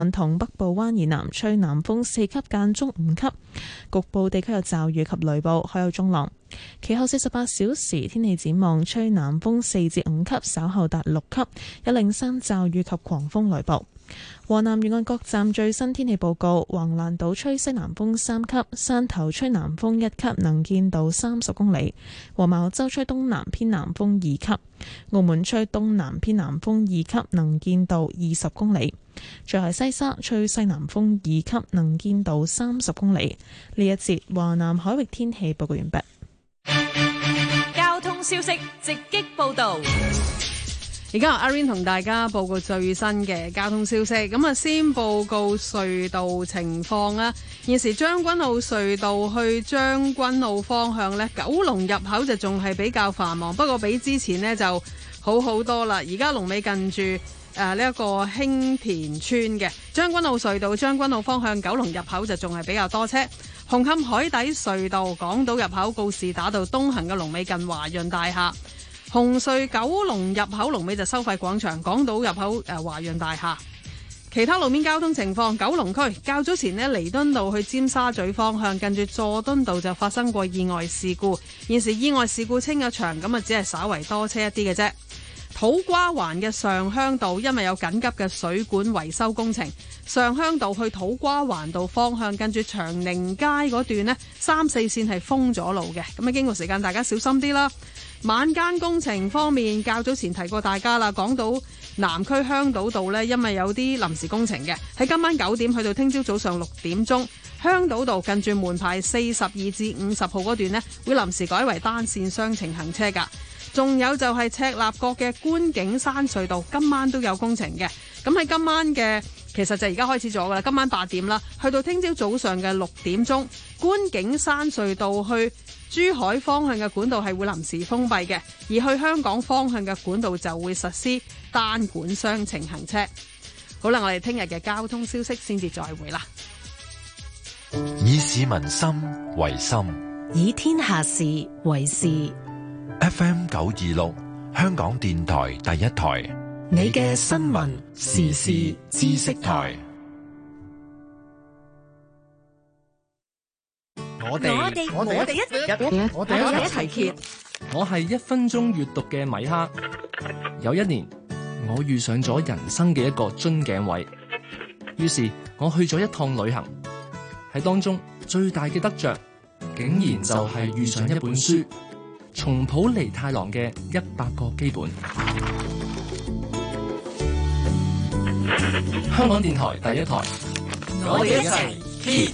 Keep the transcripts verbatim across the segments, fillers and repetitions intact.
同北部灣以南吹南風四級間中五級，局部地區有驟雨及雷暴，海有中浪。其後四十八小時天氣展望，吹南風四至五級，稍後達六級，有零散驟雨及狂風雷暴。華南沿岸各站最新天氣報告：橫瀾島吹西南風三級，汕頭吹南風一級，能見度三十公里；黃茅洲吹東南偏南風二級，澳門吹東南偏南風二級，能見度二十公里。最後係西沙吹西南風二級，能見度三十公里。呢一節華南海域天氣報告完畢。 交通消息直擊報道。 而家由阿 Rain 同大家報告最新嘅交通消息。咁啊，先報告隧道情況啦。現時將軍澳隧道去將軍澳方向呢，九龍入口就仲係比較繁忙，不過比之前呢就好好多啦。而家龍尾近住誒呢一個興田村嘅將軍澳隧道將軍澳方向九龍入口就仲係比較多車。紅磡海底隧道港島入口告士打道東行嘅龍尾近華潤大廈。紅隧九龍入口龍尾就收費廣場，港島入口誒華潤大廈。其他路面交通情況，九龍區較早前呢，彌敦道去尖沙咀方向近住佐敦道就發生過意外事故，現時意外事故清咗場，咁啊只係稍為多車一啲嘅啫。土瓜灣嘅上鄉道因為有緊急嘅水管維修工程，上鄉道去土瓜灣道方向近住長寧街嗰段呢，三四線係封咗路嘅，咁啊經過時間大家小心啲啦。晚間工程方面，較早前提過大家啦，講到南區香島道呢，因為有啲臨時工程嘅，喺今晚九點去到聽朝早上六點鐘，香島道近住門牌四十二至五十號嗰段呢，會臨時改為單線雙程行車噶。仲有就係赤鱲角嘅觀景山隧道，今晚都有工程嘅。咁喺今晚嘅，其實就而家開始咗噶啦，今晚八點啦，去到聽朝早上嘅六點鐘，觀景山隧道去珠海方向嘅管道係會臨時封閉嘅，而去香港方向嘅管道就會實施單管雙程行車。好啦，我哋聽日嘅交通消息先至再會啦。 以市民心為心， 以天下事為事。 F M 九二六，香港電台第一台， 你嘅新聞時事知識台。 我哋我哋我哋一一我哋一齊揭。我係一分鐘閱讀嘅米哈。有一年，我遇上咗人生嘅一個樽頸位，於是我去咗一趟旅行。喺當中最大嘅得着，竟然就係遇上一本書。松浦彌太郎嘅一百個基本。香港電台第一台，我哋一齊揭。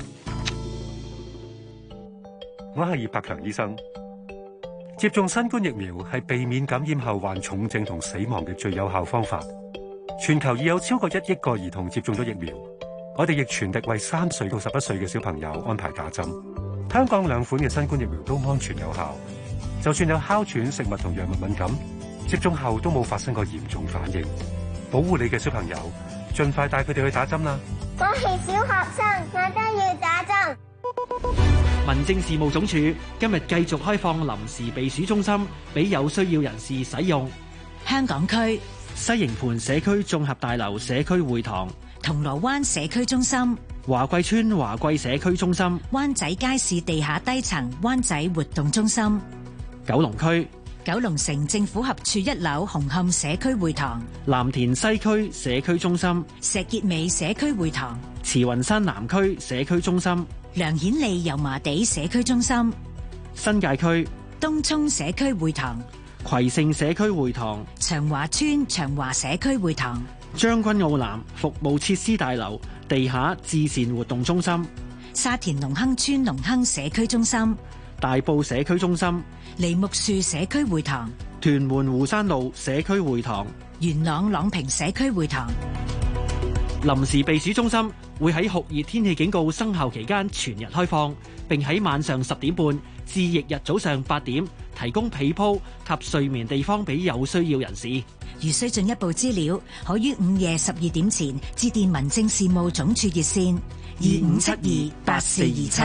我係葉柏強醫生。接種新冠疫苗係避免感染後患重症同死亡嘅最有效方法。全球已有超過一億個兒童接種咗疫苗，我哋亦全力為三歲到十一歲嘅小朋友安排打針。香港兩款嘅新冠疫苗都安全有效。就算有哮喘、食物同藥物敏感，接種後都冇發生過嚴重反應。保護你嘅小朋友，盡快帶佢哋去打針啦！ 我係小學生，我都要打針。 民政事務總署今日繼續開放臨時避暑中心俾有需要人士使用。 香港區西營盤社區綜合大樓社區會堂、 銅鑼灣社區中心、 華貴村華貴社區中心、 灣仔街市地下低層灣仔活動中心、 九龍區九龍城政府合署一樓紅磡社區會堂、 藍田西區社區中心、 石硤尾社區會堂、 慈雲山南區社區中心、 梁顯利油麻地社區中心、 新界區東涌社區會堂、 葵盛社區會堂、 長華村長華社區會堂、 將軍澳南服務設施大樓地下至善活動中心、 沙田隆亨村隆亨社區中心、 大埔社區中心、 梨木樹社區會堂、 屯門湖山路社區會堂、 元朗朗屏社區會堂。 臨時避暑中心會喺酷熱天氣警告生效期間全日開放，並喺晚上十點半至翌日早上八點提供被鋪及睡眠地方俾有需要人士。 如需進一步資料，可於午夜十二點前致電民政事務總署熱線二五七二八四二七。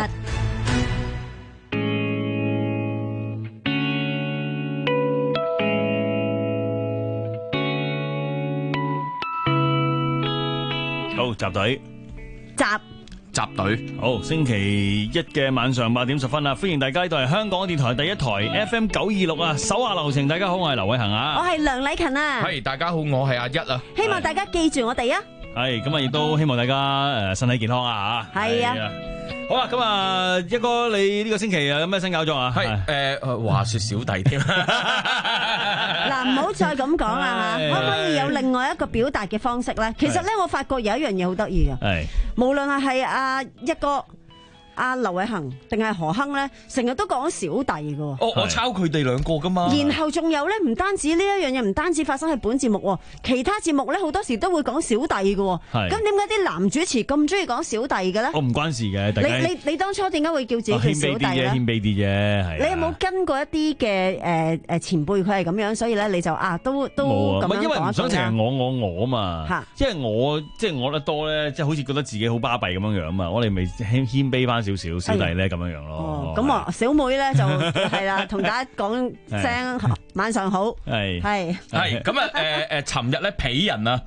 集隊集集隊。好，星期一嘅晚上八點十分啦，歡迎大家，呢度係香港電台第一台 F M 九二六啊，手下留情。大家好，我係劉偉恒啊， 我係梁禮勤啊， 係大家好，我係阿一啊， 希望大家記住我哋啊， 係咁啊，亦都希望大家誒身體健康啊吓， 係啊。 好啦，咁啊，一哥你呢個星期啊有咩新搞作啊？ 係誒，話說小弟添， 嗱，唔好再咁講啦吓，可唔可以有另外一個表達嘅方式咧？其實咧，我發覺有一樣嘢好得意嘅， 係無論係係阿一哥、阿劉偉恒定係何亨咧，成日都講小弟嘅。 我我抄佢哋兩個噶嘛。 然後仲有咧，唔單止呢一樣嘢，唔單止發生喺本節目，其他節目咧好多時都會講小弟嘅。咁點解啲男主持咁中意講小弟嘅咧？ 我唔關事嘅， 你你你當初點解會叫自己叫小弟咧？ 謙卑啲啫，係。 你有冇跟過一啲嘅誒誒前輩佢係咁樣，所以咧你就啊都都咁樣講一講。 因為唔想成日我我我啊嘛，即係我即係我得多咧，即係好似覺得自己好巴閉咁樣樣啊嘛，我哋咪謙謙卑翻少少小弟咧咁樣樣咯。 咁啊，小妹咧就係啦，同大家講聲晚上好。係係係咁啊誒誒，尋日咧鄙人啊，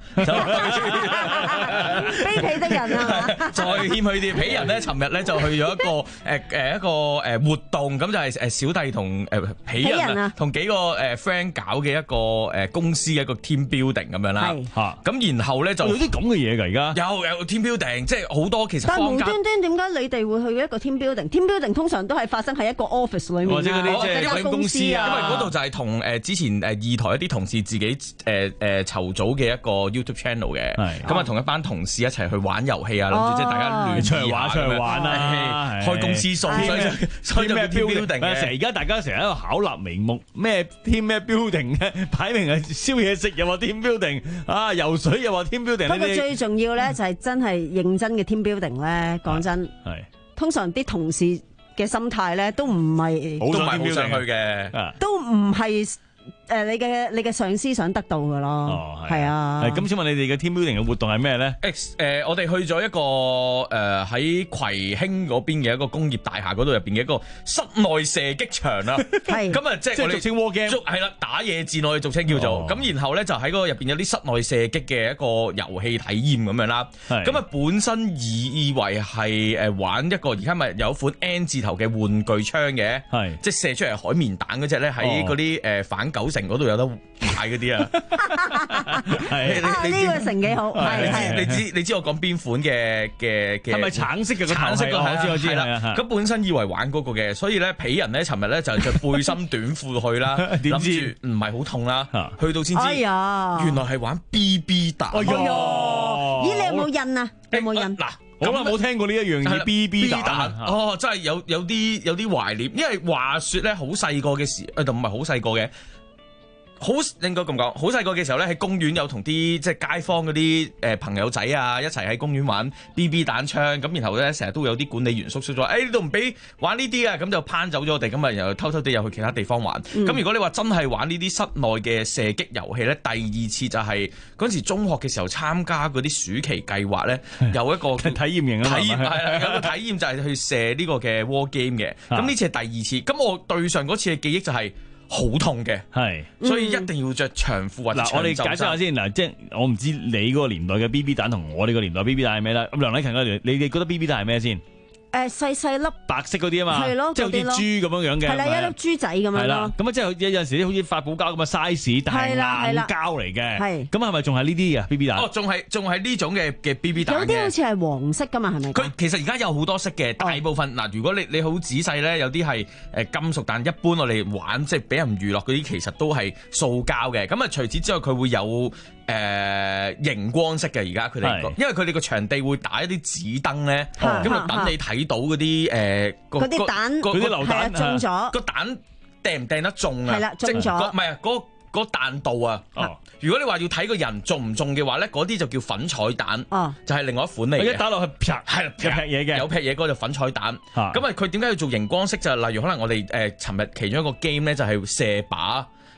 卑鄙的人啊， 再謙虛啲，鄙人咧尋日咧就去咗一個誒誒一個誒活動，咁就係誒小弟同誒鄙人啊，同幾個誒 friend 搞嘅一個誒公司嘅一個 team building 咁樣啦。嚇，咁然後咧就有啲咁嘅嘢㗎，而家有有 team building，即係好多其實。 但係無端端點解你哋會去一個 team building？team building 通常都係發生喺一個 office 裏面， 或者嗰啲即係一間公司啊。 因為嗰度就係同誒之前誒二台一啲同事自己誒誒籌組嘅一個 YouTube channel 嘅，咁啊同一班同事一齊去玩遊戲啊，諗住即係大家聯誼玩出嚟玩啊， 開公司數，所以所以咩 building 嘅。 成而家大家成日喺度巧立名目，咩 team 咩 building 嘅，擺明係燒嘢食又話 team building， 啊游水又話 team building。 不過最重要咧就係真係認真嘅 team building 咧，講真，係通常啲同事嘅心態咧都唔係都唔係好想去嘅， 都唔係誒你嘅你嘅上司想得到嘅咯，係啊。 咁請問你哋嘅 team building 嘅活動係咩咧？ 誒誒，我哋去咗一個誒喺葵興嗰邊嘅一個工業大廈嗰度入邊嘅一個室內射擊場啊，係咁啊，即係我哋俗稱 war game， 係啦，打野戰我哋俗稱叫做。咁然後咧就喺嗰個入邊有啲室內射擊嘅一個遊戲體驗咁樣啦。咁啊本身以以為係誒玩一個而家咪有一款 N 字頭嘅玩具槍嘅，係即係射出嚟海綿彈嗰隻咧，喺嗰啲誒反九成嗰度有得買嗰啲啊！ 係呢個成幾好，係係你知你知我講邊款嘅嘅嘅？ 係咪橙色嘅？ 橙色嘅我知我知啦。咁本身以為玩嗰個嘅，所以咧鄙人咧尋日咧就着背心短褲去啦，諗住唔係好痛啦，去到先知，原來係玩 B B 彈。 哎呀！咦，你有冇印啊？有冇印？ 嗱， 我都冇聽過呢一樣嘢 B B 彈。 哦，真係有有啲有啲懷念，因為話說咧好細個嘅時，誒就唔係好細個嘅。好應該咁講，好細個嘅時候咧，喺公園有同啲即係街坊嗰啲誒朋友仔啊，一齊喺公園玩 B B 彈槍，咁然後咧成日都會有啲管理員叔叔話：誒呢度唔俾玩呢啲啊，咁就攀走咗我哋，咁啊又偷偷地又去其他地方玩。咁、嗯、如果你話真係玩呢啲室內嘅射擊遊戲咧，第二次就係嗰陣時中學嘅時候參加嗰啲暑期計劃咧，有一個體驗營啊， 體驗係啦，有一個體驗就係去射呢個嘅 war game 嘅。咁呢次係第二次，咁我對上嗰次嘅記憶就係、是。好痛嘅，係，所以一定要着長褲或者長袖衫。嗱，我哋解釋下先。 嗱，即係我唔知你嗰個年代嘅 B B 彈同我哋個年代 B B 彈係咩啦。咁梁禮勤嗰條，你哋覺得 B B 彈係咩先？ 誒細細粒白色嗰啲啊嘛， 係咯， 即係好似豬咁樣樣嘅， 係啦，一粒豬仔咁樣咯。係啦， 咁啊即係有陣時啲好似發泡膠咁嘅 size，但係硬膠嚟嘅。係，咁係咪仲係呢啲啊 B B 彈？ 哦，仲係仲係呢種嘅嘅 B B 彈。 有啲好似係黃色噶嘛，係咪？ 佢其實而家有好多色嘅，大部分嗱，如果你你好仔細咧，有啲係誒金屬，但一般我哋玩即係俾人娛樂嗰啲，其實都係塑膠嘅。咁啊，除此之外，佢會有。誒熒光色嘅而家佢哋，因為佢哋個場地會打一啲紙燈咧，咁就等你睇到嗰啲誒嗰啲彈， 嗰啲流彈中咗個彈掟唔掟得中啊？ 係啦，中咗， 唔係啊，嗰嗰彈道啊。如果你話要睇個人中唔中嘅話咧，嗰啲就叫粉彩彈，就係另外一款嚟嘅。 一打落去劈係有劈嘢嘅， 有劈嘢嗰個就粉彩彈。咁啊，佢點解要做熒光色？就係例如可能我哋誒尋日其中一個 game 咧，就係射靶。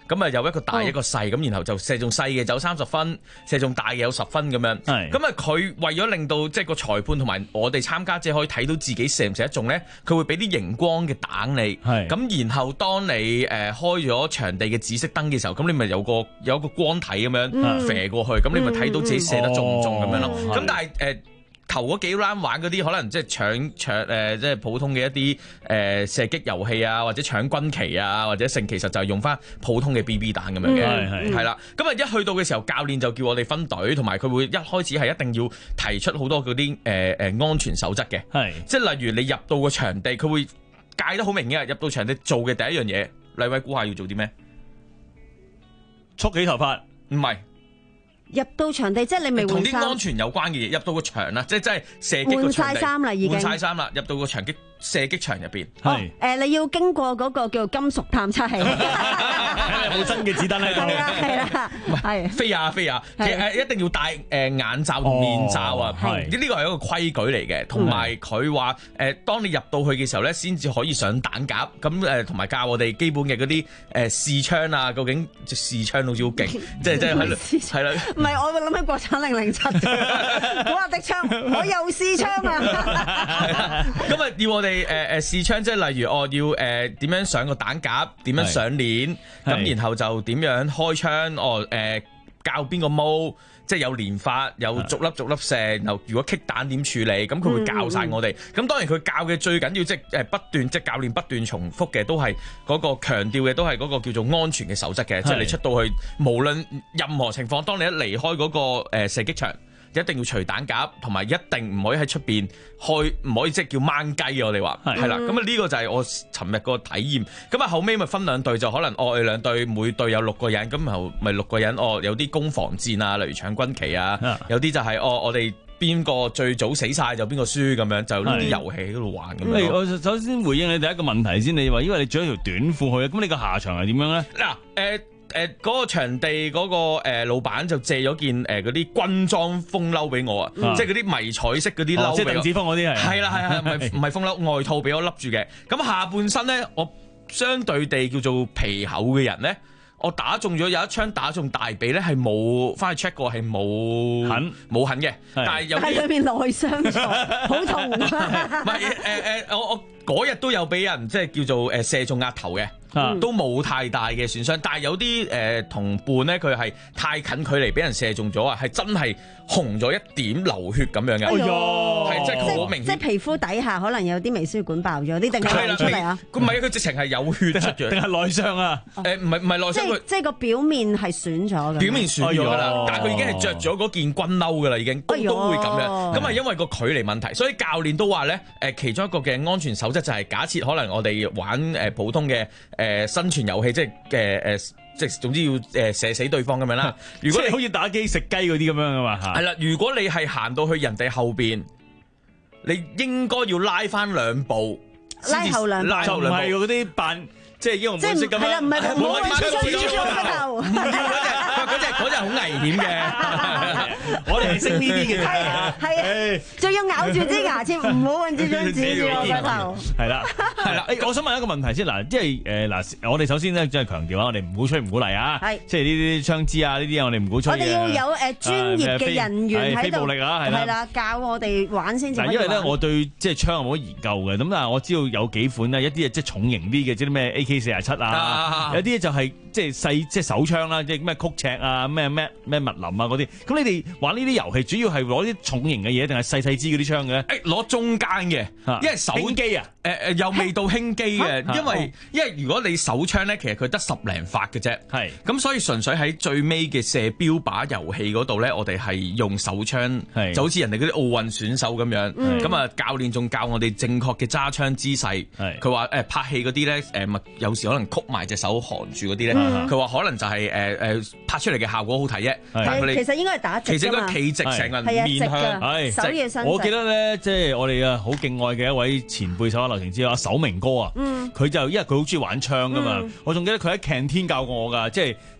咁啊有一個大一個細，咁、哦、然後就射中細嘅就有三十分，射中大嘅有十分咁樣。咁啊佢為咗令到即係個裁判同埋我哋參加者可以睇到自己射唔射得中咧，佢會俾啲熒光嘅彈你。咁然後當你誒、呃、開咗場地嘅紫色燈嘅時候，咁你咪有個有一個光體咁樣射過去，咁、嗯、你咪睇到自己射得中唔中咁樣咯。咁、哦、但係誒。呃頭嗰幾 round 玩嗰啲可能即係搶搶誒，即係普通嘅一啲誒、呃、射擊遊戲啊，或者搶軍旗啊，或者剩其實就係用翻普通嘅 B B 彈咁樣嘅，係啦。咁啊一去到嘅時候，教練就叫我哋分隊，同埋佢會一開始係一定要提出好多嗰啲誒誒安全守則嘅，係即係例如你入到個場地，佢會界得好明嘅，入到場地做嘅第一樣嘢，麗慧估下要做啲咩？ 束起頭髮？唔係。 入到場地即係你未換衫， 同啲安全有關嘅嘢。入到個場啦，即係即係射擊個場地。換晒衫啦，已經換晒衫啦。入到個場擊射擊場入邊， 係誒你要經過嗰個叫做金屬探測器， 有冇真嘅子彈喺度？ 係啦係啦，係飛啊飛啊！其實誒一定要戴誒眼罩同面罩啊，係呢個係一個規矩嚟嘅。同埋佢話誒，當你入到去嘅時候咧，先至可以上彈夾。咁誒同埋教我哋基本嘅嗰啲誒試槍啊，究竟隻試槍好似好勁，即係即係喺度係啦。 唔係，我會諗起國產零零七，我話的槍，我又試槍啊！ 咁啊，要我哋誒誒試槍，即係例如我要誒點樣上個彈夾，點樣上鏈，咁然後就點樣開槍，哦誒教邊個毛，即係有連發，有逐粒逐粒射，然後如果棘彈點處理，咁佢會教晒我哋。咁、嗯嗯、當然佢教嘅最緊要即係誒不斷，即係教練不斷重複嘅都係嗰個強調嘅都係嗰個叫做安全嘅守則嘅，即係你出到去無論任何情況，當你一離開嗰個誒射擊場，一定要除彈夾，同埋一定唔可以喺出邊開，唔可以即係叫掹雞。我哋話係啦，咁啊呢個就係我尋日個體驗。咁啊後尾咪分兩隊，就可能我哋兩隊每隊有六個人，咁然後咪六個人哦，有啲攻防戰啊，例如搶軍旗啊，有啲就係、是、哦我哋邊個最早死晒就邊個輸咁樣，就呢啲遊戲喺度玩咁樣。 我首先回應你第一個問題先，你話因為你着一條短褲去，咁你個下場係點樣咧？ 嗱誒。呃誒嗰、呃那個場地嗰、那個、呃、老闆就借咗件誒嗰啲軍裝風褸俾我啊，即係嗰啲迷彩色嗰啲褸， 即係鄧梓峰嗰啲係。 係啦係係，唔係唔係風褸，外套俾我笠住嘅。咁下半身咧，我相對地叫做皮厚嘅人咧，我打中咗有一槍打中大髀咧，係冇翻去 check 過係冇痕冇痕嘅，但係有喺裏面內傷咗，好痛。唔係誒誒，我我嗰日都有俾人即係叫做誒射中額頭嘅。都冇太大嘅損傷，但係有啲誒、呃、同伴咧，佢係太近距離俾人射中咗啊，係真係紅咗一點流血咁樣嘅，係、哎、即係好明顯， 即係皮膚底下可能有啲微血管爆咗，啲定係流出嚟啊？ 佢唔係，佢直情係有血出咗， 定係內傷啊？誒唔係唔係內傷，佢即係個表面係損咗嘅， 表面損咗啦，但係佢已經係着咗嗰件軍褸㗎啦，已經都、哎、都會咁樣。咁係因為個距離問題，所以教練都話咧誒，其中一個嘅安全守則就係假設可能我哋玩誒普通嘅。誒、呃、生存遊戲即係誒誒，即係總之要誒射死對方咁樣啦。如果你好似打機食雞嗰啲咁樣噶嘛， 係啦。如果你係行到去人哋後邊，你應該要拉翻兩步， 拉後兩步， 就唔係嗰啲扮即係英雄本色咁樣。係啦， 唔係唔好穿穿住個頭， 唔要嗰隻，嗰隻嗰隻好危險嘅。我哋係識呢啲嘅， 係啊，係啊，仲要咬住支牙籤，唔好揾支張紙住我個頭。 係啦，係啦。誒，我想問一個問題先嗱，即係誒嗱，我哋首先咧即係強調啊，我哋唔鼓吹唔鼓勵啊，係，即係呢啲槍支啊，呢啲我哋唔鼓吹嘅。我哋要有誒專業嘅人員喺度， 非暴力啊，係啦， 係啦，教我哋玩先至。 嗱，因為咧我對即係槍有冇研究嘅，咁但係我知道有幾款咧，一啲即係重型啲嘅，即係咩 A K 四十七啊，有啲就係即係細即係手槍啦，即係咩曲尺啊，咩咩咩密林啊嗰啲。咁你哋玩呢啲遊戲主要係攞啲重型嘅嘢，定係細細支嗰啲槍嘅？誒，攞中間嘅，因為手機啊，誒誒又未到輕機嘅，因為因為如果你手槍咧，其實佢得十零發嘅啫，係咁所以純粹喺最尾嘅射標靶遊戲嗰度咧，我哋係用手槍，就好似人哋嗰啲奧運選手咁樣，咁啊教練仲教我哋正確嘅揸槍姿勢，佢話誒拍戲嗰啲咧，誒咪有時可能曲埋隻手含住嗰啲咧，佢話可能就係誒誒拍出嚟嘅效果好睇啫，但係佢哋其實應該係打直， 其實應該企直成個面向， 係手要伸直。 我記得咧，即係我哋啊好敬愛嘅一位前輩手下留情之阿守明哥啊，佢就因為佢好中意玩槍噶嘛，我仲記得佢喺 canteen 教過我噶，即係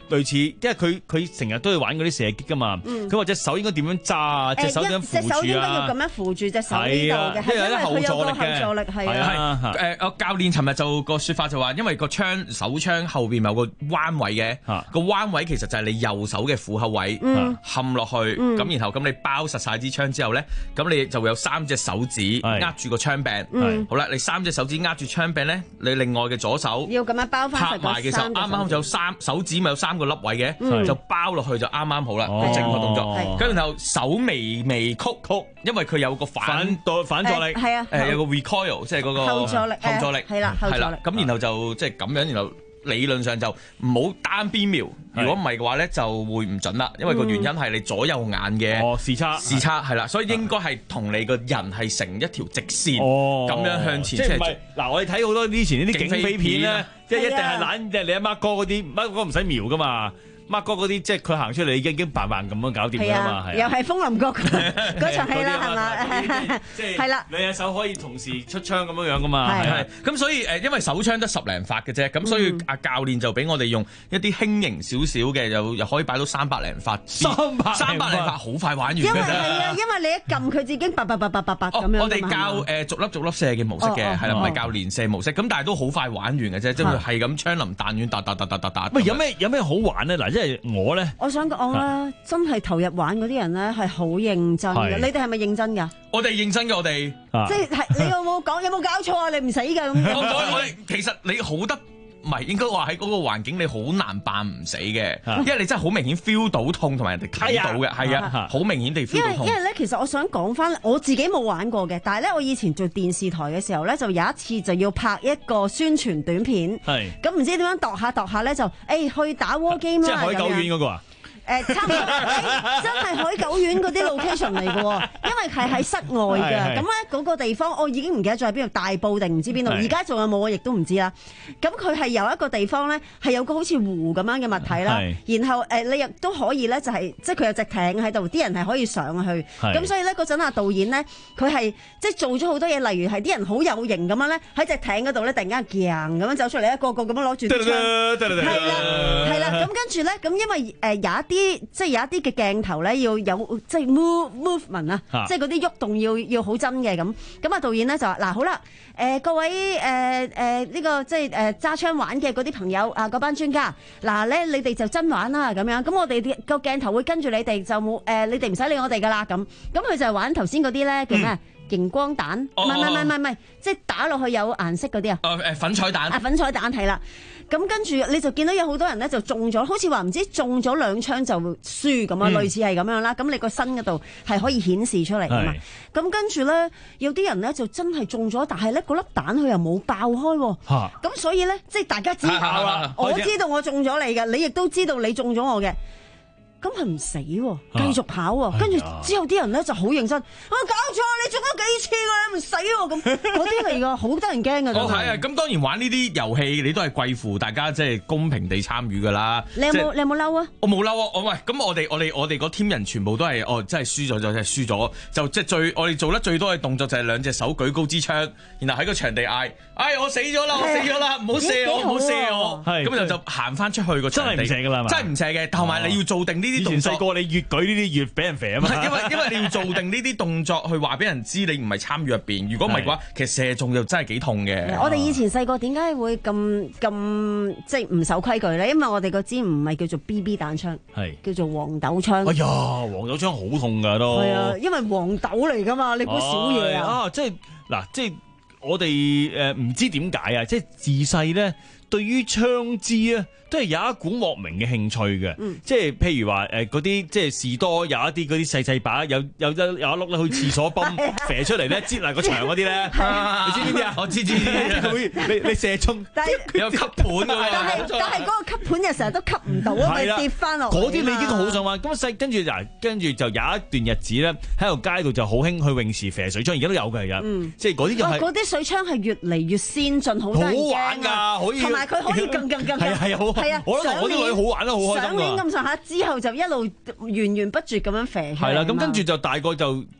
類似，因為佢佢成日都要玩嗰啲射擊噶嘛。佢話隻手應該點樣揸啊？隻手點樣扶住啊？ 隻手應該要咁樣扶住隻手呢度嘅，係因為佢有個後助力係啊。 誒，我教練尋日就個説法就話，因為個槍手槍後邊有個彎位嘅，個彎位其實就係你右手嘅虎口位，冚落去，咁然後咁你包實晒支槍之後咧，咁你就會有三隻手指握住個槍柄。好啦，你三隻手指握住槍柄咧，你另外嘅左手要咁樣包翻拍埋嘅時候，啱啱就有三手指咪有三個粒位嘅，就包落去就啱啱好啦，正確動作。咁然後手微微曲曲，因為佢有個反反反助力， 係啊， 誒有個 recoil， 即係嗰個後助力， 後助力係啦，後助力。 咁然後就即係咁樣，然後理論上就唔好單邊瞄，如果唔係嘅話咧就會唔準啦，因為個原因係你左右眼嘅視差視差係啦，所以應該係同你個人係成一條直線咁樣向前。 即係唔係嗱？我哋睇好多以前呢啲警匪片咧，即係一定係懶，即係你阿孖哥嗰啲，孖哥唔使瞄噶嘛。孖哥嗰啲即係佢行出嚟已經已經扮扮咁樣搞掂㗎嘛，係又係楓林閣嗰場戲啦，係嘛？ 即係係啦， 兩隻手可以同時出槍咁樣樣㗎嘛， 係係。咁所以誒，因為手槍得十零發嘅啫，咁所以阿教練就俾我哋用一啲輕型少少嘅，又又可以擺到三百零發， 三百三百零發好快玩完㗎。 因為係啊，因為你一撳佢已經八八八八八八咁樣。 我哋教誒逐粒逐粒射嘅模式嘅，係啦，唔係教連射模式。咁但係都好快玩完嘅啫，即係係咁槍林彈雨，打打打打打打。 喂，有咩有咩好玩咧？嗱，即係我咧。 我想講啦，真係投入玩嗰啲人咧係好認真嘅，你哋係咪認真㗎？ 我哋認真嘅，我哋即係你有冇講有冇搞錯啊？你唔死㗎咁。 我我我哋其實你好得。唔係應該話喺嗰個環境你好難扮唔死嘅，因為你真係好明顯 feel 到痛同埋人哋睇到嘅，係啊，好明顯地 feel 到痛。 因為因為咧，其實我想講翻，我自己冇玩過嘅，但係咧，我以前做電視台嘅時候咧，就有一次就要拍一個宣傳短片，咁唔知點樣度下度下咧，就誒、欸、去打 war game 啦， 即係海狗丸嗰個啊？ 誒差唔多，真係海狗丸嗰啲 location 嚟嘅喎，因為係喺室外嘅。咁咧嗰個地方，我已經唔記得咗喺邊度，大埔定唔知邊度。而家仲有冇我亦都唔知啦。咁佢係有一個地方咧，係有個好似湖咁樣嘅物體啦。然後誒，你亦都可以咧，就係即係佢有隻艇喺度，啲人係可以上去。咁所以咧嗰陣啊，導演咧佢係即係做咗好多嘢，例如係啲人好有型咁樣咧，喺隻艇嗰度咧突然間勁咁樣走出嚟，一個個咁樣攞住啲槍。係啦，係啦。咁跟住咧，咁因為誒有一啲。即係有一啲嘅鏡頭咧，要有即係 move movement 啊，即係嗰啲喐動要要好真嘅咁。咁啊導演咧就話嗱好啦，誒、呃、各位誒誒呢個即係誒揸槍玩嘅嗰啲朋友啊，嗰班專家嗱咧，你哋就真玩啦咁樣。咁我哋個鏡頭會跟住你哋，就冇誒、呃、你哋唔使理我哋噶啦咁。咁佢就係玩頭先嗰啲咧叫咩？熒光彈？唔係唔係唔係唔係，即係打落去有顏色嗰啲啊？ 誒誒粉彩彈啊！ 粉彩彈係啦。咁跟住你就見到有好多人咧就中咗，好似話唔知中咗兩槍就輸咁啊，類似係咁樣啦。咁你個身嗰度係可以顯示出嚟㗎嘛。咁跟住咧，有啲人咧就真係中咗，但係咧嗰粒彈佢又冇爆開喎。咁所以咧，即係大家知，我知道我中咗你嘅，你亦都知道你中咗我嘅。咁佢唔死喎，繼續跑喎，跟住之後啲人咧就好認真，啊搞錯，你中咗幾次㗎，你唔死喎，咁嗰啲嚟㗎，好得人驚㗎。 我睇啊，咁當然玩呢啲遊戲，你都係貴乎大家即係公平地參與㗎啦。 你有冇你有冇嬲啊？ 我冇嬲啊！我喂，咁我哋我哋我哋個 team 人全部都係哦，真係輸咗就真係輸咗，就即係最我哋做得最多嘅動作就係兩隻手舉高支槍，然後喺個場地嗌：哎，我死咗啦，我死咗啦，唔好射我，唔好射我。咁就就行翻出去個場地， 真係唔射㗎啦， 真係唔射嘅。同埋你要做定呢啲動作。 以前細個你越舉呢啲越俾人射啊嘛。 因為因為你要做定呢啲動作去話俾人知你唔係參與入邊，如果唔係嘅話，其實射中就真係幾痛嘅。 我哋以前細個點解會咁咁即係唔守規矩咧？因為我哋個支唔係叫做 B B 彈槍，係叫做黃豆槍。 哎呀，黃豆槍好痛㗎都。 係啊，因為黃豆嚟㗎嘛，你估少嘢啊？ 啊，即係嗱，即係我哋誒唔知點解啊，即係自細咧對於槍支啊，都係有一股莫名嘅興趣嘅，嗯、即係譬如話誒嗰啲即係士多有一啲嗰啲細細把，有有有有一碌咧去廁所泵射出嚟咧，擠埋個牆嗰啲咧，你知邊啲啊？我知知知，你你射中，有吸盤㗎嘛？ 但係但係嗰個吸盤又成日都吸唔到啊，咪跌翻落。 嗰啲你已經好想玩，咁細跟住嗱，跟住就有一段日子咧喺條街度就好興去泳池射水槍，而家都有嘅而家，嗯、即係嗰啲就係嗰啲水槍係越嚟越先進，好得人驚啊！好玩㗎，可以同埋佢可以更更更係係好係啊！我覺得我啲女好玩得好開心㗎。上年咁上下之後就一路源源不絕咁樣射。係啦，咁跟住就大個就即係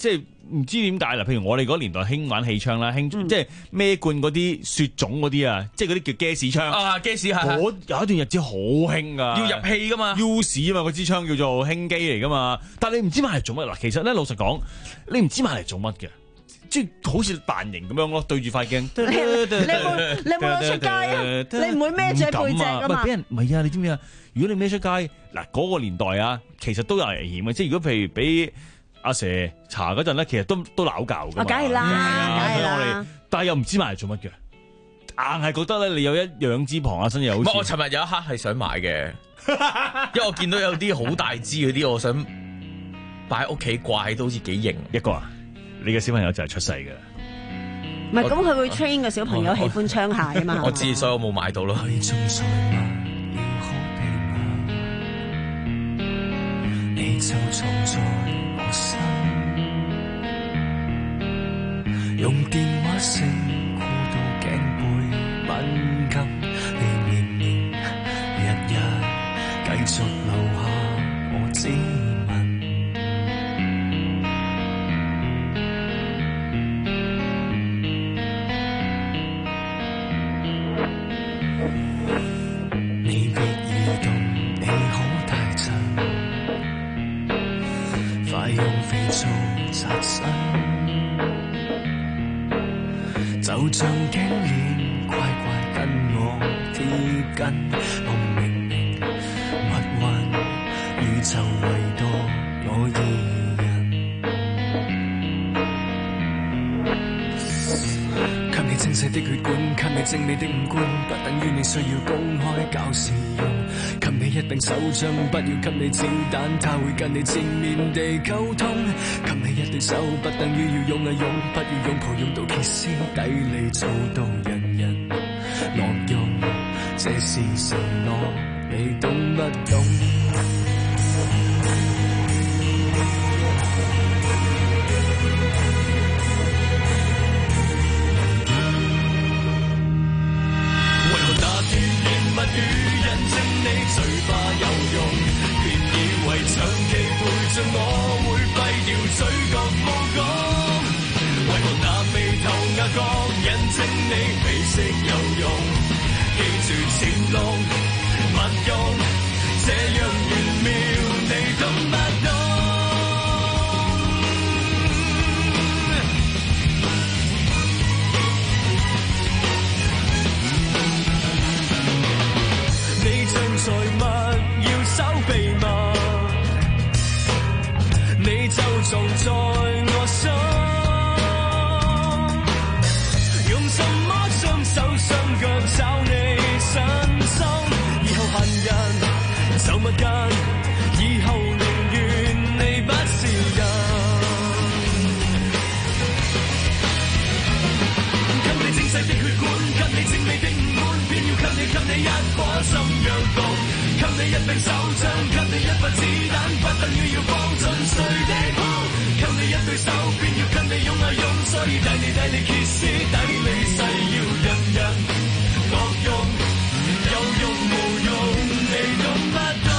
唔知點解啦。譬如我哋嗰年代興玩氣槍啦，興、嗯、即係孭罐嗰啲雪種嗰啲啊，即係嗰啲叫 gas 槍啊 gas 係。 我有一段日子好興噶， 要入氣噶嘛 ，U 士啊嘛，嗰支槍叫做輕機嚟噶嘛。但係你唔知買嚟做乜嗱，其實咧老實講，你唔知買嚟做乜嘅。即係好似扮型咁樣咯，對住塊鏡。 你冇你冇攞出街啊？你唔會孭住喺背脊㗎嘛？ 唔係俾人唔係啊！你知唔知啊？如果你孭出街嗱嗰個年代啊，其實都有危險嘅。即係如果譬如俾阿蛇查嗰陣咧，其實都都鬧交㗎嘛。 梗係啦，梗係啦。 但係又唔知買嚟做乜嘅，硬係覺得咧你有一兩支旁下身又好似。 我尋日有一刻係想買嘅，因為我見到有啲好大支嗰啲，我想擺喺屋企掛都好似幾型。 一個啊！你嘅小朋友就係出世嘅， 唔係咁佢會 train 個小朋友喜歡槍械啊嘛。 我知，所以我冇買到咯。你就藏在我心，用電話聲箍到頸背敏感，你年年日日繼續留下我指紋。你別移動，你好大陣，快用肥皂擦身，就像頸鏈乖乖跟我貼緊，我明明密運，宇宙唯獨我二人，給你精細的血管，給你精美的五官，不等於你需要公開搞笑用，給你一柄手槍，不要給你子彈，他會跟你正面地溝通，給你一對手，不等於要用啊用，不要用抱用到歇斯底里，做到人人樂用，這是承諾，你懂不懂？物語印證你嘴巴有用，別以為長期陪着我會廢掉嘴角無講，為何那眉頭額角印證你美色有用，記住潛龍勿用，這樣玄妙你懂不懂？財物要守秘密，你就藏在我心，用什麼雙手雙腳找你身心？以後恨人就勿近，以後寧願你不是人。給你精細的血管，給你精美的五官，偏要給你給你一顆心躍動，給你一柄手槍，給你一發子彈，不等於要放盡誰的好，給你一對手，偏要給你用啊用，所以帶你帶你歇斯底里，誓要人人樂用，有用無用，你懂不懂？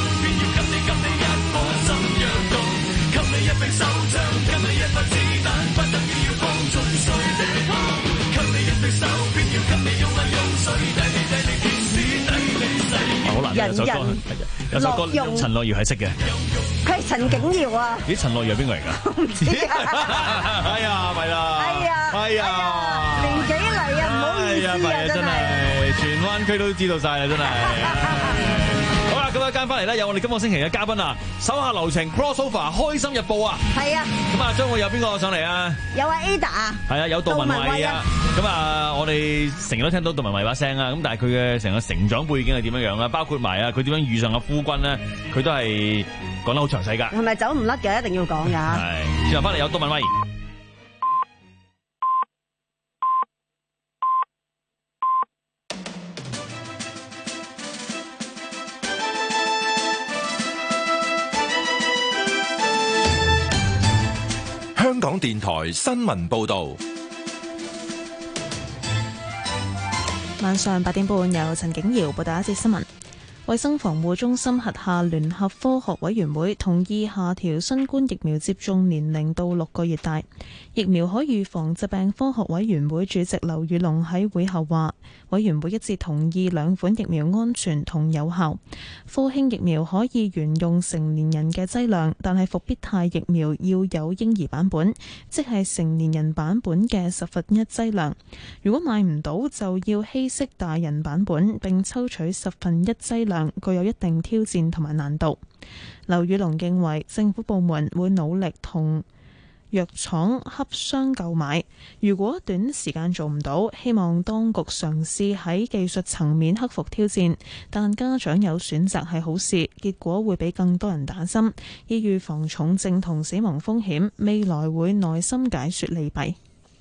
手槍，給你一發子彈。 人人有首歌樂用陳樂瑤係識嘅。 佢係陳景瑤啊！ 咦，陳樂瑤係邊個嚟㗎？ 唔知啊！ 哎呀，咪啦！ 哎呀， 哎呀， 年紀嚟啊，唔好意思啊，真係全灣區都知道晒啦，真係。好啦，咁一間翻嚟咧，有我哋今個星期嘅嘉賓啊，手下留情 crossover 開心日報啊。 係啊。 咁啊，將會有邊個上嚟啊？ 有啊 Ada 啊。 係啊，有杜文慧啊。咁啊，我哋成日都聽到杜文慧把聲啊。咁但係佢嘅成個成長背景係點樣樣啊？包括埋啊，佢點樣遇上阿夫君咧？佢都係講得好詳細㗎。 係咪走唔甩嘅？一定要講㗎。 係。之後翻嚟有杜文慧。 香港電台新聞報道， 晚上八點半由陳景瑤報道一節新聞。衛生防護中心轄下聯合科學委員會同意下調新冠疫苗接種年齡到六個月大。疫苗可預防疾病科學委員會主席劉宇龍喺會後話，委員會一致同意兩款疫苗安全同有效。科興疫苗可以沿用成年人嘅劑量，但係復必泰疫苗要有嬰兒版本，即係成年人版本嘅十分一劑量。如果買唔到，就要稀釋大人版本，並抽取十分一劑量，具有一定挑戰同埋難度。劉宇龍認為政府部門會努力同藥廠洽商購買，如果短時間做唔到，希望當局嘗試喺技術層面克服挑戰，但家長有選擇係好事，結果會俾更多人打針，以預防重症同死亡風險，未來會耐心解說利弊。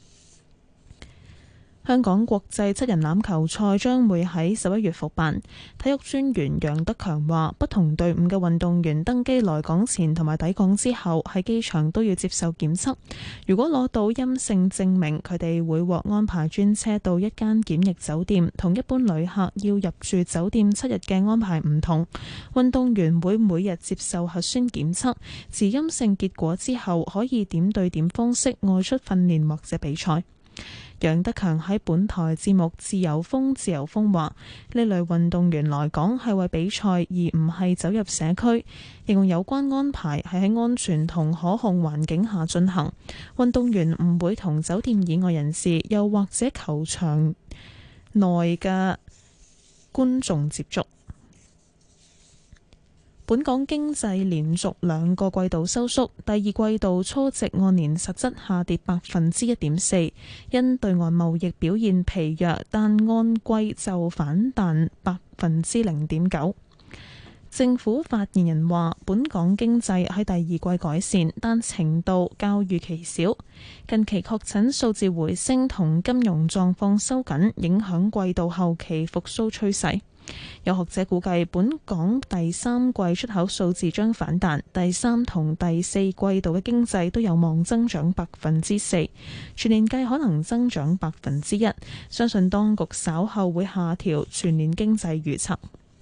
香港國際七人欖球賽將會喺十一月復辦。體育專員楊德強話，不同隊伍嘅運動員登機來港前同埋抵港之後，喺機場都要接受檢測。如果攞到陰性證明，佢哋會獲安排專車到一間檢疫酒店，同一般旅客要入住酒店七日嘅安排唔同。運動員會每日接受核酸檢測，持陰性結果之後，可以點對點方式外出訓練或者比賽。楊德強喺本台節目《自由風自由風》話：呢類運動員來港係為比賽，而唔係走入社區。形容有關安排係喺安全同可控環境下進行，運動員唔會同酒店以外人士，又或者球場內嘅觀眾接觸。本港經濟連續兩個季度收縮，第二季度初值按年實質下跌百分之一點四，因對外貿易表現疲弱，但按季就反彈百分之零點九。政府發言人話，本港經濟喺第二季改善，但程度較預期少。近期確診數字回升同金融狀況收緊，影響季度後期復甦趨勢。有學者估計，本港第三季出口數字將反彈，第三同第四季度嘅經濟都有望增長百分之四，全年計可能增長百分之一。相信當局稍後會下調全年經濟預測。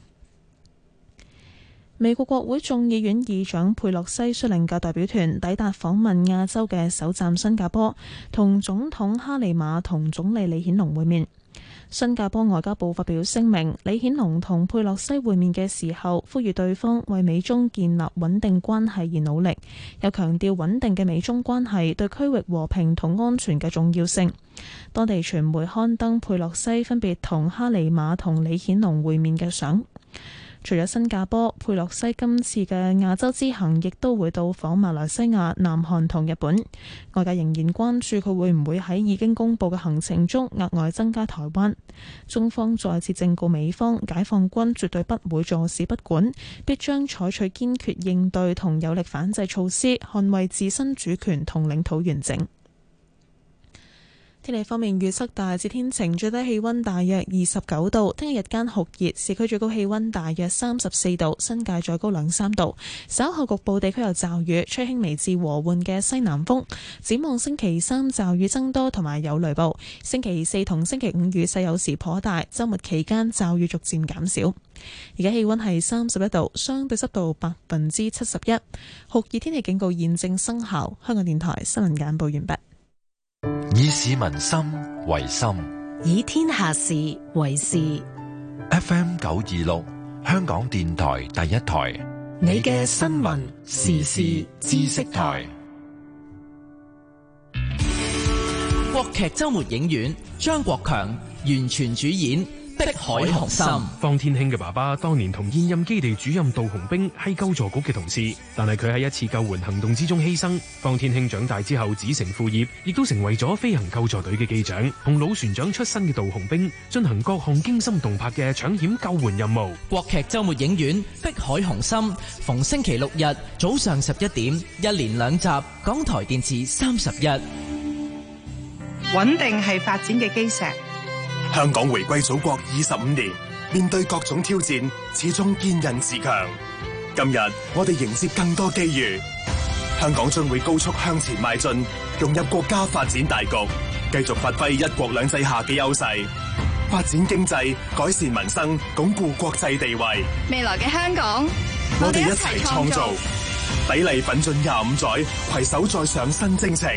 美國國會眾議院議長佩洛西率領嘅代表團抵達訪問亞洲嘅首站新加坡，同總統哈利馬同總理李顯龍會面。新加坡外交部發表聲明，李顯龍同佩洛西會面嘅時候，呼籲對方為美中建立穩定關係而努力，又強調穩定嘅美中關係對區域和平同安全嘅重要性。當地傳媒刊登佩洛西分別同哈利馬同李顯龍會面嘅相。除咗新加坡，佩洛西今次嘅亞洲之行亦都會到訪馬來西亞、南韓同日本。外界仍然關注佢會唔會喺已經公布嘅行程中額外增加台灣。中方再次正告美方，解放軍絕對不會坐視不管，必將採取堅決應對同有力反制措施，捍衛自身主權同領土完整。天氣方面預測大致天晴，最低氣溫大約二十九度。聽日日間酷熱，市區最高氣溫大約三十四度，新界再高兩三度。稍後局部地區有驟雨，吹輕微至和緩嘅西南風。展望星期三驟雨增多同埋有雷暴，星期四同星期五雨勢有時頗大，週末期間驟雨逐漸減少。而家氣溫係三十一度，相對濕度百分之七十一，酷熱天氣警告現正生效。香港電台新聞簡報完畢。 以市民心為心， 以天下事為事。 F M 九二六， 香港電台第一台， 你嘅新聞時事知識台。 國劇周末影院，張國強完全主演《碧海雄心》。 方天興嘅爸爸當年同現任基地主任杜洪兵係救助局嘅同事，但係佢喺一次救援行動之中犧牲。方天興長大之後子承父業，亦都成為咗飛行救助隊嘅機長，同老船長出身嘅杜洪兵進行各項驚心動魄嘅搶險救援任務。 國劇周末影院《碧海雄心》，逢星期六日早上十一點，一連兩集，港台電視三十一。 穩定係發展嘅基石。 香港回歸祖國二十五年，面對各種挑戰，始終堅韌自強。今日我哋迎接更多機遇，香港將會高速向前邁進，融入國家發展大局，繼續發揮一國兩制下嘅優勢，發展經濟，改善民生，鞏固國際地位。 未來嘅香港， 我哋一齊創造，砥礪奮進廿五載，攜手再上新征程。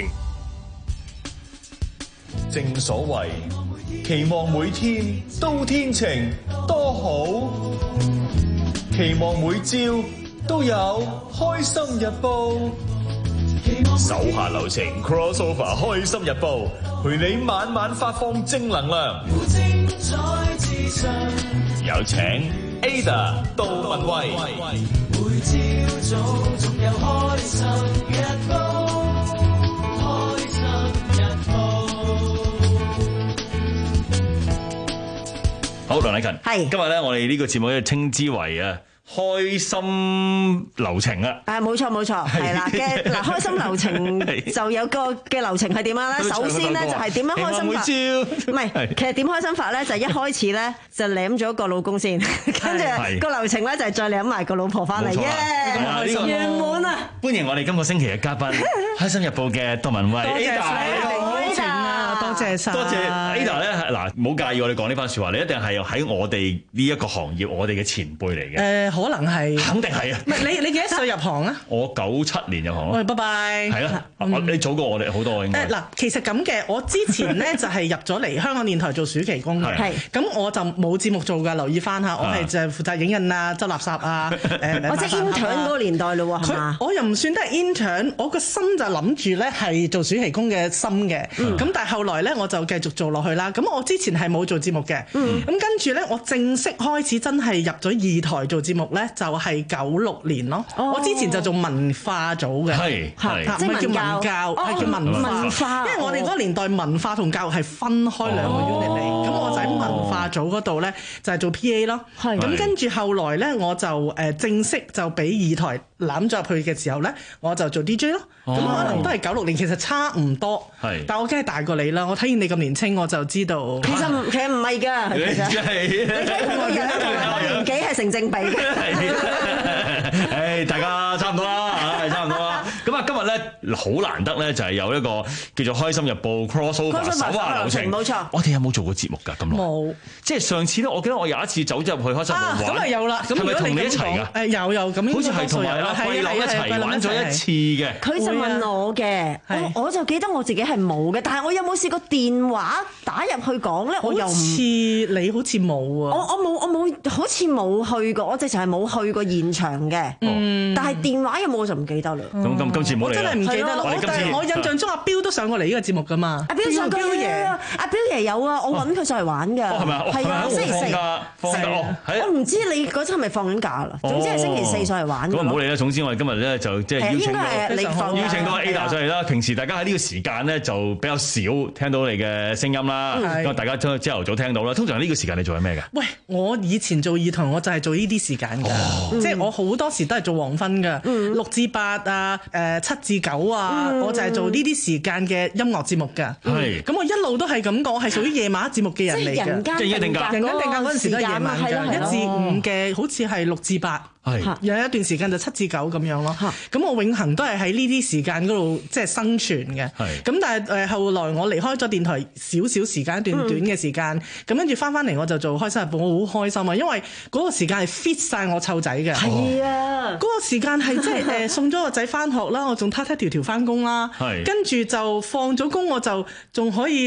正所謂期望每天都天晴多好，期望每朝都有開心日報，手下留情 crossover 開心日報，陪你晚晚發放正能量。有請 Ada 杜文慧，每朝早總有開心日報。 好，梁禮勤， 係今日咧，我哋呢個節目咧稱之為啊開心流程啊。 誒，冇錯冇錯，係啦嘅嗱，開心流程就有個嘅流程係點樣咧？首先咧就係點樣開心法？唔係，其實點開心法咧就係一開始咧就攬咗個老公先，跟住個流程咧就係再攬埋個老婆翻嚟，耶！圓滿啊！ 歡迎我哋今個星期嘅嘉賓，開心日報嘅杜文慧 Ada。 多謝晒， 多謝 Ada 咧，嗱，唔好介意我哋講呢番説話，你一定係喺我哋呢一個行業，我哋嘅前輩嚟嘅。 誒、呃，可能係， 肯定係啊！ 唔係你你幾多歲入行啊？ 我九七年入行咯。 喂，拜拜。 係啦，嗯、你早過我哋好多應該。 誒嗱，其實咁嘅，我之前咧就係入咗嚟香港電台做暑期工嘅，係咁我就冇節目做㗎，留意翻下，我係就係負責影印啊、執垃圾啊，誒， 我即係 intern 嗰個年代咯喎，係嘛？ 我又唔算得係 intern，我個心就諗住咧係做暑期工嘅心嘅，咁、嗯、但係後來咧我就繼續做落去啦。咁我之前係冇做節目嘅，咁、嗯、跟住咧我正式開始真係入咗二台做節目咧，就係九六年咯。哦、我之前就做文化組嘅，係係唔係叫文教，係、哦、叫文化，文化，因為我哋嗰個年代文化同教育係分開兩個 unit 嚟，咁、哦、我就喺文化組嗰度咧就係做 P A 咯。咁跟住後來咧我就誒正式就俾二台攬咗入去嘅時候咧，我就做 D J 咯。咁、哦、可能都係九六年，其實差唔多。係，但我梗係大過你啦。我睇見你咁年輕，我就知道。其實其實唔係㗎，其實你睇佢個樣同埋個年紀係成正比嘅。 誒，大家差唔多啦，係差唔多啦。咁啊，今日咧好難得咧，就係有一個叫做《開心日報》crossover 手下留情。冇錯。我哋有冇做過節目㗎？咁耐冇。即係上次咧，我記得我有一次走咗入去開心日報玩。咁啊有啦。係咪同你一齊㗎？誒有有咁。好似係同埋阿桂林一齊玩咗一次嘅。 佢就問我嘅，我我就記得我自己係冇嘅，但係我有冇試過電話打入去講咧？我又唔似你好似冇啊！ 我我冇我冇好似冇去過，我直情係冇去過現場嘅。嗯，但係電話有冇我就唔記得啦。 咁咁今次冇嚟啦。 我真係唔記得啦。我我印象中阿彪都上過嚟呢個節目㗎嘛。 阿彪上過嚟啊！阿彪爺有啊，我揾佢上嚟玩㗎。 係咪啊？ 係啊，星期四。 放假哦， 我唔知你嗰陣係咪放緊假啦。總之係星期四上嚟玩。 咁唔好理啦。總之我哋今日咧就即係邀請到邀請到 Ada 上嚟啦。平時大家喺呢個時間咧就比較少聽到你嘅聲音啦。因為大家朝朝頭早聽到啦。通常呢個時間你做緊咩㗎？ 喂，我以前做二台我就係做呢啲時間㗎，哦、即係我好多時都係做黃昏㗎，嗯、六至八啊，誒七至九啊，嗯、我就係做呢啲時間嘅音樂節目㗎。係、嗯，咁我一路都係咁講，我係屬於夜晚節目嘅人嚟嘅。即係人間定格，人間定格嗰陣時都係夜晚㗎，一至五嘅好似係六至八。係有一段時間就七至九咁樣咯，咁我永恆都係喺呢啲時間嗰度即係生存嘅。咁但係誒後來我離開咗電台少少時間，一段短嘅時間，咁跟住翻翻嚟我就做開心日報，我好開心啊！因為嗰個時間係 fit 晒我湊仔嘅。係啊，嗰個時間係即係誒送咗個仔翻學啦，我仲攤攤條條翻工啦，跟住就放咗工我就仲可以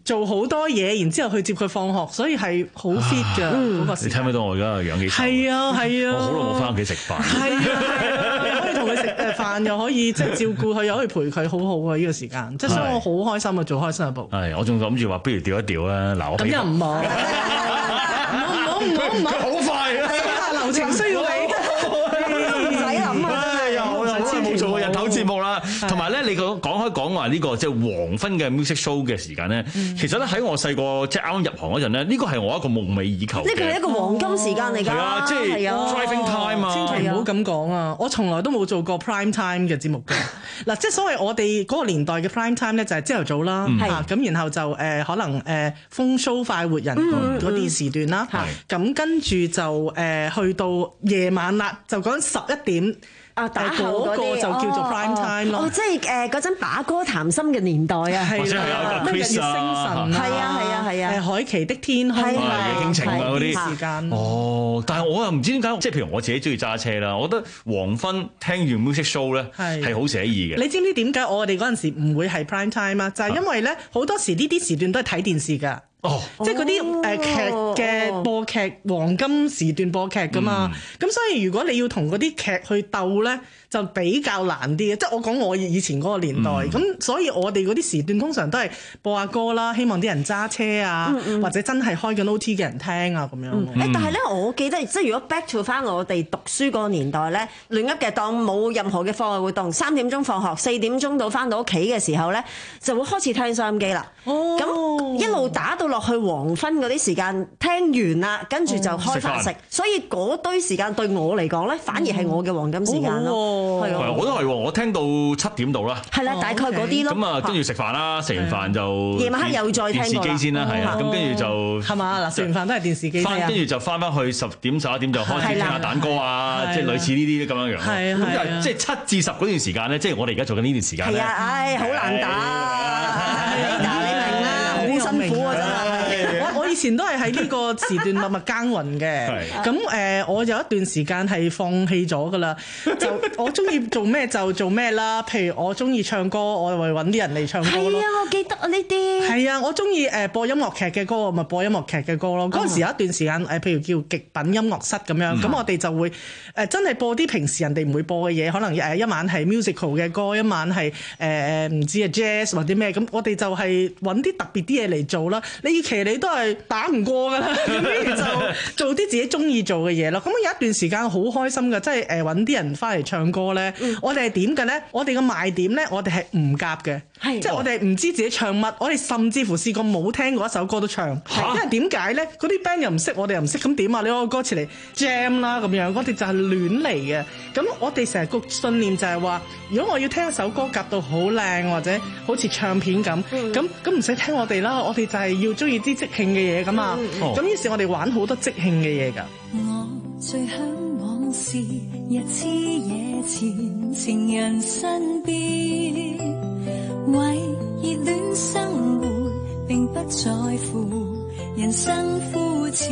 做好多嘢，然之後去接佢放學，所以係好 fit 㗎嗰個時間。 你聽唔聽到我而家養幾手？ 係啊係啊， 我好耐冇翻屋企食飯。 係啊，你可以同佢食誒飯，又可以即係照顧佢，又可以陪佢，好好啊！呢個時間，即係所以我好開心啊，做開心日報。 係，我仲諗住話，不如調一調啦。嗱，我咁又唔好，唔好唔好唔好， 好快啊！ 流程需要你，唔使諗啊！ 又又真係冇做過日頭節目啦。同埋咧，你講講開講話呢個即係黃昏嘅 music show 嘅時間咧，其實咧喺我細個即係啱啱入行嗰陣咧，呢個係我一個夢寐以求嘅。 呢個係一個黃金時間嚟㗎。 係啊，即係 driving time 啊！ 千祈唔好咁講啊！我從來都冇做過 prime time 嘅節目嘅。嗱，即係所謂我哋嗰個年代嘅 prime time 咧，就係朝頭早啦，嚇咁，然後就誒可能誒風騷快活人嗰啲時段啦，咁跟住就誒去到夜晚啦，就講十一點。啊！打後嗰個就叫做 prime time 咯。 哦，即係誒嗰陣把歌談心嘅年代啊， 係啦，咩日月星辰啊， 係啊係啊係啊， 誒海琪的天空啊， 夜傾情啊嗰啲時間。 哦，但係我又唔知點解，即係譬如我自己中意揸車啦，我覺得黃昏聽完 music show 咧係好寫意嘅。 你知唔知點解我哋嗰陣時唔會係 prime time 啊？就係因為咧好多時呢啲時段都係睇電視㗎。哦，即係嗰啲誒劇嘅播劇黃金時段播劇㗎嘛，咁、嗯、所以如果你要同嗰啲劇去鬥咧，就比較難啲嘅。即係我講我以前嗰個年代，咁、嗯、所以我哋嗰啲時段通常都係播下歌啦，希望啲人揸車啊，嗯嗯或者真係開緊 O T 嘅人聽啊咁樣。誒、嗯嗯，但係咧，我記得即係如果 back to 翻我哋讀書嗰個年代咧，亂噏嘅當冇任何嘅課外活動，三點鐘放學，四點鐘到翻到屋企嘅時候咧，就會開始聽收音機啦。哦，咁一路打到落去黃昏嗰啲時間，聽完啦，跟住就開飯食，所以嗰堆時間對我嚟講咧，反而係我嘅黃金時間咯。係啊， 我都係，我聽到七點度啦。 係啦，大概嗰啲咯。 咁啊，跟住食飯啦，食完飯就夜晚黑又再聽電視機先啦，係啊。咁跟住就係嘛嗱，食完飯都係電視機。 翻跟住就翻翻去十點十一點就開始聽下蛋歌啊，即係類似呢啲咁樣樣。係啊，咁即係七至十嗰段時間咧，即係我哋而家做緊呢段時間咧。 係啊，唉，好難打。辛苦啊！真係， 我我以前都係喺呢個時段默默耕耘嘅。咁誒、呃，我有一段時間係放棄咗㗎啦。就我中意做咩就做咩啦。譬如我中意唱歌，我會揾啲人嚟唱歌咯。 係啊，我記得啊呢啲。 係啊，我中意誒播音樂劇嘅歌，咪播音樂劇嘅歌咯。嗰陣、哦、時有一段時間誒，譬如叫極品音樂室咁樣，咁、嗯、我哋就會誒真係播啲平時人哋唔會播嘅嘢，可能誒一晚係 musical 嘅歌，一晚係誒誒唔知啊 jazz 或者咩咁，我哋就係揾啲特別啲嘢嚟做啦。你其實你都係打唔過㗎啦，咁不如就做啲自己中意做嘅嘢咯。咁有一段時間好開心㗎，即係誒揾啲人翻嚟唱歌咧、嗯。我哋係點嘅咧？我哋嘅賣點咧，我哋係唔夾嘅，即係我哋唔知自己唱乜。我哋甚至乎試過冇聽過一首歌都唱，因為點解咧？嗰啲 band 又唔識，我哋又唔識，咁點啊？你攞個歌詞嚟 jam 啦咁樣，我哋就係亂嚟嘅。咁我哋成日個信念就係話，如果我要聽一首歌夾到好靚或者好似唱片咁，咁咁唔使聽我哋啦，我哋就係要中意啲即興嘅嘢噶嘛。咁、嗯、於是我哋玩好多即興嘅嘢㗎。 我最向往是日之夜前情人身邊，為熱戀生活並不在乎人生膚淺。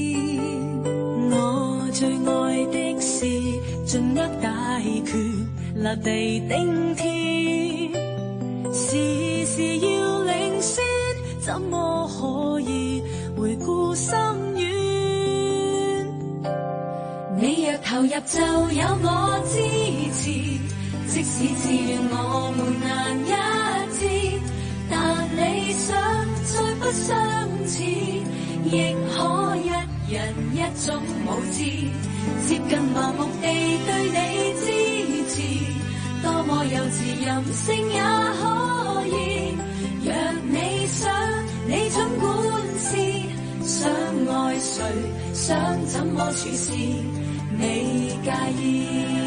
我最愛的是盡握大權立地頂天，時時要領先，怎麼可以回顧深淵？你若投入就有我支持，即使自願我們難一致，但理想再不相似，亦可一人一種舞姿，接近盲目地對你支持，多麼幼稚任性也可以，若你想你儘管試，想愛誰想怎麼處事你介意。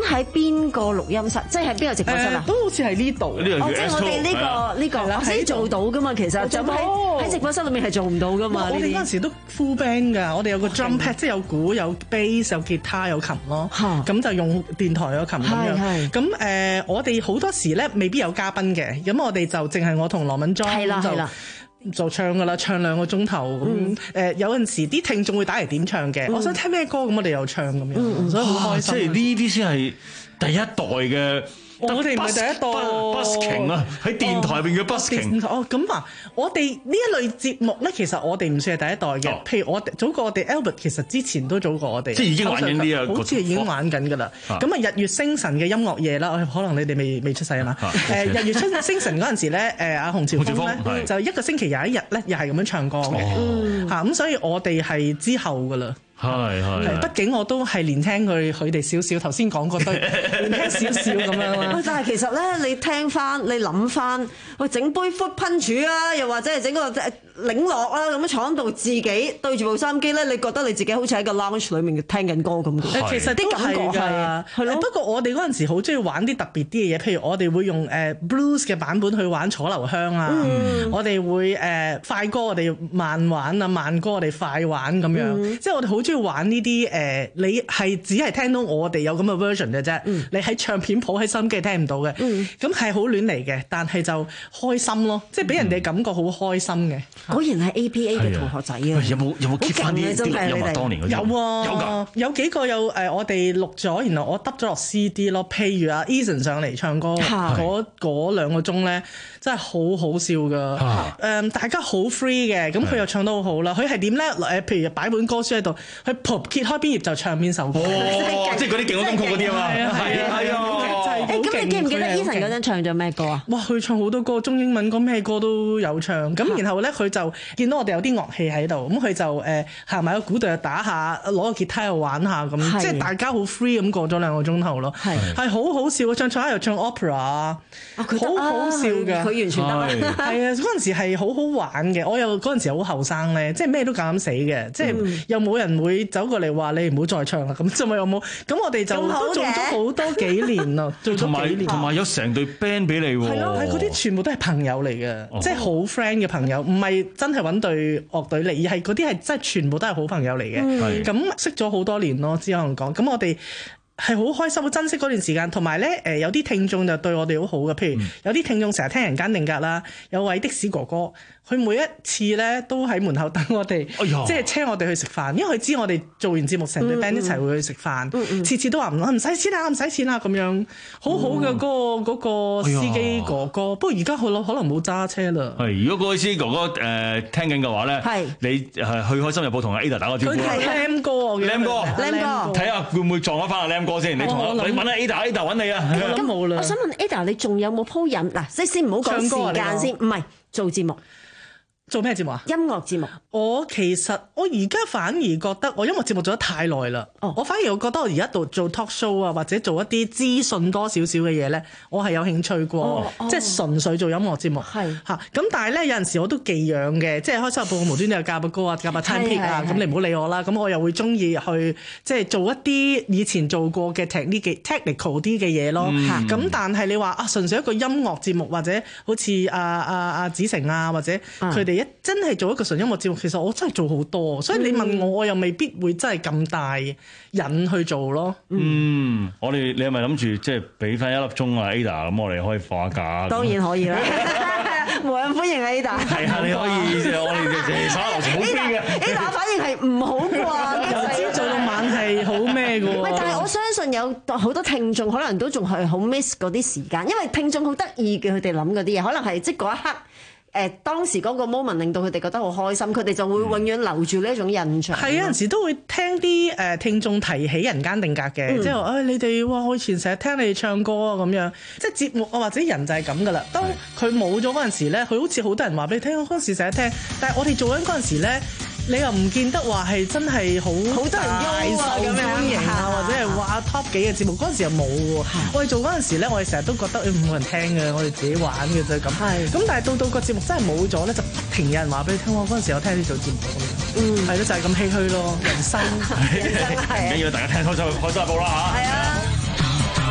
喺邊個錄音室？即係喺邊個直播室啊？ 都好似係呢度。 呢度即係我哋呢個呢個先做到噶嘛。其實就喺喺直播室裏面係做唔到噶嘛。 我哋嗰陣時都 full band 㗎，我哋有個 drum pad，即係有鼓、有 bass、有吉他、有琴咯。咁就用電台個琴咁樣。咁誒，我哋好多時咧未必有嘉賓嘅，咁我哋就淨係我同羅敏莊就就唱㗎啦，唱兩個鐘頭咁。誒有陣時啲聽眾會打嚟點唱嘅，我想聽咩歌咁，我哋又唱咁樣，所以好開心。 即係呢啲先係第一代嘅。 我哋唔係第一代 busking 啊，喺電台入邊嘅 busking。 哦，咁啊，我哋呢一類節目咧，其實我哋唔算係第一代嘅。譬如我哋早過我哋 Albert，其實之前都早過我哋。 即係已經玩緊呢一個， 好似係已經玩緊㗎啦。咁啊，日月星辰嘅音樂夜啦，可能你哋未未出世啊嘛。誒，日月星星辰嗰陣時咧，誒阿洪朝豐咧，就一個星期有一日咧，又係咁樣唱歌嘅。嚇，咁所以我哋係之後㗎啦。 係係， 畢竟我都係年輕佢佢哋少少，頭先講過都年輕少少咁樣啦。 但係其實咧，你聽翻，你諗翻，喂，整杯 fruit punch 啊，又或者係整個檸樂啦，咁樣坐喺度自己對住部收音機咧，你覺得你自己好似喺個 lounge 裏面聽緊歌咁嘅。 其實啲感覺係係咯。不過我哋嗰陣時好中意玩啲特別啲嘅嘢，譬如我哋會用誒 blues 嘅版本去玩楚留香啊，我哋會誒快歌我哋慢玩啊，慢歌我哋快玩咁樣，即係我哋好中意玩呢啲誒，你係只係聽到我哋有咁嘅 version 嘅啫，嗯、你喺唱片鋪喺收音機聽唔到嘅，咁係好亂嚟嘅，但係就開心咯，即係俾人哋感覺好開心嘅。 果然係 A P A 嘅同學仔啊！ 有冇有冇 keep 翻啲啲音樂當年嗰啲？ 有啊， 有㗎， 有幾個有誒，我哋錄咗，然後我揼咗落 C D 咯。譬如啊 Eason 上嚟唱歌嗰嗰兩個鐘咧，真係好好笑㗎。誒，大家好 free 嘅，咁佢又唱得好好啦。佢係點咧？誒，譬如擺本歌書喺度，佢揭開邊頁就唱邊首歌。 哦，即係嗰啲勁歌金曲嗰啲啊嘛。係啊係啊。 誒，咁你記唔記得 Eason 嗰陣唱咗咩歌啊？ 哇，佢唱好多歌，中英文歌咩歌都有唱。咁然後咧，佢就見到我哋有啲樂器喺度，咁佢就誒行埋個鼓度又打下，攞個吉他又玩下咁，即係大家好 free 咁過咗兩個鐘頭咯。係係好好笑，唱唱下又唱 opera 啊，好好笑㗎。 佢完全得。 係啊，嗰陣時係好好玩嘅。我又嗰陣時好後生咧，即係咩都敢死嘅，即係又冇人會走過嚟話你唔好再唱啦。咁就咪又冇。咁我哋就都做咗好多幾年咯，做咗幾年。 同埋有成隊 band 俾你喎。 係咯，係嗰啲全部都係朋友嚟嘅，即係好 friend 嘅朋友，唔係真係揾隊樂隊嚟，而係嗰啲係真係全部都係好朋友嚟嘅。咁識咗好多年咯，只可能講。咁我哋係好開心，好珍惜嗰段時間。同埋咧，誒有啲聽眾就對我哋好好嘅，譬如有啲聽眾成日聽人間定格啦，有位的士哥哥。佢每一次咧都喺門口等我哋，哎、即係車我哋去食飯，因為佢知我哋做完節目成隊 band 一齊會去食飯，次、嗯嗯、次都話唔唔使錢啊，唔使錢啊咁樣，好好嘅嗰個嗰個司機哥哥。哎、不過而家佢可能冇揸車啦。 係，如果嗰位司機哥哥誒、呃、聽緊嘅話咧，係你誒去開心日報同阿 Ada 打個招呼。 佢係 Lam 哥 ，Lam 哥 ，Lam 哥， 睇下會唔會撞翻阿 Lam 哥先？你同你揾阿 Ada，Ada 揾你啊。 咁冇啦。我想問 Ada， 你仲有冇鋪癮？嗱，即先唔好講時間先，唔係做節目。 做咩節目啊？ 音樂節目。 我其實我而家反而覺得我音樂節目做得太耐啦。哦，我反而我覺得我而家度做 talk show 啊，或者做一啲資訊多少少嘅嘢咧，我係有興趣過，哦哦、即係純粹做音樂節目。係嚇咁，但係咧有陣時我都寄養嘅，即係開心日報無端端有夾把歌啊，夾把 time pick 啊，咁你唔好理我啦。咁我又會中意去即係做一啲以前做過嘅 technical technical 啲嘅嘢咯。咁、嗯、但係你話啊，純粹一個音樂節目或者好似阿阿阿子成啊，或者佢哋。一真係做一個純音樂節目，其實我真係做好多，所以你問我，我又未必會真係咁大癮去做咯。 嗯，我哋你係咪諗住即係俾翻一粒鐘啊 Ada， 咁我哋可以放下假？ 當然可以啦，無人歡迎啊 Ada。係啊，你可以，我哋就係耍流好飛嘅。 Ada 反應係唔好啩， 由朝做到晚係好咩嘅喎？ 喂，但係我相信有好多聽眾可能都仲係好 miss 嗰啲時間，因為聽眾好得意嘅，佢哋諗嗰啲嘢，可能係即係嗰一刻。誒當時嗰個 moment 令到佢哋覺得好開心，佢哋就會永遠留住呢一種印象。係、嗯、有陣時都會聽啲誒聽眾提起人間定格嘅，嗯、即係話誒你哋哇，我以前成日聽你哋唱歌啊咁樣，即係節目啊或者人就係咁噶啦。當佢冇咗嗰陣時咧，佢好似好多人話俾你聽，嗰陣時成日聽，但係我哋做緊嗰陣時咧。你又唔見得話係真係好好多人優啊咁樣歡迎啊，或者係話 top 幾嘅節目嗰陣時又冇喎。我哋做嗰陣時咧，我哋成日都覺得誒冇人聽嘅，我哋自己玩嘅啫咁。係。咁但係到到個節目真係冇咗咧，就不停有人話俾你聽喎。嗰陣時我聽你做節目咁樣。嗯。係咯，就係咁唏噓咯，人生。人生係。唔緊要，大家聽開心開心日報啦嚇。係啊。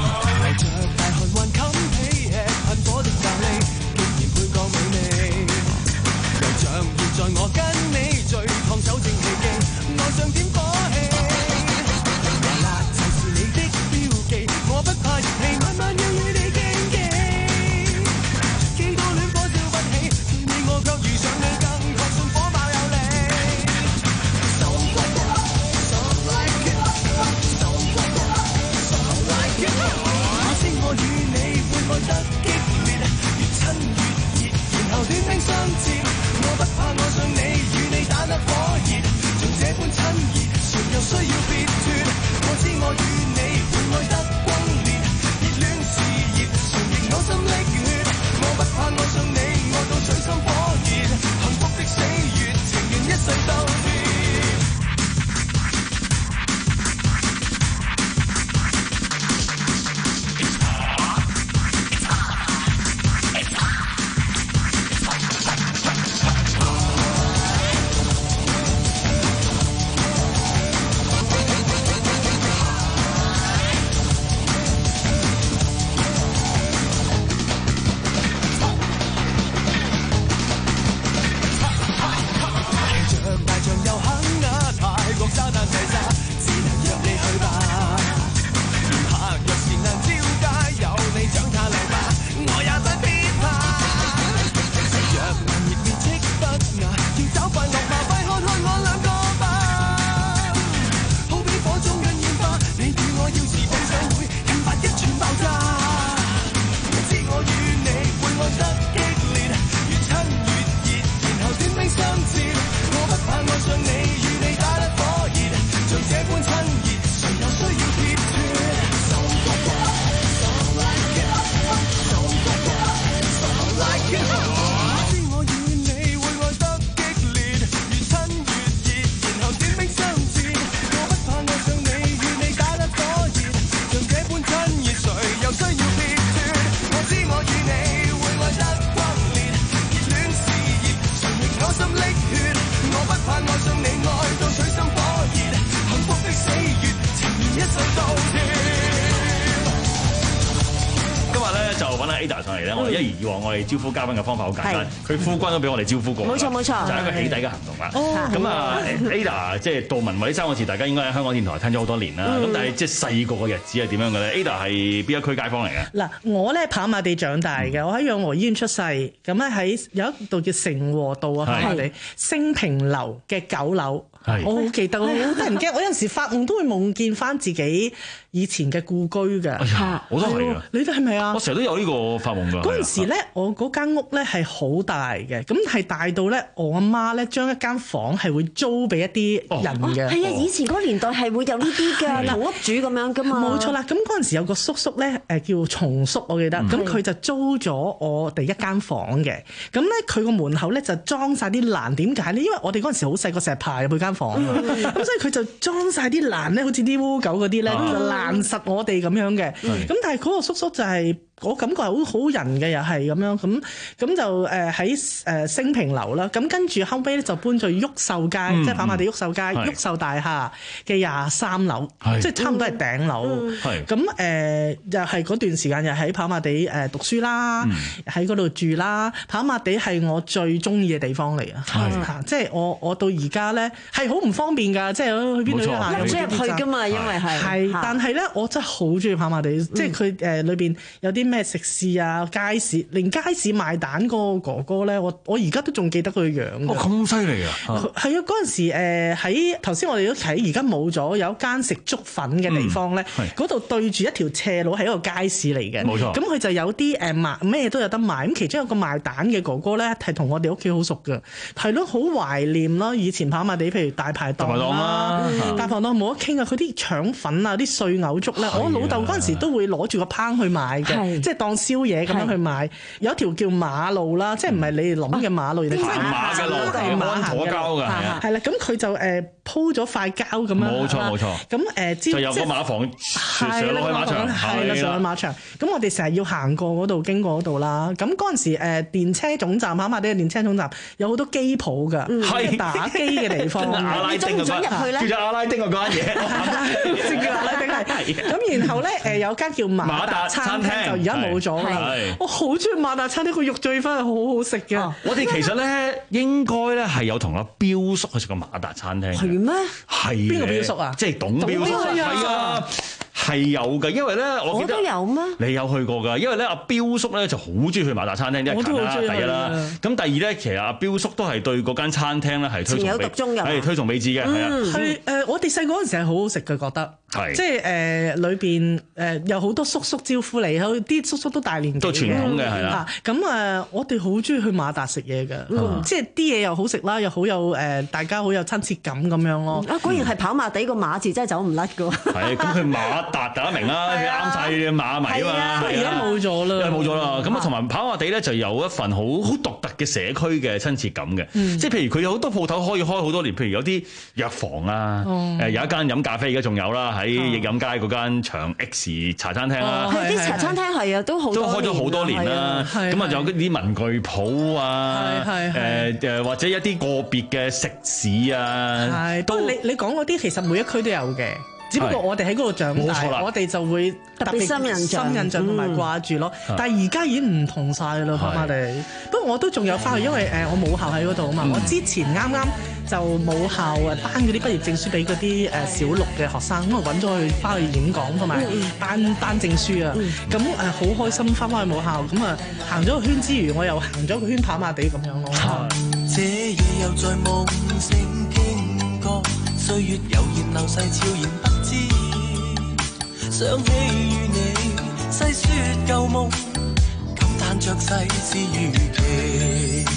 一如以往我哋招呼嘉賓嘅方法好簡單，佢夫君都俾我哋招呼過， 冇錯冇錯， 就係一個起底嘅行動啦。咁啊 Ada 即係杜汶惠呢三個字，大家應該喺香港電台聽咗好多年啦。咁但係即係細個嘅日子係點樣嘅咧 ？Ada 係邊一區街坊嚟嘅？ 嗱，我咧跑馬地長大嘅，我喺養和醫院出世，咁咧喺有一度叫成和道啊，跑馬地升平樓嘅九樓。我好記得，我好得人驚。我有陣時發夢都會夢見翻自己以前嘅故居㗎。 哎呀，我都係啊！ 你哋係咪啊？ 我成日都有呢個發夢㗎。 嗰陣時咧，我嗰間屋咧係好大嘅，咁係大到咧，我阿媽咧將一間房係會租俾一啲人嘅。 係啊，以前嗰個年代係會有呢啲嘅同屋主咁樣㗎嘛。 冇錯啦，咁嗰陣時有個叔叔咧，誒叫松叔，我記得，咁佢就租咗我哋一間房嘅。咁咧佢個門口咧就裝晒啲欄，點解咧？因為我哋嗰陣時好細個，成日爬入去間房啊，咁所以佢就裝晒啲欄咧，好似啲污狗嗰啲咧，就爛實我哋咁樣嘅。咁但係嗰個叔叔就係。我感覺係好好人嘅，又係咁樣咁咁就誒喺誒升平樓啦，咁跟住後尾咧就搬咗毓秀街，嗯、即係跑馬地毓秀街毓秀、嗯、大廈嘅廿三樓，即係差唔多係頂樓。咁誒、嗯呃、又係嗰段時間又喺跑馬地誒讀書啦，喺嗰度住啦。跑馬地係我最中意嘅地方嚟啊！即係我我到而家咧係好唔方便㗎，即係去邊度行入出入去㗎嘛，因為係係，但係咧我真係好中意跑馬地，嗯、即係佢誒裏邊有啲咩食肆啊、街市，連街市賣蛋嗰個哥哥咧，我我而家都仲記得佢嘅樣。 哦，咁犀利啊！ 係啊，嗰陣時誒喺頭先我哋都睇，而家冇咗有間食粥粉嘅地方咧，嗰度、嗯、對住一條斜路係一個街市嚟嘅。冇錯。咁佢就有啲誒賣咩都有得賣，咁其中有個賣蛋嘅哥哥咧係同我哋屋企好熟嘅，係咯，好懷念咯。以前跑馬地譬如大排檔啦，大排檔冇得傾啊！佢啲腸粉啊、啲碎牛粥咧，我老豆嗰陣時都會攞住個烹去買嘅，即係當宵夜咁樣去買，有一條叫馬路啦，即係唔係你哋諗嘅馬路，行馬嘅路，係馬行嘅路， 係啦，咁佢就誒鋪咗塊膠咁樣， 冇錯冇錯， 咁誒就有個馬房上去馬場， 係啦，上去馬場，咁我哋成日要行過嗰度，經過嗰度啦。咁嗰陣時誒電車總站，跑馬地嘅電車總站有好多機鋪㗎，係打機嘅地方。 阿拉丁嗰間，叫做阿拉丁嗰間嘢， 先叫阿拉丁係。咁然後咧誒有間叫馬達餐廳，就而家冇咗啦。我好中意馬達餐廳，個肉醉翻係好好食嘅。 我哋其實咧應該咧係有同阿彪叔去食過馬達餐廳。 係咩？ 係邊個彪叔啊？ 即係董彪叔係啊。係有嘅，因為咧，我記得我都有咩？ 你有去過㗎，因為咧，阿彪叔咧就好中意去馬達餐廳，一近啦，第一啦。咁第二咧，其實阿彪叔都係對嗰間餐廳咧係推崇備，係推崇備至嘅，係啊。 係誒，我哋細個嗰陣時係好好食嘅，覺得係即係誒裏邊誒有好多叔叔招呼你，啲叔叔都大年紀， 都傳統嘅係啦。 咁誒，我哋好中意去馬達食嘢嘅，即係啲嘢又好食啦，又好有誒，大家好有親切感咁樣咯。 啊，果然係跑馬地個馬字真係走唔甩㗎。 係，咁佢馬達大家明啦，佢啱晒馬迷啊嘛， 而家冇咗啦， 冇咗啦。咁啊，同埋跑馬地咧就有一份好好獨特嘅社區嘅親切感嘅，即係譬如佢有好多鋪頭可以開好多年，譬如有啲藥房啊，誒有一間飲咖啡而家仲有啦，喺益飲街嗰間長 X 茶餐廳啦， 係啲茶餐廳係啊，都好都開咗好多年啦。咁啊，仲有啲文具鋪啊，誒誒或者一啲個別嘅食肆啊， 係都你你講嗰啲其實每一區都有嘅。只不過我哋喺嗰度長大，我哋就會特別深印象、深印象同埋掛住咯。嗯、但係而家已經唔同晒啦，跑馬地。不過我都仲有翻去，因為誒我母校喺嗰度啊嘛。嗯、我之前啱啱就母校誒頒嗰啲畢業證書俾嗰啲誒小六嘅學生，咁啊揾咗佢翻去演講同埋頒頒證書啊。咁誒好開心翻返去母校，咁啊行咗個圈之餘，我又行咗個圈跑馬地咁樣咯。 這夜又在夢醒經過，歲月悠然流逝，悄然不知。想起與你細說舊夢，感嘆着世事如棋。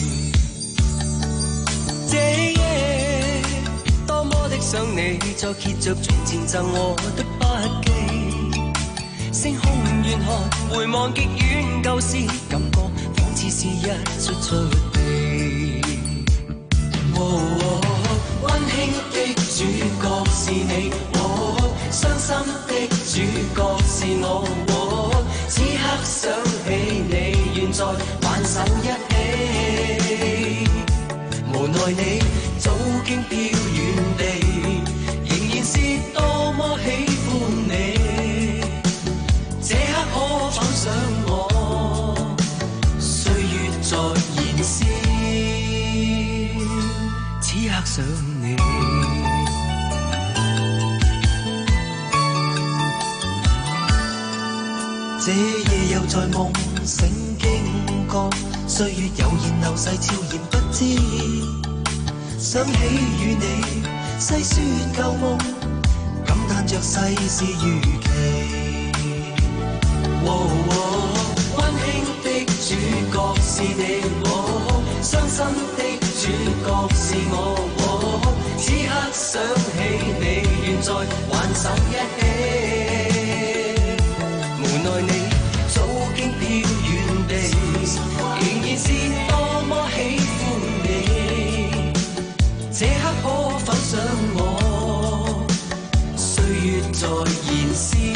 這夜多麼的想你，再揭着從前贈我的筆記。星空遠看，回望極遠舊事，感覺仿似是一出出地。哦哦溫馨的主角是你，哦，傷心的主角是我，哦，此刻想起你，願再挽手一起。無奈你早經飄遠地，仍然是多麼喜歡你。這刻可否想我， 這夜又在夢醒驚覺，歲月悠然流逝，悄然不知。想起與你細說舊夢，感嘆着世事如棋。哦哦，溫馨的主角是你我，傷心的主角是我。哦，此刻想起你，願再挽手一起。無奈你早經飄遠地，仍然是多麼喜歡你。這刻可否想我，歲月在燃燒，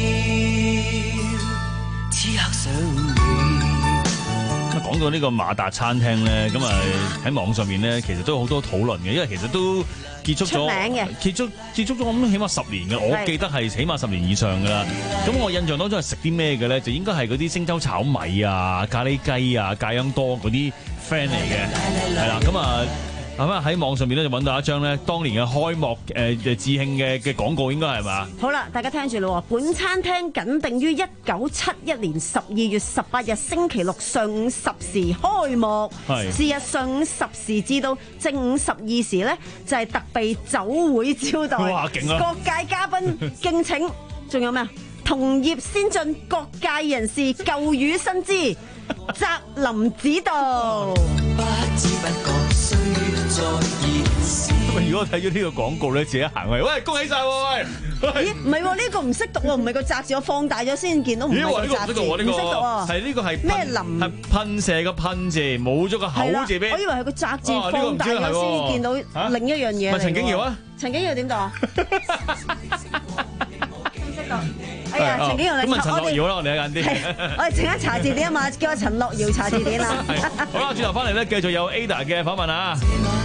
此刻想你。 咁講到呢個馬達餐廳咧，咁啊喺網上面咧，其實都有好多討論嘅，因為其實都結束咗， 出名嘅結束結束咗，我諗起碼十年嘅，我記得係起碼十年以上㗎啦。咁我印象當中係食啲咩嘅咧？就應該係嗰啲星洲炒米啊、咖喱雞啊、芥香多嗰啲 friend 嚟嘅，係啦。咁啊咁啊喺網上面咧就揾到一張咧當年嘅開幕誒誒致慶嘅嘅廣告，應該係嘛？ 好啦，大家聽住咯，本餐廳僅定於一九七一年十二月十八日星期六上午十時開幕，是日上午十時至到正午十二時呢，就係、是、特備酒會招待， 哇勁啊！ 各界嘉賓敬請，仲有咩啊？同業先進，各界人士舊雨新知，責臨指導。 不知不覺歲月在燃燒。 如果睇咗呢個廣告咧，自己行去，喂，恭喜晒喎，喂！ 咦，唔係喎，呢個唔識讀喎，唔係個澤字，我放大咗先見到唔係個澤字，唔識讀喎。 係呢個係咩林？ 係噴射個噴字，冇咗個口字邊。 我以為係個澤字放大咗先見到另一樣嘢。 咪陳景瑤啊？ 陳景瑤點讀啊？唔識讀。哎呀，陳景瑤你咁問陳樂瑤啦，我哋晏啲。 我哋陣間查字典啊嘛，叫阿陳樂瑤查字典啦。 好啦，轉頭翻嚟咧，繼續有 Ada 嘅訪問啊。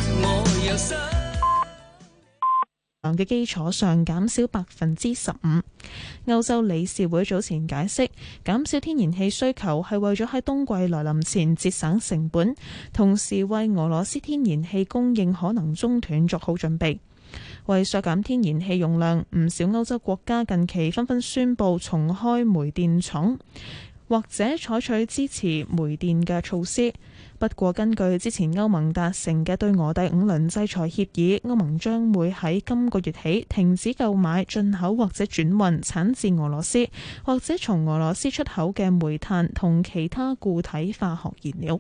嘅基礎上減少百分之十五。歐洲理事會早前解釋，減少天然氣需求係為咗喺冬季來臨前節省成本，同時為俄羅斯天然氣供應可能中斷作好準備。為削減天然氣用量，唔少歐洲國家近期紛紛宣布重開煤電廠，或者採取支持煤電嘅措施。不過，根據之前歐盟達成嘅對俄第五輪制裁協議，歐盟將會喺今個月起停止購買、進口或者轉運產自俄羅斯或者從俄羅斯出口嘅煤炭同其他固體化學燃料。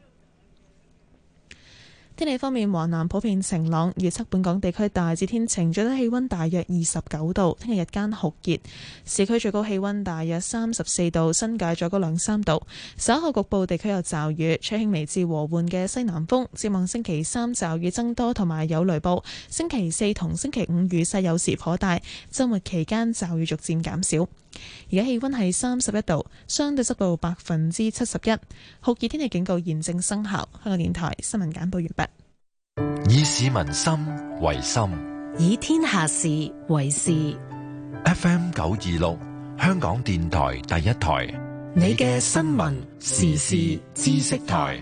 天氣方面，華南普遍晴朗，預測本港地區大致天晴，最低氣溫大約二十九度。聽日日間酷熱，市區最高氣溫大約三十四度，新界再高兩三度。稍後局部地區有驟雨，吹輕微至和緩嘅西南風。展望星期三驟雨增多，同埋有雷暴。星期四同星期五雨勢有時頗大，週末期間驟雨逐漸減少。而家氣溫係三十一度，相對濕度百分之七十一，酷熱天氣警告現正生效。香港電台新聞簡報完畢。 以市民心為心， 以天下事為事。 F M 九二六，香港電台第一台， 你嘅新聞時事知識台。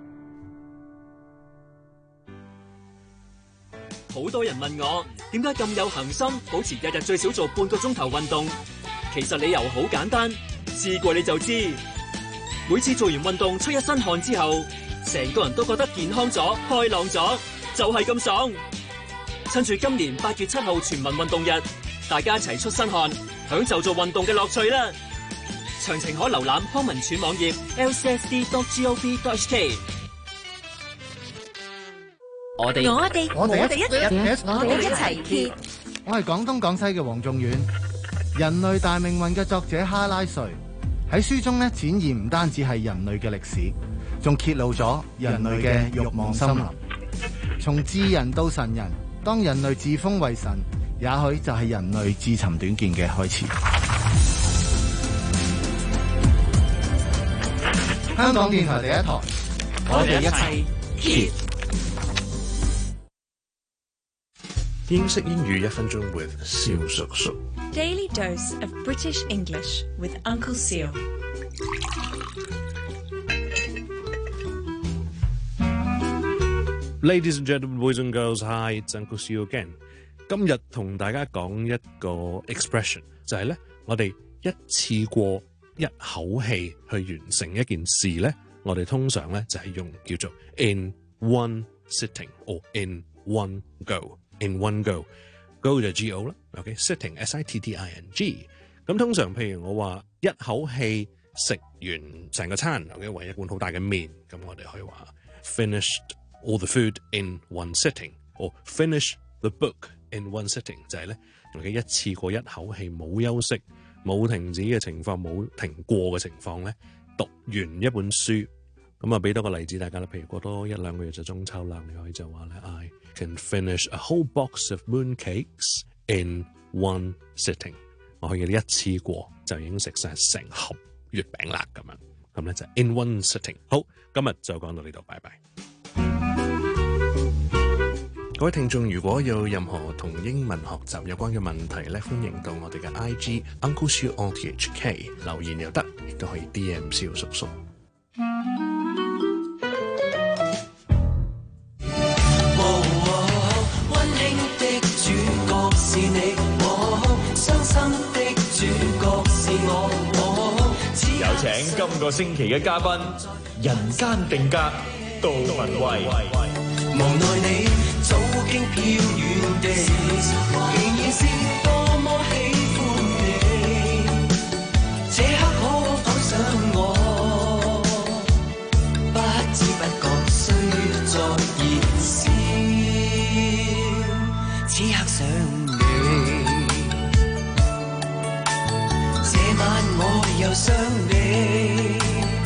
好多人問我點解咁有恒心，保持日日最少做半個鐘頭運動。其實理由好簡單，試過你就知。每次做完運動出一身汗之後，成個人都覺得健康咗、開朗咗，就係咁爽。趁住今年八月七號全民運動日，大家一齊出身汗，享受做運動嘅樂趣啦。詳情可瀏覽康文署網頁 l c s d dot gov dot h k。 我哋我哋我哋一我哋一齊揭。 我係廣東廣西嘅黃仲遠，人類大命運嘅作者哈拉瑞喺書中咧展現唔單止係人類嘅歷史，仲揭露咗人類嘅慾望森林。從智人到神人，當人類自封為神，也許就係人類自尋短見嘅開始。香港電台第一台，我哋一齊揭。 英式英語一分鐘 with 蕭叔叔。 Daily dose of British English with Uncle Seal。 Ladies and gentlemen, boys and girls, hi, it's Uncle Seal again。今日同大家講一個 expression，就係咧，我哋一次過一口氣去完成一件事咧，我哋通常咧就係用叫做 in one sitting or in one go。in one go，go 就 G O 啦 ，OK，sitting S I T T I N G。咁通常譬如我話一口氣食完成個餐 ，OK， 為一碗好大嘅麵，咁我哋可以話 finished all the food in one sitting，or finish the book in one sitting， 就係咧，OK， 一次過一口氣冇休息、冇停止嘅情況、冇停過嘅情況咧，讀完一本書。咁啊，俾多個例子大家啦，譬如過多一兩個月就中秋啦，你可以就話咧 ，I can finish a whole box of mooncakes in one sitting。我可以一次過就已經食晒成盒月餅啦，咁樣咁咧就 in one sitting。好，今日就講到呢度，拜拜。各位聽眾，如果有任何同英文學習有關嘅問題咧，歡迎到我哋嘅 I G Uncle Siu O T H K 留言又得，亦都可以 D M 蕭叔叔。 溫馨的主角是你，傷心的主角是我。 有請今個星期嘅嘉賓，人間定格杜文慧。 無奈你早經飄遠地，仍然是多麼喜歡你。這刻可否想我？不知不覺雖作熱笑，此刻想你。這晚我又想你。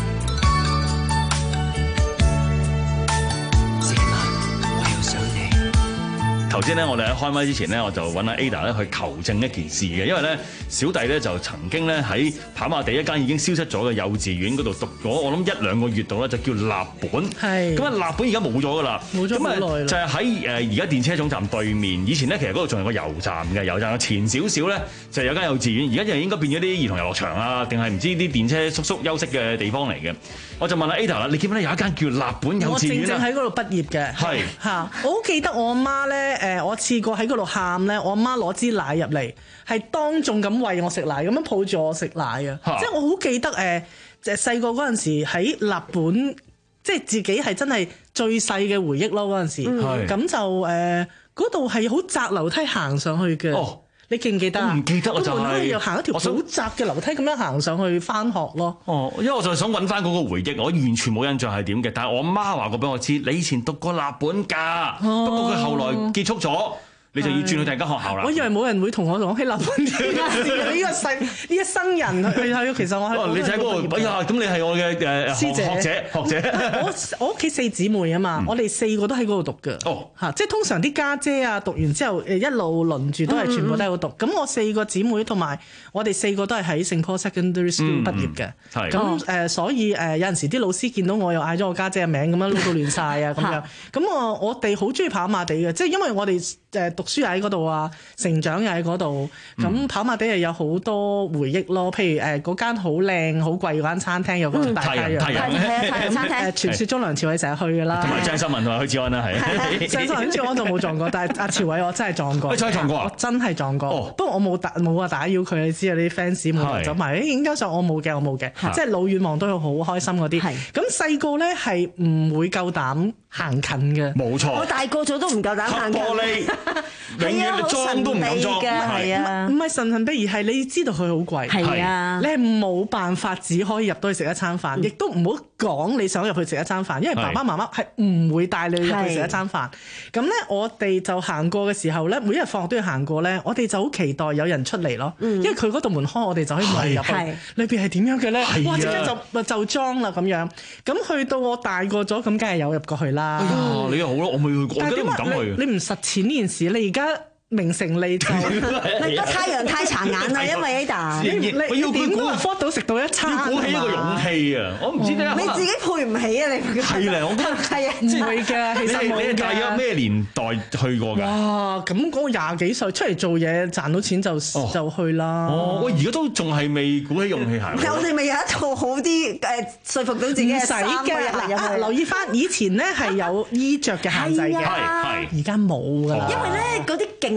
頭先咧，我哋喺開麥之前咧，我就揾阿 Ada 咧去求證一件事嘅，因為咧小弟咧就曾經咧喺跑馬地一間已經消失咗嘅幼稚園嗰度讀咗，我諗一兩個月度咧就叫立本。係。咁啊，立本而家冇咗噶啦。冇咗好耐啦。咁啊，就係喺誒而家電車總站對面。以前咧其實嗰度仲有個油站嘅，油站嘅前少少咧就有間幼稚園，而家就應該變咗啲兒童遊樂場啊，定係唔知啲電車叔叔休息嘅地方嚟嘅。我就問阿 Ada 啦，你記唔記得有一間叫立本幼稚園？ 我正正喺嗰度畢業嘅。係。嚇！我好記得我阿媽咧。誒，我試過喺嗰度喊咧，我阿媽攞支奶入嚟，係當眾咁餵我食奶，咁樣抱住我食奶啊！即係我好記得誒，誒細個嗰陣時喺立本，即係自己係真係最細嘅回憶咯。嗰陣時，咁就誒嗰度係好窄樓梯行上去嘅。哦，你記唔記得啊？唔記得啊，就係要行一條好窄嘅樓梯咁樣行上去返學咯。 哦，因為我就想揾翻嗰個回憶，我完全冇印象係點嘅。但係我媽話過俾我知，你以前讀過立本㗎，不過佢後來結束咗。你就要轉去第二間學校啦。 我以為冇人會同我講起立本呢件事，呢個世呢一生人係係其實我係。 你喺嗰個，哎呀，咁你係我嘅誒師姐學者學者。 我我屋企四姊妹啊嘛，我哋四個都喺嗰度讀㗎。哦，嚇，即係通常啲家姐啊讀完之後誒一路輪住都係全部都喺嗰度讀。咁我四個姊妹同埋我哋四個都係喺聖 Paul Secondary School 畢業嘅。係。咁誒，所以誒有陣時啲老師見到我又嗌咗我家姐嘅名咁樣撈到亂晒啊咁樣。咁我我哋好中意跑馬地嘅，即係因為我哋誒讀書又喺嗰度啊，成長又喺嗰度，咁、嗯、跑馬地又有好多回憶咯。譬如誒嗰間好靚好貴嗰間餐廳，有個大太陽，係啊太陽餐廳。誒傳説中梁朝偉成日去㗎啦，同埋張秀文同埋許志安啦，係。 張秀文、許志安就冇撞過，但係阿朝偉我真係撞過。 你真係撞過啊？ 我真係撞過。哦、不過我冇打冇話打擾佢，你知啊啲 fans 冇走埋。誒影張相我冇嘅，我冇嘅，即係老遠望都好開心嗰啲。咁細個咧係唔會夠膽行近嘅。冇錯。我大個咗都唔夠膽行近。玻璃。係啊，好神秘㗎，係啊，唔係神神秘，而係你知道佢好貴，係啊，你係冇辦法只可以入到去食一餐飯，亦都唔好講你想入去食一餐飯，因為爸爸媽媽係唔會帶你入去食一餐飯。咁咧，我哋就行過嘅時候咧，每一日放學都要行過咧，我哋就好期待有人出嚟咯，因為佢嗰度門開，我哋就可以望入去，裏邊係點樣嘅咧？哇！即刻就就裝啦咁樣。咁去到我大個咗，咁梗係有入過去啦。 哎呀，你又好咯，我未去過，我都唔敢去。 你唔實踐呢件事，你而家名成利就， 你個太陽太殘眼啦，因為 Ada， 你你點會 afford 到食到一餐？ 要鼓起一個勇氣啊！我唔知點解你自己配唔起啊！你係咧，我覺得係啊， 唔會嘅，其實冇嘅。 你大約咩年代去過㗎？ 哇！咁嗰個廿幾歲出嚟做嘢賺到錢就就去啦。 哦，我而家都仲係未鼓起勇氣行。 我哋咪有一套好啲誒說服到自己嘅衫嘅。 留意翻以前咧係有衣着嘅限制嘅，係係而家冇㗎啦。 因為咧嗰啲勁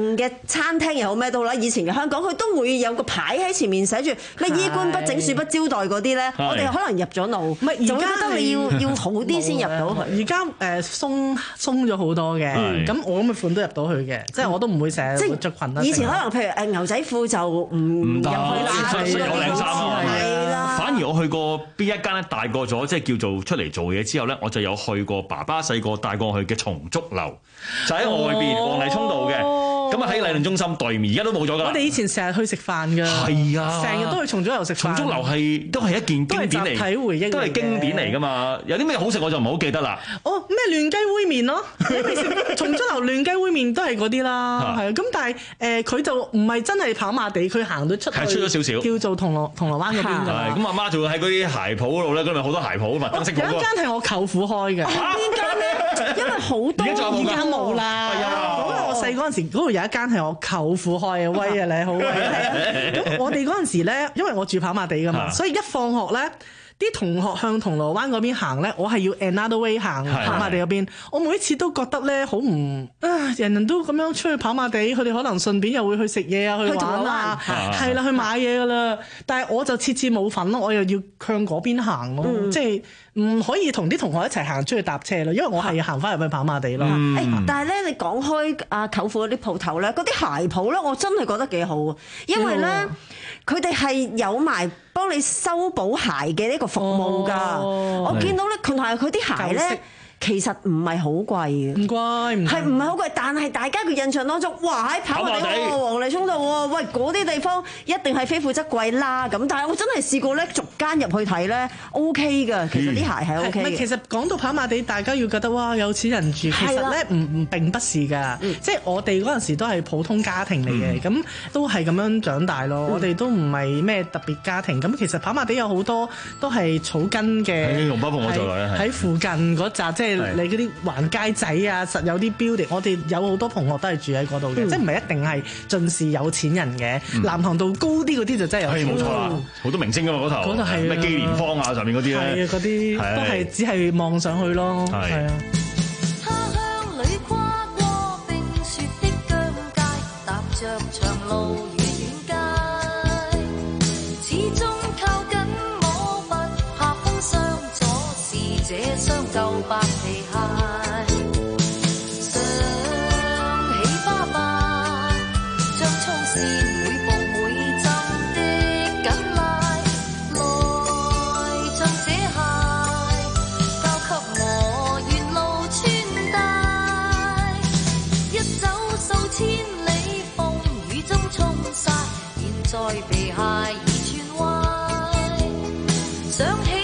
型嘅餐廳又好咩都好啦，以前嘅香港佢都會有個牌喺前面寫住咩衣冠不整、恕不招待嗰啲咧，我哋可能入咗腦， 唔係就會覺得你要要好啲先入到去。 而家誒鬆鬆咗好多嘅，咁我咁嘅款都入到去嘅，即係我都唔會成日會着裙啦。 以前可能譬如誒牛仔褲就唔入去啦， 有靚衫啊， 係啦。 反而我去過邊一間咧，大個咗即係叫做出嚟做嘢之後咧，我就有去過爸爸細個帶過去嘅松竹樓，就喺外邊黃泥涌道嘅。咁啊喺禮頓中心對面，而家都冇咗㗎啦。 我哋以前成日去食飯㗎， 係啊， 成日都去松竹樓食飯。 松竹樓係都係一件經典嚟， 都係集體回憶嚟嘅， 都係經典嚟㗎嘛。有啲咩好食我就唔好記得啦。 哦，咩亂雞煨麵咯，你未食松竹樓亂雞煨麵都係嗰啲啦，係啊。咁但係誒佢就唔係真係跑馬地，佢行到出去， 係出咗少少， 叫做銅鑼銅鑼灣嗰邊㗎。 係咁，阿媽就會喺嗰啲鞋鋪嗰度咧，嗰度好多鞋鋪啊嘛，燈飾鋪。 有一間係我舅父開嘅。 邊間咧？因為好多而家冇啦。嗰個我細嗰陣時，嗰度有一間係我舅父開嘅，威啊你好威啊！咁我哋嗰陣時咧，因為我住跑馬地㗎嘛，所以一放學咧。啲同學向銅鑼灣嗰邊行咧，我係要 another way 行跑馬地嗰邊。我每一次都覺得咧好唔啊，人人都咁樣出去跑馬地，佢哋可能順便又會去食嘢啊，去玩啊，係啦，去買嘢噶啦。但係我就次次冇份咯，我又要向嗰邊行咯，嗯、即係唔可以同啲同學一齊行出去搭車咯，因為我係要行翻入去跑馬地咯。 嗯欸、但係咧，你講開阿舅父嗰啲鋪頭咧，嗰啲鞋鋪咧，我真係覺得幾好啊，因為咧佢哋係有埋幫你修補鞋嘅呢個服務㗎。哦、我見到咧，佢係佢啲鞋咧。其實唔係好貴嘅，唔貴，唔係唔係好貴，但係大家嘅印象當中，哇喺跑馬地喎、黃泥涌道喎，喂嗰啲地方一定係非富則貴啦咁。但係我真係試過咧，逐間入去睇咧 ，OK 㗎，其實啲鞋係 OK 嘅。 其實講到跑馬地，大家要覺得哇有錢人住，其實咧唔唔並不是㗎，嗯、即係我哋嗰陣時都係普通家庭嚟嘅，咁、嗯、都係咁樣長大咯。嗯、我哋都唔係咩特別家庭，咁其實跑馬地有好多都係草根嘅，喺附近嗰扎即係。你嗰啲橫街仔啊，實有啲 building，我哋有好多同學都係住喺嗰度嘅，嗯、即係唔係一定係盡是有錢人嘅。嗯、南塘道高啲嗰啲就真係有錢。係冇錯啦，好多明星㗎嘛嗰頭。嗰度係咩紀蓮坊啊上面嗰啲咧？係啊，嗰啲都係只係望上去咯。係啊。 他鄉裏跨過冰雪的疆界，踏着長路與遠街，始終靠緊我，不怕風霜阻，是這雙舊白皮鞋。想起花瓣，將粗線每步每針的緊拉，來將這鞋交給我，沿路穿戴。一走數千里，風雨中沖曬，現在皮鞋已穿歪。想起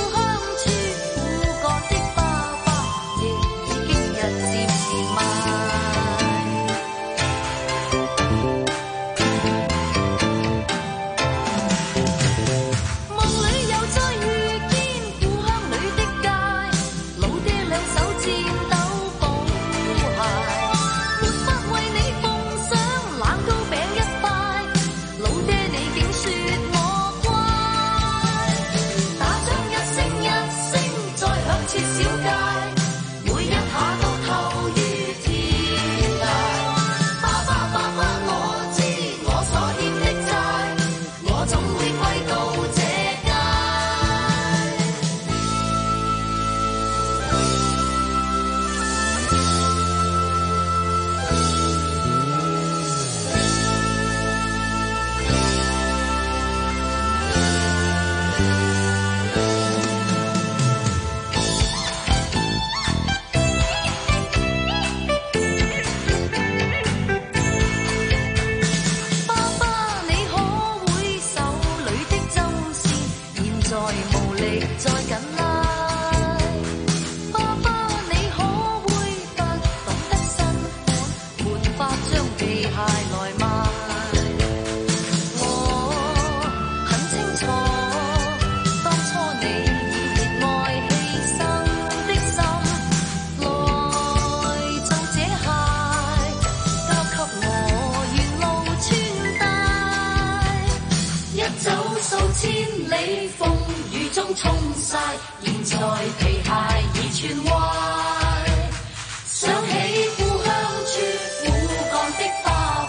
沖曬，現在皮鞋已穿歪。想起故鄉處苦幹的花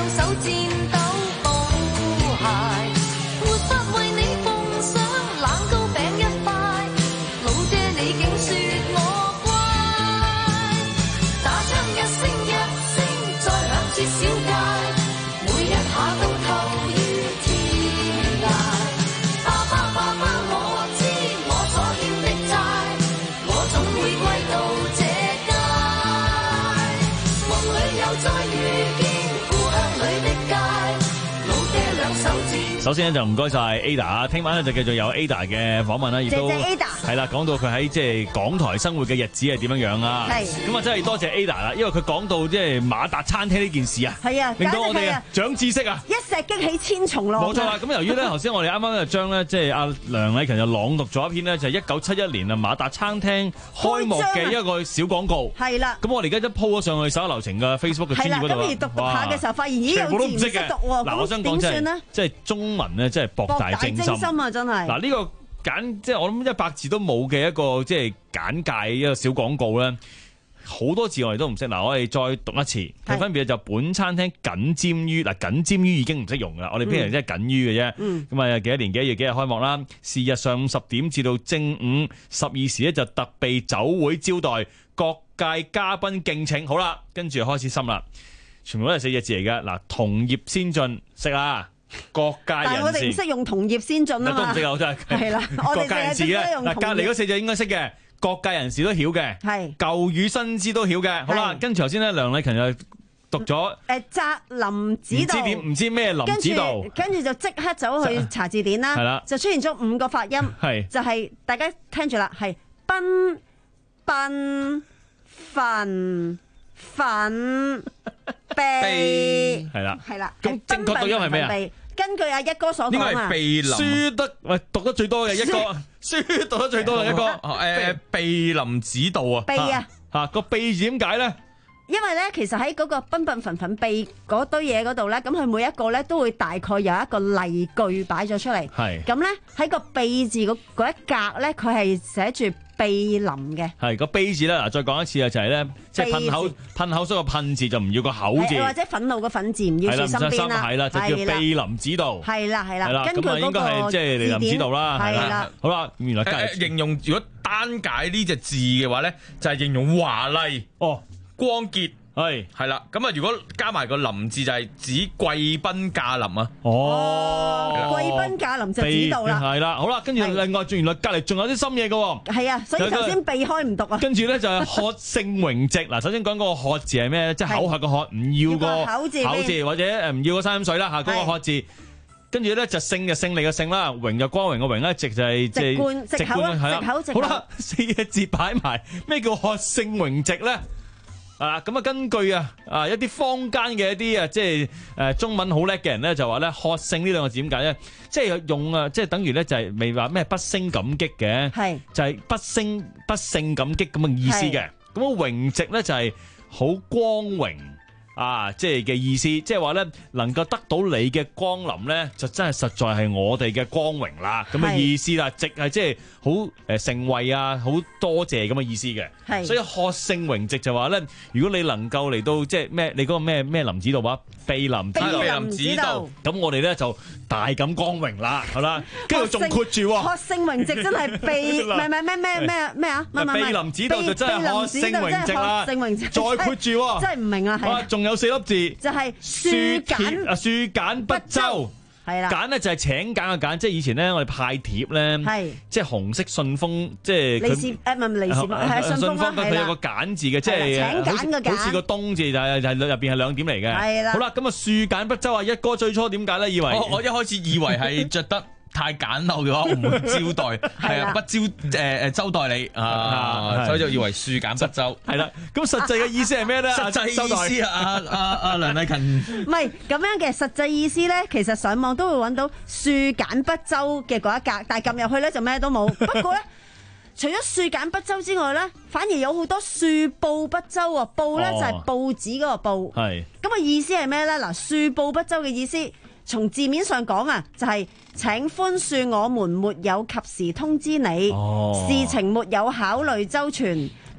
兩手戰鬥補鞋，沒法為你奉上冷糕餅一塊，老爹你竟說我乖，打槍一聲一聲再響徹小街，每一下都透於天涯。爸爸爸爸我知我所欠的債，我總會歸到這街，夢裏又再遇見故鄉裏的街，老爹兩手戰。 首先咧就唔該晒 Ada 啊，聽晚咧就繼續有 Ada 嘅訪問啦，亦都謝謝 Ada 係啦，講到佢喺即係港台生活嘅日子係點樣樣啊。 係咁啊，真係多謝 Ada 啦，因為佢講到即係馬達餐廳呢件事啊， 係啊， 令到我哋啊簡直係啊長知識啊。 一石激起千重浪。 冇錯啦，咁由於咧頭先我哋啱啱就將咧即係阿梁禮勤就朗讀咗一篇咧就係一九七一年啊馬達餐廳開幕嘅一個小廣告。 係啦。 咁我哋而家都 po 咗上去手下留情嘅 Facebook 嘅專頁嗰度啊。 係啦，咁而讀讀下嘅時候發現咦全部都有字唔識唔識嘅讀喎， 嗱，我想講咁點算咧？ 即係中文咧，即係博大精深。 精深啊，真係。 嗱呢個簡即係我諗一百字都冇嘅一個即係簡介一個小廣告咧，好多字我哋都唔識。嗱，我哋再讀一次，佢分別就本餐廳僅尖於嗱僅尖於已經唔識用啦，我哋邊人真係僅於嘅啫。咁啊、嗯、幾多年幾月幾日開幕啦？是日上午十點至到正午十二時咧就特備酒會招待各界嘉賓敬請。好啦，跟住開始深啦，全部都係四隻字嚟嘅。嗱，同業先進識啦。各界人士， 但係我哋唔識用同業先進啊嘛， 都唔識啊，我真係。 係啦，我哋各界人士咧，嗱隔離嗰四隻應該識嘅，各界人士都曉嘅，係舊語新知都曉嘅。好啦，跟住頭先咧，梁禮勤就讀咗誒澤林指導， 唔知點唔知咩林指導， 跟住就即刻走去查字典啦，係啦，就出現咗五個發音，係就係大家聽住啦，係賓、笨、份、粉。秘係啦， 係啦， 咁正確讀音係咩啊？ 根據阿一哥所講啊， 輸得喂讀得最多嘅一哥，輸讀得最多嘅一哥， 誒秘林指導啊， 秘啊， 嚇個秘字點解咧？ 因為咧，其實喺嗰個賓笨粉粉秘嗰堆嘢嗰度咧，咁佢每一個咧都會大概有一個例句擺咗出嚟，係咁咧喺個秘字嗰嗰一格咧，佢係寫住秘林嘅， 係個秘字咧，嗱再講一次啊，就係咧，即係噴口噴口水個噴字就唔要個口字， 或者憤怒個憤字唔要住身邊啦， 係啦，就叫秘林指導， 係啦係啦， 根據嗰個即係林指導啦，係啦，好啦，原來誒形容如果單解呢隻字嘅話咧，就係形容華麗哦， 光潔。 係係啦，咁啊，如果加埋個林字就係指貴賓駕臨啊！ 哦， 貴賓駕臨就指導啦， 係啦，好啦，跟住另外，原來隔離仲有啲深嘢嘅喎。 係啊，所以頭先避開唔讀啊。 跟住咧就係喝聖榮直嗱，首先講嗰個喝字係咩？即係口渴個渴，唔要個口字，口字或者誒唔要個三點水啦嚇，嗰個喝字。跟住咧就勝就勝利嘅勝啦，榮就光榮嘅榮啦，直就係即係直觀係啦。 好啦，四個字擺埋，咩叫喝聖榮直咧？啊，咁啊，根據啊啊一啲坊間嘅一啲啊，即係誒中文好叻嘅人咧，就話咧喝聖呢兩個字點解咧？即係用啊，即係等於咧就係未話咩不勝感激嘅，係就係不勝不勝感激咁嘅意思嘅。咁啊榮直咧就係好光榮啊，即係嘅意思，即係話咧能夠得到你嘅光臨咧，就真係實在係我哋嘅光榮啦，咁嘅意思啦。直係即係好誒盛惠啊，好多謝咁嘅意思嘅。係，所以喝聖榮直就話咧，如果你能夠嚟到即係咩，你嗰個咩咩林指導話秘林秘林指導， 咁我哋咧就大感光榮啦，好啦，跟住仲括住喎， 喝聖榮直真係秘，唔係唔係咩咩咩咩啊？唔係唔係秘林指導就真係喝聖榮直啦， 聖榮直再括住喎， 真係唔明啊，係。 仲有四粒字， 就係恕簡啊，恕簡不周。 係啦， 簡咧就係請柬嘅簡，即係以前咧我哋派帖咧，係即係紅色信封，即係利是誒唔係利是封，係信封啦， 佢有個簡字嘅，即係請柬嘅簡， 好似個東字就係就係入邊係兩點嚟嘅。 係啦， 好啦，咁啊恕簡不周啊，一哥最初點解咧？以為我我一開始以為係着得太簡陋嘅話，我唔會招待，係啊，不招誒誒周待你啊，所以就以為恕簡不周。 係啦，咁實際嘅意思係咩咧？ 實際意思啊，阿阿阿梁禮勤， 唔係咁樣嘅，實際意思咧，其實上網都會揾到恕簡不周嘅嗰一格，但係撳入去咧就咩都冇。不過咧，除咗恕簡不周之外咧，反而有好多恕報不周啊！報咧就係報紙嗰個報，係咁嘅意思係咩咧？嗱，恕報不周嘅意思，從字面上講啊，就係、是、請寬恕我們沒有及時通知你，哦、事情沒有考慮周全，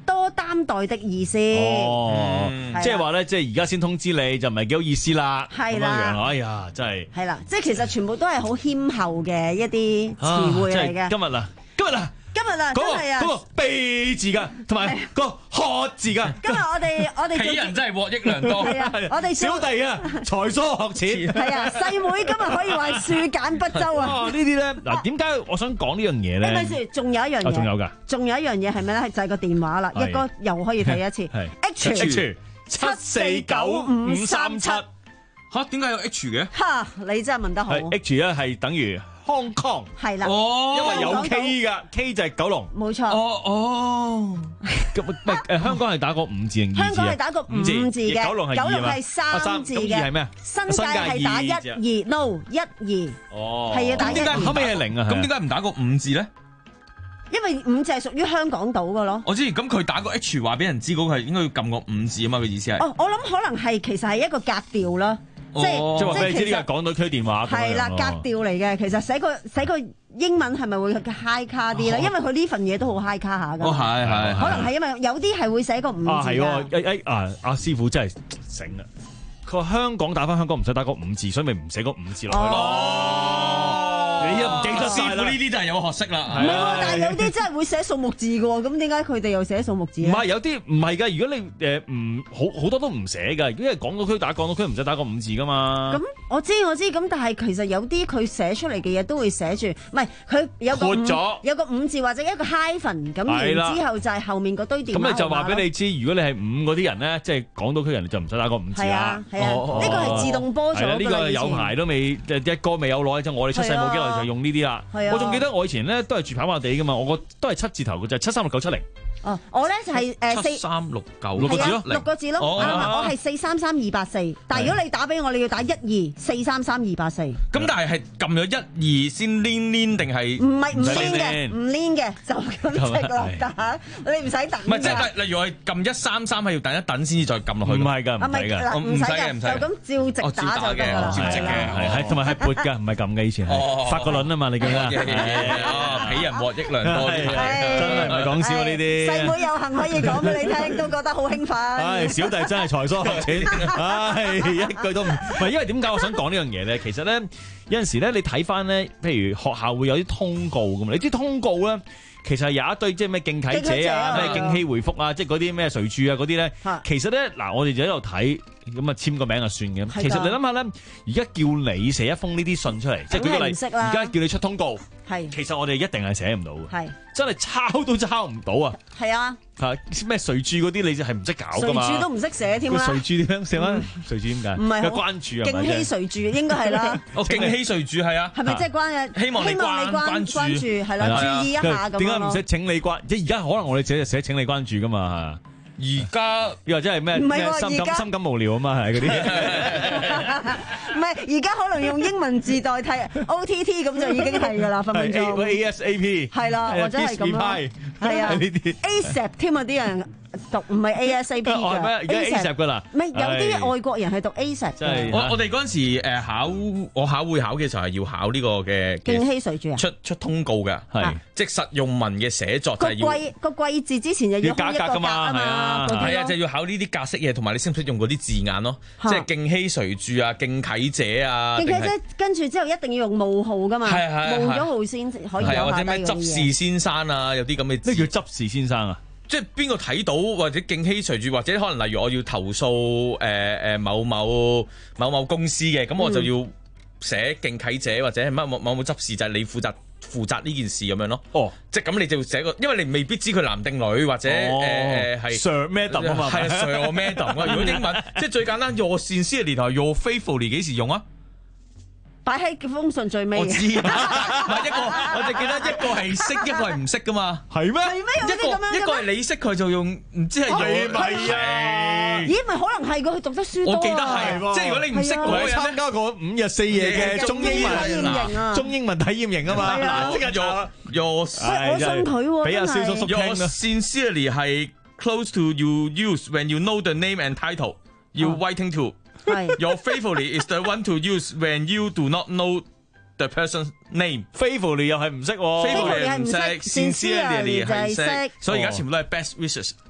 多擔待的意思。 哦， 係即係話咧，即係而家先通知你就唔係幾好意思啦。 係啦咁樣樣，哎呀，真係係啦，即係其實全部都係好謙厚嘅一啲詞彙嚟嘅。 今日啊，今日啊。 今日啊，真係啊， 嗰個秘字㗎，同埋個學字㗎。 今日我哋我哋鄙人真係獲益良多。 係啊，我哋小弟啊，才疏學淺。 係啊，細妹今日可以話數簡不周啊。 呢啲咧嗱，點解我想講呢樣嘢咧？ 咪先，仲有一樣嘢， 仲有㗎， 仲有一樣嘢係咩咧？就係個電話啦，一哥又可以睇一次。H H 七四九五三七。 嚇？點解有 H 嘅？ 嚇！你真係問得好。 H 咧係等於Hong Kong。 係啦。 哦，因為有 K 㗎 ，K 就係九龍。 冇錯。 哦哦。 咁唔係誒？香港係打個五字定二字啊？ 香港係打個五字嘅。 九龍係二啊嘛。 係三字嘅。 咁二係咩啊？ 新界係打一二 ，no 一二。 哦。 係要打一二。 後尾係零啊？咁點解唔打個五字咧？ 因為五字係屬於香港島嘅咯。 我知，咁佢打個 H 話俾人知嗰個係應該要撳個五字啊嘛，個意思係。 哦，我諗可能係其實係一個格調啦。即係即係話俾你知呢個係港島區電話。 係啦，格調嚟嘅。其實寫個寫個英文係咪會 high 卡啲咧？因為佢呢份嘢都好 high 卡下㗎。 哦，係係。 可能係因為有啲係會寫個五字。 啊，係喎！誒誒啊！阿師傅真係醒啊！佢話香港打翻香港唔使打個五字，所以咪唔寫個五字落去咯。你又唔記得晒啦？ 呢啲就係有學識啦。 唔係喎，但係有啲真係會寫數目字嘅喎。咁點解佢哋又寫數目字咧？ 唔係，有啲唔係㗎。如果你誒唔好好多都唔寫㗎，因為港島區打港島區唔使打個五字㗎嘛。 咁我知我知，咁但係其實有啲佢寫出嚟嘅嘢都會寫住，唔係佢有個五有個五字或者一個 hyphen 咁，然之後就係後面嗰堆電話號碼。咁你就話俾你知，如果你係五嗰啲人咧，即係港島區人，你就唔使打個五字啦。 係啊係啊，呢個係自動波咗㗎啦。 呢個有排都未一個未有耐，就我哋出世冇幾耐就用呢啲啦。我仲記得我以前咧都係住跑馬地㗎嘛，我個都係七字頭嘅就係七三六九七零。 哦，我咧就係誒四三六九六個字咯， 六個字咯。我係四三三二八四，但係如果你打俾我，你要打一二四三三二八四。 咁但係係撳咗一二先黏黏定係？ 唔係唔黏嘅，唔黏嘅就咁直落打，你唔使等。 唔係即係例如我係撳一三三係要等一等先至再撳落去。 唔係㗎，唔使㗎， 唔使嘅，唔使就咁照直打就得㗎啦。 照直嘅， 係係同埋係撥㗎，唔係撳嘅。以前係發個輪啊嘛，你記得？ 哦，俾人獲益良多，真係唔係講笑呢啲。 細妹有幸可以講俾你聽，都覺得好興奮。 唉，小弟真係才疏學淺，唉，一句都唔係。因為點解我想講呢樣嘢咧？其實咧有陣時咧，你睇翻咧，譬如學校會有啲通告㗎嘛，你啲通告咧。其實有一堆即係咩敬啟者啊，咩敬希回覆啊，即係嗰啲咩誰注啊嗰啲咧。其實咧嗱，我哋就喺度睇，咁啊簽個名就算嘅。其實你諗下咧，而家叫你寫一封呢啲信出嚟，即係舉個例，而家叫你出通告， 係其實我哋一定係寫唔到嘅， 係真係抄都抄唔到啊。 係啊， 嚇咩誰注嗰啲你就係唔識搞噶嘛？ 誰注都唔識寫添啦。 誰注點樣寫啊？誰注點解？ 唔係有關注啊？ 敬希誰注應該係啦。 哦，敬希誰注係啊。 係咪即係關嘅？ 希望你關關注係啦，注意一下咁樣咯。 點解唔識請你關？即係而家可能我哋寫就寫請你關注噶嘛。 而家又或者係咩咩心感心感無聊啊嘛，係嗰啲。 唔係，而家可能用英文字代替 O T T 咁就已經係㗎啦，分分鐘。 A S A P 係啦，或者係咁咯。係啊， 呢啲 A S A P 添啊，啲人讀唔係 A S A P 㗎。 而家 A S A P 㗎啦。 唔係有啲外國人係讀 A S A P 嘅。 我我哋嗰陣時誒考我考會考嘅時候係要考呢個嘅敬希誰注啊？ 出出通告嘅係即係實用文嘅寫作就係要個貴個貴字之前就要加格㗎嘛，係啊， 係啊，就要考呢啲格式嘢，同埋你識唔識用嗰啲字眼咯？即係敬希誰注啊，敬啟者啊。 敬啟者跟住之後一定要用冒號㗎嘛，冒咗號先可以有下低嗰啲嘢。 或者咩執事先生啊，有啲咁嘅。 咩叫執事先生啊？ 即係邊個睇到或者敬希誰注，或者可能例如我要投訴誒誒某某某某公司嘅，咁我就要寫敬啟者或者係乜某某某執事，就係你負責負責呢件事咁樣咯。哦，即係咁你就寫個，因為你未必知佢男定女或者誒誒係 Sir Madam 啊嘛， 係 Sir or Madam 啊。如果英文即係最簡單，Your sincerely 同 Your faithfully 幾時用啊？ 擺喺封信最尾。 我知啊，唔係一個，我就記得一個係識，一個係唔識噶嘛。 係咩？ 係咩？有啲咁樣嘅咩？ 一個係你識佢就用，唔知係用咪啊？ 咦？咪可能係個佢讀得書多啊？ 我記得係，即係如果你唔識嗰個人參加過五日四夜嘅中英文中英文體驗營啊嘛。嗱，即刻做。 Your 我信佢喎， 俾阿蕭叔叔聽啦。 Your sincerely 係 close to you use when you know the name and title you writing to。Your faithfully is the one to use when you do not know the person's name。 faithfully 又係唔識喎， faithfully 係唔識 ，sincerely 係識，所以而家全部都係 best wishes。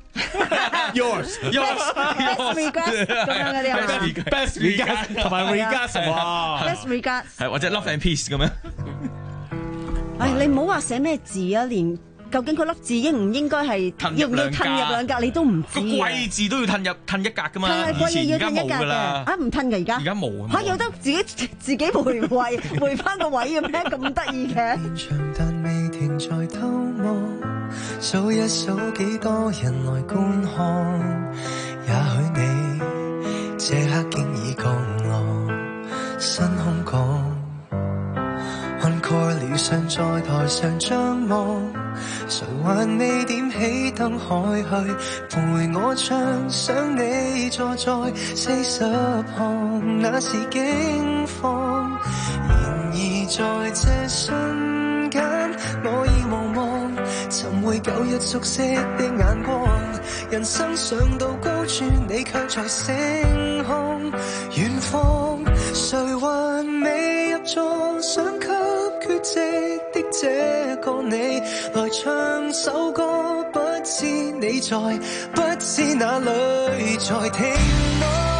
yours yours best regards 咁樣嗰啲係嘛 best regards 同埋 regards 哇 best regards 係或者 love and peace 咁樣。 唉，你唔好話寫咩字啊，連究竟嗰粒字應唔應該係要唔要褪入兩格，你都唔知。 個貴字都要褪入褪一格噶嘛。 褪係貴嘢要褪一格嘅，啊唔褪嘅而家。 而家冇。 嚇有得自己自己回位回翻個位嘅咩？咁得意嘅。 但未停在偷望，數一數幾多人來觀看，也許你這刻經已降落新空港。看蓋了尚在台上張望，誰還未點起燈開去，陪我唱想你坐在四十行，那是驚慌。然而在這瞬間，我已無望尋回舊日熟悉的眼光，人生上到高處，你卻在星空遠方，誰還未入座，想給缺席的這個你來唱首歌，不知你在，不知哪裏在聽我。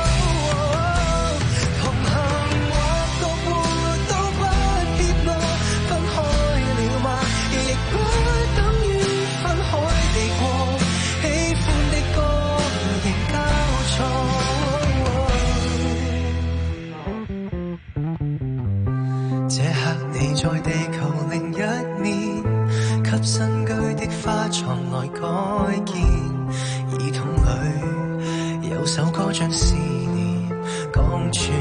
在地球另一面，給新居的花床來改建，耳筒裏有首歌將思念講穿，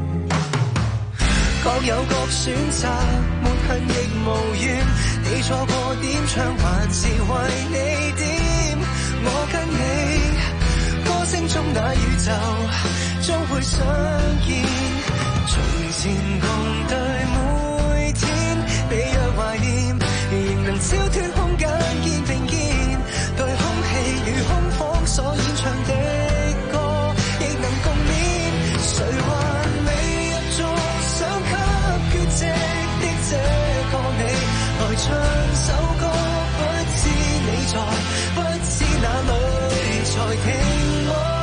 各有各選擇，沒恨亦無怨，你錯過點唱還是為你點，我跟你歌聲中那宇宙終會相見，從前共對每天被若懷念，仍能超脫空間肩並肩，對空氣與空房所演唱的歌亦能共勉，誰還未入座，想給缺席的這個你來唱首歌，不知你在，不知哪裏在聽我。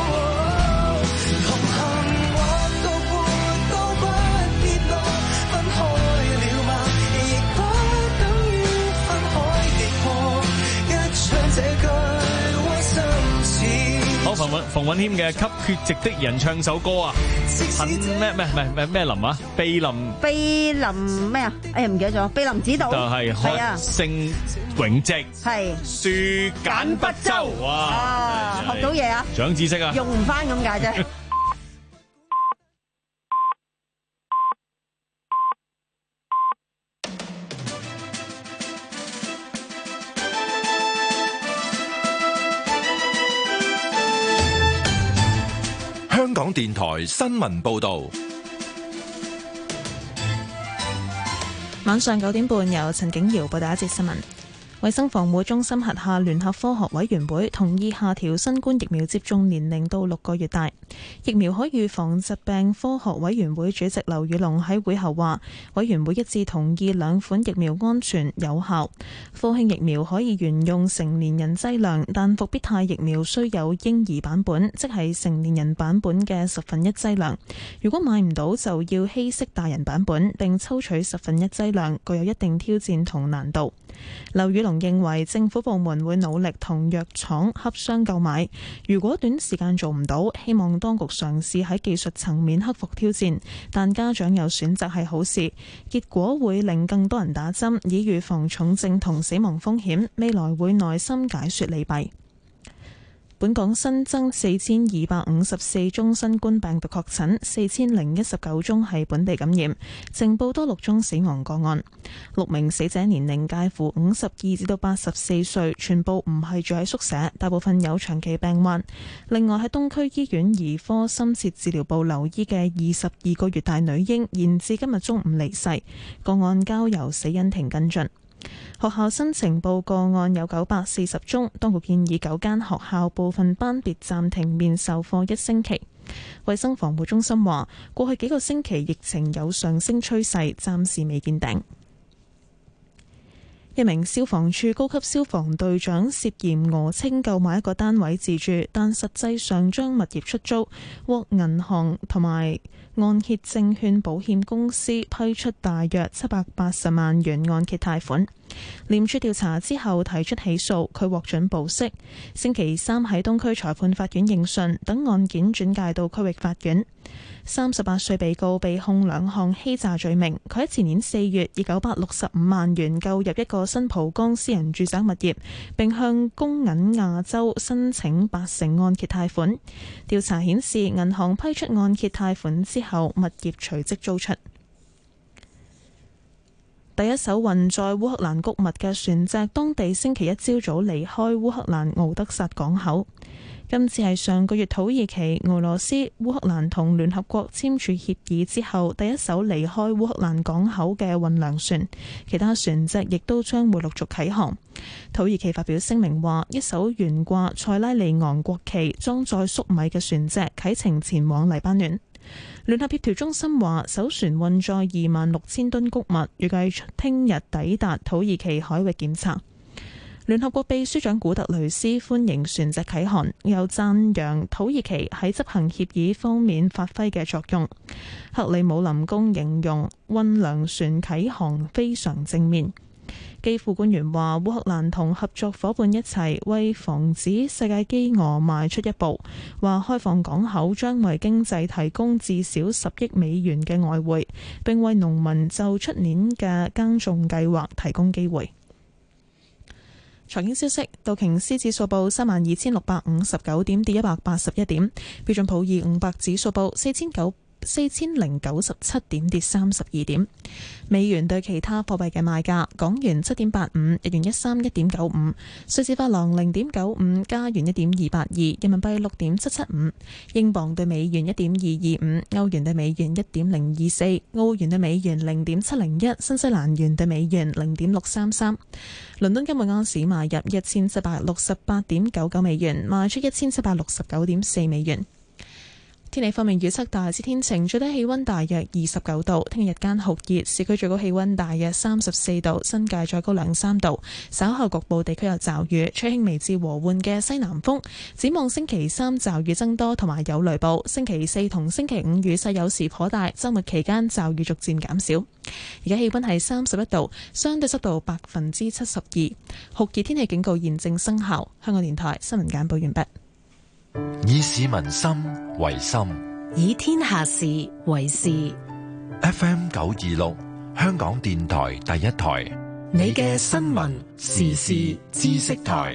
好，馮允馮允謙嘅《給缺席的人唱首歌》啊，陳咩咩咩咩咩林啊，秘林秘林咩啊？哎呀唔記得咗，秘林指導就係係啊， 聖永積係樹簡不周哇， 啊學到嘢啊， 長知識啊， 用唔翻咁解啫。 香港電台新聞報道， 晚上九點半由陳景瑤報道一節新聞。衛生防護中心轄下聯合科學委員會同意下調新冠疫苗接種年齡到六個月大。疫苗可預防疾病科學委員會主席劉宇龍喺會後話，委員會一致同意兩款疫苗安全有效。科興疫苗可以沿用成年人劑量，但復必泰疫苗需有嬰兒版本，即係成年人版本嘅十分一劑量。如果買唔到，就要稀釋大人版本，並抽取十分一劑量，具有一定挑戰同難度。劉宇龍認為政府部門會努力同藥廠洽商購買，如果短時間做唔到，希望當局嘗試喺技術層面克服挑戰，但家長有選擇係好事，結果會令更多人打針，以預防重症同死亡風險，未來會耐心解說利弊。本港新增四千二百五十四宗新冠病毒確診，四千零一十九宗係本地感染，呈報多六宗死亡個案。六名死者年齡介乎五十二至到八十四歲，全部唔係住喺宿舍，大部分有長期病患。另外喺東區醫院兒科深切治療部留醫嘅二十二個月大女嬰，延至今日中午離世，個案交由死因庭跟進。學校新呈報個案有九百四十宗，當局建議九間學校部分班別暫停面授課一星期。衛生防護中心話，過去幾個星期疫情有上升趨勢，暫時未見頂。 一名消防處高級消防隊長涉嫌訛稱購買一個單位自住，但實際上將物業出租，獲銀行同埋按揭證券保險公司批出大約七百八十萬元按揭貸款。廉署調查之後提出起訴，佢獲准保釋。星期三喺東區裁判法院應訊，等案件轉介到區域法院。三十八歲被告被控兩項欺詐罪名。佢喺前年四月以九百六十五萬元購入一個新蒲崗私人住宅物業，並向工銀亞洲申請八成按揭貸款。調查顯示，銀行批出按揭貸款之後，物業隨即租出。第一艘運載烏克蘭穀物嘅船隻，當地星期一朝早離開烏克蘭敖德薩港口。今次係上個月土耳其、俄羅斯、烏克蘭同聯合國簽署協議之後，第一艘離開烏克蘭港口嘅運糧船，其他船隻亦都將會陸續啟航。土耳其發表聲明話，一艘懸掛塞拉利昂國旗、裝載粟米嘅船隻啟程前往黎巴嫩。聯合協調中心話，艘船運載二萬六千噸穀物，預計聽日抵達土耳其海域檢查。聯合國秘書長古特雷斯歡迎船隻啟航，又讚揚土耳其喺執行協議方面發揮嘅作用。克里姆林宮形容運糧船啟航非常正面。基輔官員話，烏克蘭同合作夥伴一齊為防止世界飢餓邁出一步，話開放港口將為經濟提供至少十億美元嘅外匯，並為農民就出年嘅耕種計劃提供機會。財經消息，道瓊斯指數報三萬二千六百五十九點，跌一百八十一點；標準普爾五百指數報四千九四千零九十七點，跌三十二點。美元對其他貨幣嘅賣價：港元七點八五，日元一三一點九五，瑞士法郎零點九五，加元一點二八二，人民幣六點七七五，英鎊對美元一點二二五，歐元對美元一點零二四，澳元對美元零點七零一，新西蘭元對美元零點六三三。倫敦金每盎司買入一千七百六十八點九九美元，賣出一千七百六十九點四美元。天氣方面預測大致天晴，最低氣溫大約二十九度。聽日日間酷熱，市區最高氣溫大約三十四度，新界再高兩三度。稍後局部地區有驟雨，吹輕微至和緩嘅西南風。展望星期三驟雨增多，同埋有雷暴。星期四同星期五雨勢有時頗大，周末期間驟雨逐漸減少。而家氣溫係三十一度，相對濕度百分之七十二。酷熱天氣警告現正生效。香港電台新聞簡報完畢。 以市民心為心， 以天下事為事。 F M 九二六，香港電台第一台， 你嘅新聞時事知識台。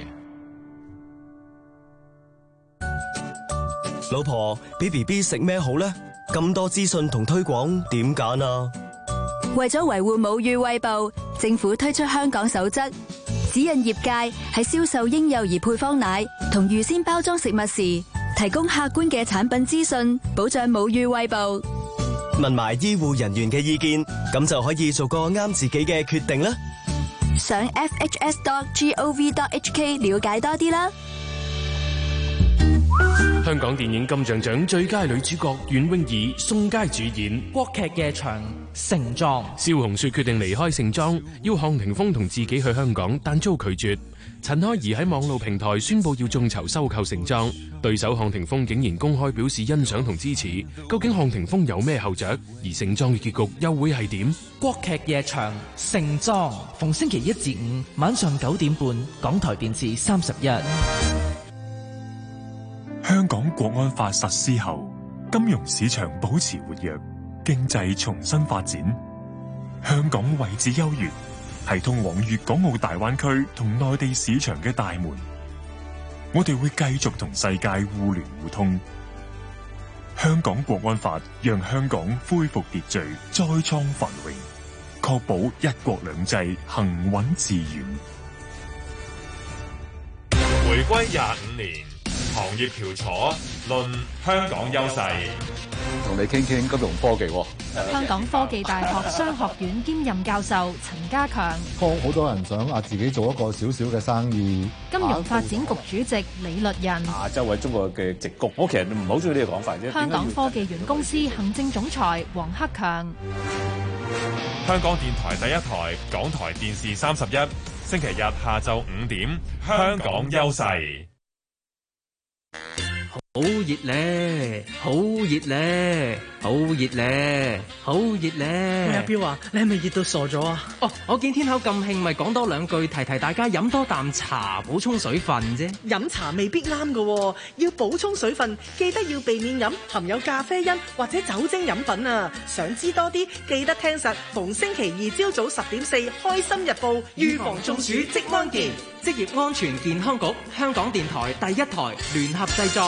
老婆，俾 B B 食咩好呢？咁多資訊同推廣，點揀啊？ 為咗維護母乳餵哺，政府推出香港守則，指引業界喺銷售嬰幼兒配方奶同預先包裝食物時，提供客觀嘅產品資訊，保障母乳餵哺。 問埋醫護人員嘅意見，咁就可以做個啱自己嘅決定啦。 上 f h s dot gov dot h k 了解多啲啦。 香港電影金像獎最佳女主角袁詠儀、宋佳主演國劇夜場盛裝。 蕭紅雪決定離開盛裝，要項霆鋒同自己去香港，但遭拒絕。陳開怡喺網路平台宣布要眾籌收購盛裝，對手項霆鋒竟然公開表示欣賞同支持。究竟項霆鋒有咩後着？而盛裝嘅結局又會係點？ 國劇夜場盛裝，逢星期一至五晚上九點半，港台電視三十一。 香港國安法實施後，金融市場保持活躍，經濟重新發展。香港位置優越，係通往粵港澳大灣區同內地市場嘅大門。我哋會繼續同世界互聯互通。香港國安法讓香港恢復秩序，再創繁榮，確保一國兩制行穩致遠。 回歸廿五年，行業翹楚論香港優勢， 同你傾傾金融科技。 香港科技大學商學院兼任教授陳家強， 好多人想啊自己做一個小小嘅生意。 金融發展局主席李律仁， 亞洲喺中國嘅矽谷，我其實唔好中意呢個講法啫。 香港科技園公司行政總裁黃克強。 香港電台第一台，港台電視三十一，星期日下晝五點，香港優勢。 好熱咧，好熱咧，好熱咧，好熱咧！ 阿彪啊，你係咪熱到傻咗啊？ 哦，我見天口咁興，咪講多兩句，提提大家飲多啖茶，補充水分啫。 飲茶未必啱㗎，要補充水分，記得要避免飲含有咖啡因或者酒精飲品啊！想知多啲，記得聽實逢星期二朝早十點四《開心日報》，預防中暑即安健。 職業安全健康局、香港電台第一台聯合製作。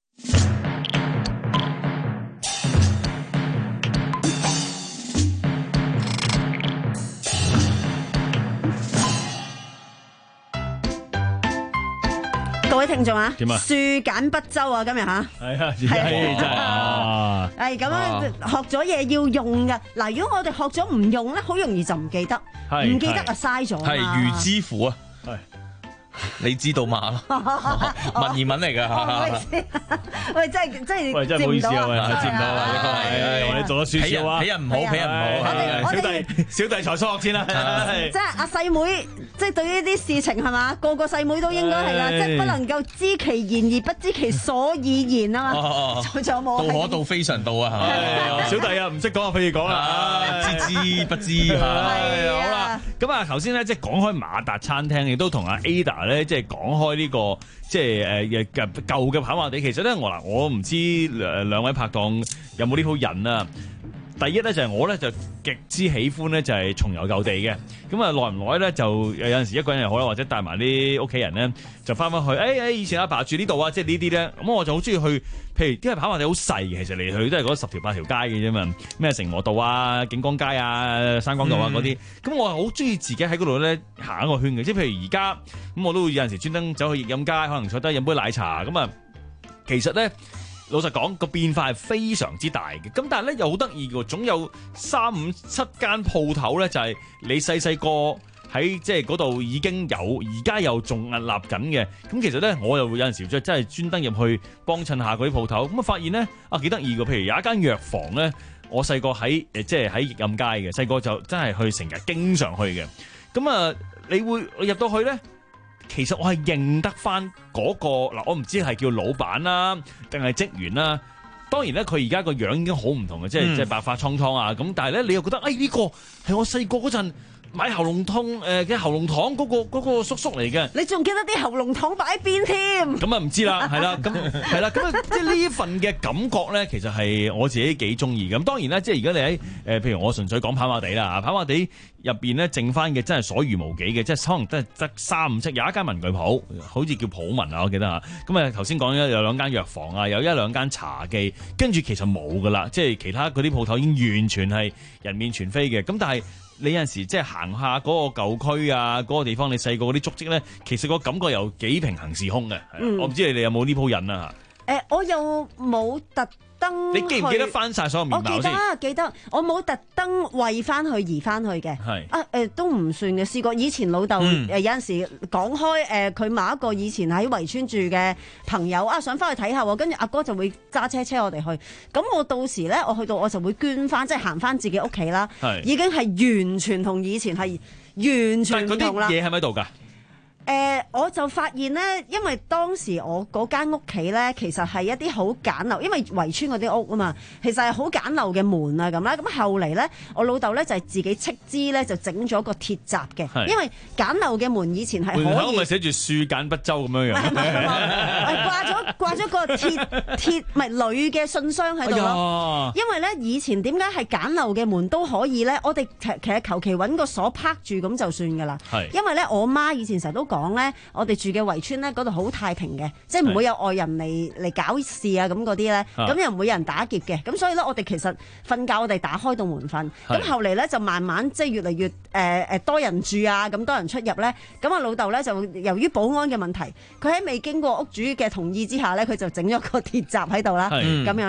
各位聽眾啊， 點啊？ 樹簡不周啊，今日吓， 係啊，真係啊， 係咁樣學咗嘢要用㗎。嗱，如果我哋學咗唔用咧，好容易就唔記得，唔記得啊嘥咗。 係如之乎啊，係。你知道嘛？文言文嚟㗎。 喂，真係真係， 喂，真係唔好意思啊，喂，接唔到啊，呢個係我哋做咗少少啊， 俾人唔好，俾人唔好。 小弟小弟才疏學先啦。 即係阿細妹，即係對於呢啲事情係嘛，個個細妹都應該係啦，即係不能夠知其言而不知其所以然啊嘛。仲有冇？ 道可道非常道啊，係嘛？ 小弟啊，唔識講啊，譬如講啦， 知知不知嚇。 係好啦，咁啊，頭先咧即係講開馬達餐廳，亦都同阿 Ada 咧即係講開呢個即係誒誒舊嘅跑馬地。其實咧我嗱我唔知誒兩位拍檔有冇呢鋪癮啊。第一咧就係我咧就極之喜歡咧就係重遊舊地嘅。咁啊耐唔耐咧就有陣時一個人又好啦，或者帶埋啲屋企人咧就翻返去。誒、哎、誒以前阿爸住呢度啊，即係呢啲咧。咁我就好中意去。譬如因為跑馬地好細，其實嚟去都係嗰十條八條街嘅啫嘛。咩城和道啊、景光街啊、山光道啊嗰啲。咁、嗯、我係好中意自己喺嗰度咧行一個圈嘅。即係譬如而家咁，我都會有陣時專登走去熱飲街，可能坐低飲杯奶茶。咁啊，其實咧老實講個變化係非常之大嘅。咁但係咧又好得意嘅，總有三五七間鋪頭咧，就係你細細個喺即係嗰度已經有，而家又仲屹立緊嘅。咁其實咧，我又會有陣時真係專登入去幫襯下嗰啲鋪頭。咁啊，發現咧啊幾得意嘅。譬如有一間藥房咧，我細個喺誒即係喺益蔭街嘅，細個就真係去成日經常去嘅。咁啊，你會入到去咧，其實我係認得翻嗰個嗱，我唔知係叫老闆啦，定係職員啦。當然咧，佢而家個樣已經好唔同嘅，即係即係白髮蒼蒼啊。咁但係咧，你又覺得誒呢個係我細個嗰陣買喉嚨痛誒嘅喉嚨糖嗰個嗰個叔叔嚟嘅。 你仲記得啲喉嚨糖擺喺邊添？ 咁啊唔知啦，係啦，咁係啦，咁啊即係呢份嘅感覺咧，其實係我自己幾中意嘅。咁當然咧，即係而家你喺誒，譬如我純粹講跑馬地啦，跑馬地入邊咧剩翻嘅真係所餘無幾嘅，即係可能都係得三五七。有一間文具鋪，好似叫普文啊，我記得嚇。咁啊頭先講咗有兩間藥房啊，有一兩間茶記，跟住其實冇噶啦，即係其他嗰啲鋪頭已經完全係人面全非嘅。咁但係你有陣時即係行下嗰個舊區啊，嗰、嗰個地方你細個嗰啲足跡咧，其實個感覺又幾平行時空嘅。嗯、我唔知你哋有冇呢鋪癮啊？ 誒、呃，我又冇特登。 你記唔記得翻晒所有面貌先？ 我記得，記得，我冇特登為翻去移翻去嘅。係啊，誒、呃、都唔算嘅。試過以前老豆誒有陣時講開誒，佢、呃、某一個以前喺圍村住嘅朋友啊，想翻去睇下喎，跟住阿哥就會揸車車我哋去。咁我到時咧，我去到我就會捐翻，即係行翻自己屋企啦。係已經係完全同以前係完全唔同啦。 嘢喺咪度㗎？ 誒、呃，我就發現咧，因為當時我嗰間屋企咧，其實係一啲好簡陋，因為圍村嗰啲屋啊嘛，其實係好簡陋嘅門啊咁啦。咁後嚟咧，我老豆咧就係、是、自己斥資咧，就整咗個鐵閘嘅，因為簡陋嘅門以前係可以。門口咪寫住樹簡不周咁樣樣。 掛咗掛咗個鐵鐵唔係鋁嘅信箱喺度咯。因為咧以前點解係簡陋嘅門都可以咧？我哋其其實求其揾個鎖拍住咁就算㗎啦。因為咧我媽以前成日都講。講咧，我哋住嘅圍村咧，嗰度好太平嘅，即係唔會有外人嚟嚟搞事啊咁嗰啲咧，咁又唔會有人打劫嘅，咁所以咧，我哋其實瞓覺我哋打開道門瞓，咁後嚟咧就慢慢即係越嚟越誒誒、呃、多人住啊，咁多人出入咧，咁啊老豆咧就由於保安嘅問題，佢喺未經過屋主嘅同意之下咧，佢就整咗個鐵閘喺度啦，咁樣。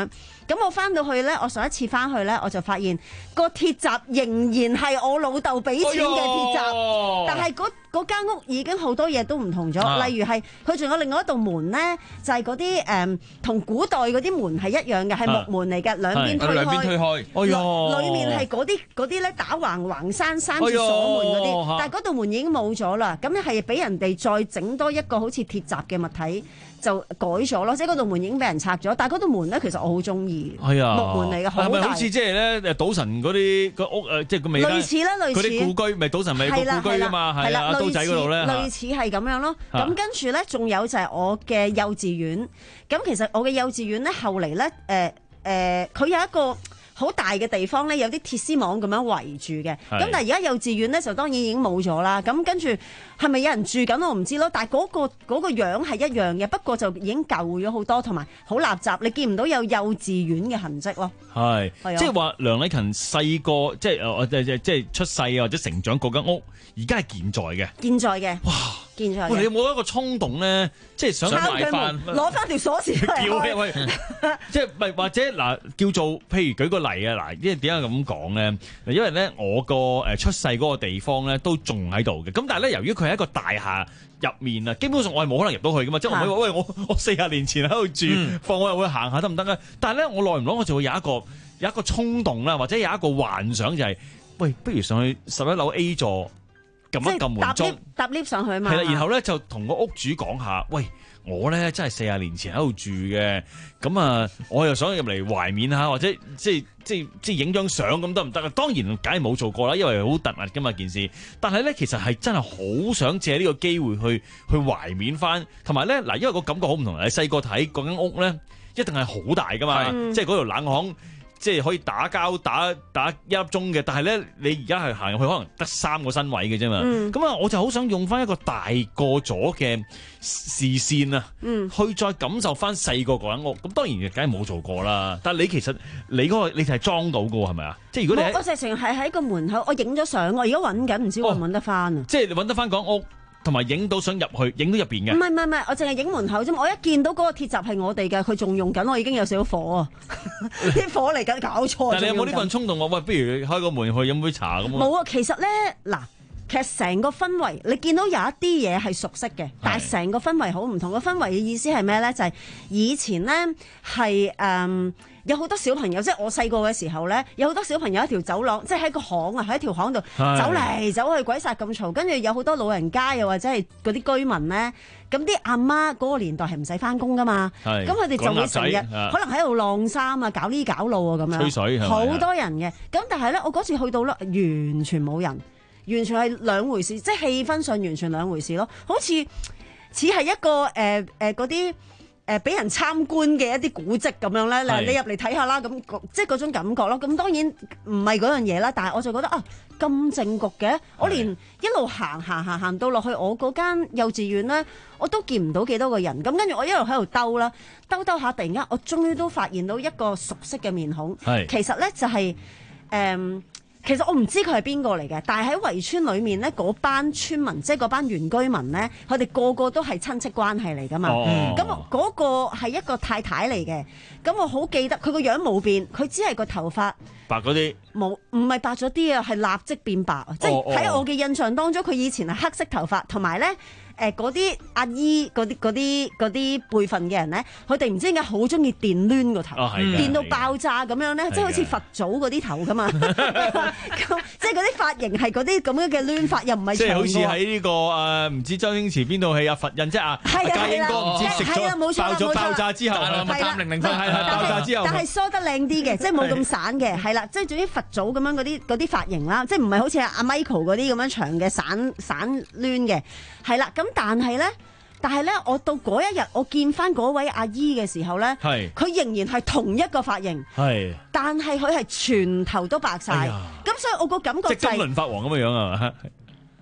咁我翻到去咧，我上一次翻去咧，我就發現個鐵閘仍然係我老豆俾錢嘅鐵閘， 哎、 但係嗰嗰間屋已經好多嘢都唔同咗， 啊、 例如係佢仲有另外一道門咧，就係嗰啲誒同古代嗰啲門係一樣嘅，係木門嚟嘅，兩邊推開， 兩邊推開， 哎呦，裏面係嗰啲嗰啲咧打橫橫閂閂住鎖門嗰啲，但係嗰道門已經冇咗啦，咁係俾人哋再整多一個好似鐵閘嘅物體。就改咗咯，即係嗰道門已經俾人拆咗，但係嗰道門咧，其實我好中意， 係啊， 木門嚟嘅，好大。 係咪好似即係咧誒賭神嗰啲個屋誒，即係個尾類似啦，類似嗰啲故居，咪賭神咪個故居㗎嘛，係啦，刀仔嗰度咧， 類似係咁樣咯。咁跟住咧，仲有就係我嘅幼稚園。咁其實我嘅幼稚園咧，後嚟咧，誒、呃、誒，佢、呃、有一個好大嘅地方咧，有啲鐵絲網咁樣圍住嘅。咁但係而家幼稚園咧就當然已經冇咗啦。咁跟住係咪有人住緊我唔知咯。但係嗰個嗰個樣係一樣嘅，不過就已經舊咗好多，同埋好垃圾，你見唔到有幼稚園嘅痕跡咯。係， 即係話梁禮勤細個即係誒即係即係出世啊或者成長嗰間屋，而家係健在嘅。健在嘅。哇！健在嘅。喂，你有冇一個衝動咧？即係想買翻攞翻條鎖匙叫咩？喂，即係咪或者嗱叫做譬如舉個例啊嗱，因為點解咁講咧？因為咧我個誒出世嗰個地方咧都仲喺度嘅，咁但係咧由於佢係一個大廈入面啊，基本上我係冇可能入到去噶嘛，即係我唔會話喂我我四十年前喺度住，嗯、放我入去行下得唔得咧？但係咧我耐唔耐我就會有一個有一個衝動啦，或者有一個幻想就係、是、喂，不如上去十一樓 A 座撳一撳門鐘， 搭 lift 上去嘛。 係啦，然後咧就同個屋主講下，喂，我咧真係四十年前喺度住嘅，咁啊，我又想入嚟懷緬下，或者即係即係即係影張相咁得唔得啊？當然梗係冇做過啦，因為好突兀噶嘛件事。但係咧，其實係真係好想借呢個機會去去懷緬翻，同埋咧嗱，因為個感覺好唔同。你細個睇嗰間屋咧，一定係好大噶嘛，嗯、即係嗰條冷巷。即係可以打交打打一粒鐘嘅，但係咧你而家係行入去可能得三個身位嘅啫嘛。咁啊、嗯，我就好想用翻一個大個咗嘅視線啊，嗯、去再感受翻細個嗰間屋。咁當然梗係冇做過啦。但係你其實你嗰、嗰個你就係裝到嘅喎，係咪啊？即係如果你我直情係喺個門口，我影咗相，我而家揾緊，唔知揾唔揾得翻啊？ 即係你揾得翻嗰間屋。同埋影到想入去，影到入邊嘅。 唔係唔係唔係，我淨係影門口啫嘛。我一見到嗰個鐵閘係我哋嘅，佢仲用緊，我已經有少少火啊！啲火嚟緊，搞錯。 但係你有冇呢份衝動？我喂，不如開個門去飲杯茶咁。 冇啊，其實咧嗱，其實成個氛圍，你見到有一啲嘢係熟悉嘅，但係成個氛圍好唔同。個氛圍嘅意思係咩咧？就係、是、以前咧係誒。有好多小朋友，即係我細個嘅時候咧，有好多小朋友一條走廊，即係喺個巷啊，喺一條巷度走嚟走去，鬼殺咁嘈。跟住有好多老人家又或者係嗰啲居民咧，咁啲阿媽嗰個年代係唔使翻工噶嘛，咁佢哋就會成日可能喺度晾衫啊，搞呢搞路啊咁樣，吹水好多人嘅。咁但係咧，我嗰次去到咧，完全冇人，完全係兩回事，即係氣氛上完全兩回事咯，好似似係一個誒誒嗰啲。呃呃誒俾、呃、人參觀嘅一啲古蹟咁樣咧，嗱是你入嚟睇下啦，咁即係嗰種感覺咯。咁當然唔係嗰樣嘢啦，但係我就覺得啊，咁靜局嘅，是我連一路行行行行到落去我嗰間幼稚園咧，我都見唔到幾多個人。咁跟住我一路喺度兜啦，兜兜下，突然間我終於都發現到一個熟悉嘅面孔。是其實咧就係、是、誒。嗯其實我唔知佢係邊個嚟嘅，但係喺圍村裏面咧，嗰班村民即係嗰班原居民咧，佢哋個個都係親戚關係嚟噶嘛。咁嗰、哦、個係一個太太嚟嘅，咁我好記得佢個樣冇變，佢只係個頭髮白嗰啲，冇唔係白咗啲啊，係立即變白。哦、即係喺我嘅印象當中，佢以前係黑色頭髮，同埋咧。誒嗰啲阿姨嗰啲嗰啲嗰啲輩份嘅人咧，佢哋唔知點解好中意電攣個頭，哦、電到爆炸咁樣咧，即係好似佛祖嗰啲頭噶嘛，即係嗰啲髮型係嗰啲咁樣嘅攣髮，又唔係即係好似喺呢個誒唔知周星馳邊套戲啊佛印即係啊家英哥唔知食咗爆咗爆炸之後，三零零分係係爆炸之後， 但係梳得靚啲嘅，即係冇咁散嘅，係啦，即係總之佛祖咁樣嗰啲嗰啲髮型啦，即係唔係好似阿 Michael 嗰啲咁樣長嘅散散攣嘅，係啦咁。但係咧，但係咧，我到嗰一日我見翻嗰位阿姨嘅時候咧，係佢仍然係同一個髮型，係，但係佢係全頭都白晒，咁、哎、呀所以我個感覺就係、 即係金輪法王咁嘅樣啊，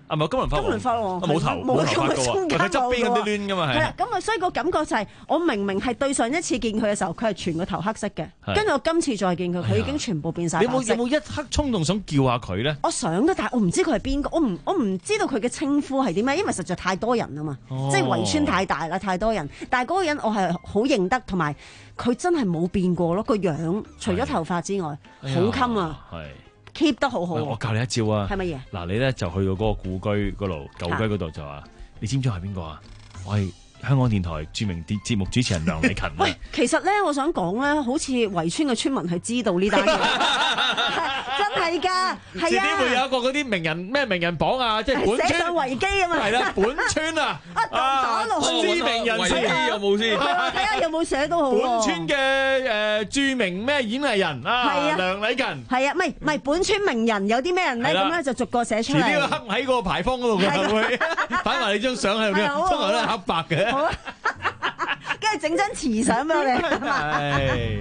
啊，唔係金輪法王， 金輪法王啊冇頭係冇頭髮嘅冇中喎， 間佢側邊咁啲冇攣噶嘛係。 係啦，咁啊，所以個感覺就係我明明係對上一次見佢嘅時候，佢係全個頭黑色嘅， 係跟住我今次再見佢，佢已經全部變晒白色。 你有冇有冇一刻衝動想叫下佢咧？ 我想嘅，但係我唔知佢係邊個，我唔我唔知道佢嘅稱呼係點樣，因為實在太多人啊嘛， 哦即係圍村太大啦，太多人。但係嗰個人我係好認得，同埋佢真係冇變過咯，個樣除咗頭髮之外， 哎呀好襟啊係。 keep 得好好喂，我喎。 教你一招啊！ 係乜嘢？ 嗱，你咧就去到嗰個故居嗰度，舊居嗰度就話，你知唔知我係邊個啊？我係香港電台著名節節目主持人梁禮勤啊！ 喂，其實咧，我想講咧，好似圍村嘅村民係知道呢單嘢，真係㗎， 遲啲係啊。 會有一個嗰啲名人咩名人榜啊，即係本村寫上維基啊嘛， 係啦，本村啊， 打落去知名人士維基有冇先？ 係啊睇下有冇寫都好喎。 本村嘅誒著名咩演藝人係啊， 啊梁禮勤。 係啊，唔係唔係本村名人有啲咩人咧？ 係啦咁咧就逐個寫出遲啲會嚟。 刻喺個牌坊嗰度嘅會擺埋你張相喺度嘅， 係啊好啊通常都係黑白嘅。 好啊，跟住整張瓷相俾我哋。 係。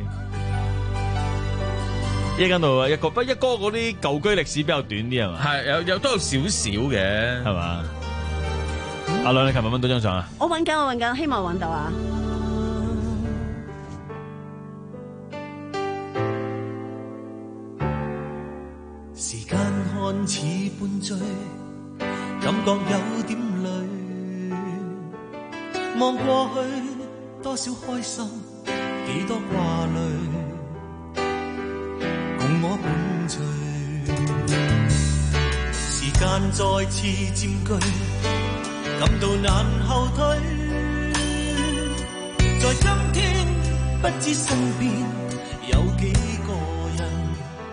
一間度一個不一哥嗰啲舊居歷史比較短啲係嘛？ 係有有都有少少嘅係嘛？阿亮，你琴日揾到張相啊？ 我揾緊，我揾緊，希望揾到啊！ 時間看似半醉，感覺有點累。望過去，多少開心，幾多掛慮，共我伴隨。時間再次佔據，感到難後退。在今天，不知身邊有幾個人。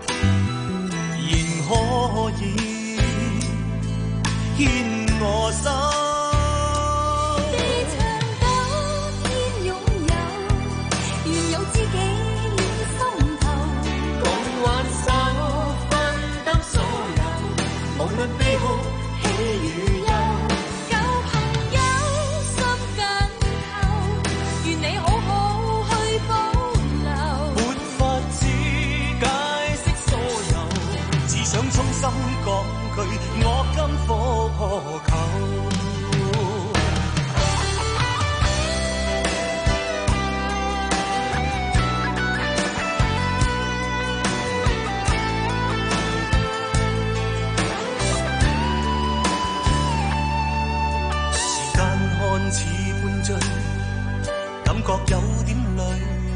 仍可以牽我手。 地長久天擁有，願有知己暖心頭。 共挽手分擔所有，無論悲哭喜與憂。 舊朋友心緊扣，願你好好去保留。 沒法子解釋所有，只想衷心講句，我今復求。時間看似半醉，感覺有點累。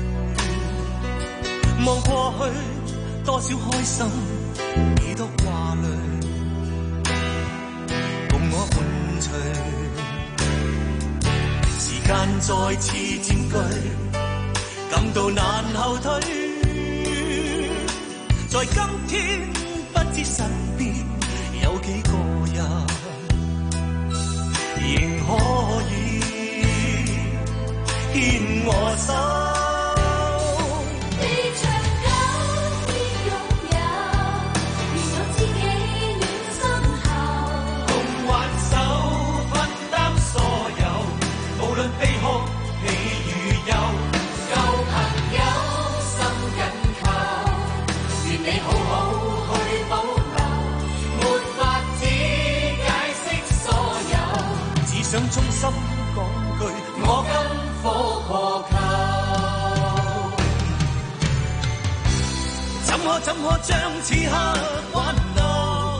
望過去，多少開心，幾多掛慮，共我伴隨。時間再次佔據，感到難後退。在今天，不知身邊有幾個人，仍可以牽我手。 地長久天擁有，願有知己暖心後。 共挽手分擔所有，無論悲哭喜與憂。舊朋友心緊扣，願你好好去保留。沒法子解釋所有，只想衷心講句，我今復何求？怎可怎可將此刻玩弄？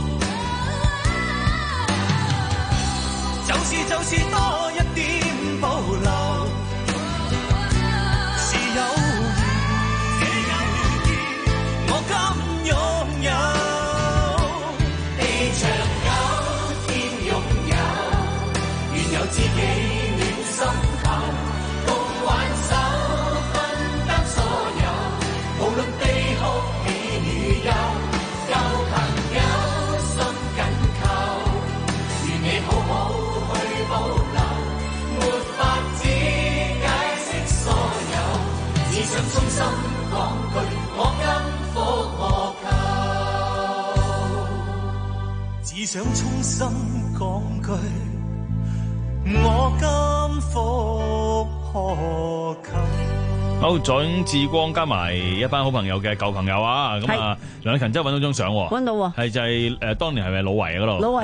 就是就是多一點保留，是友誼，我今擁有。地長久天擁有，願有知己暖心頭，共挽手分擔所有，無論悲哭喜與憂。舊朋友心緊扣，願你好好去保留。沒法子解釋所有，只想衷心講句，我今復何求？只想衷心講句，我今復何求？ 好，蔣志光加埋一班好朋友嘅舊朋友啊，咁啊，梁禮勤真係揾到張相喎， 揾到喎， 係就係誒當年係咪老圍嗰度？ 老圍啊，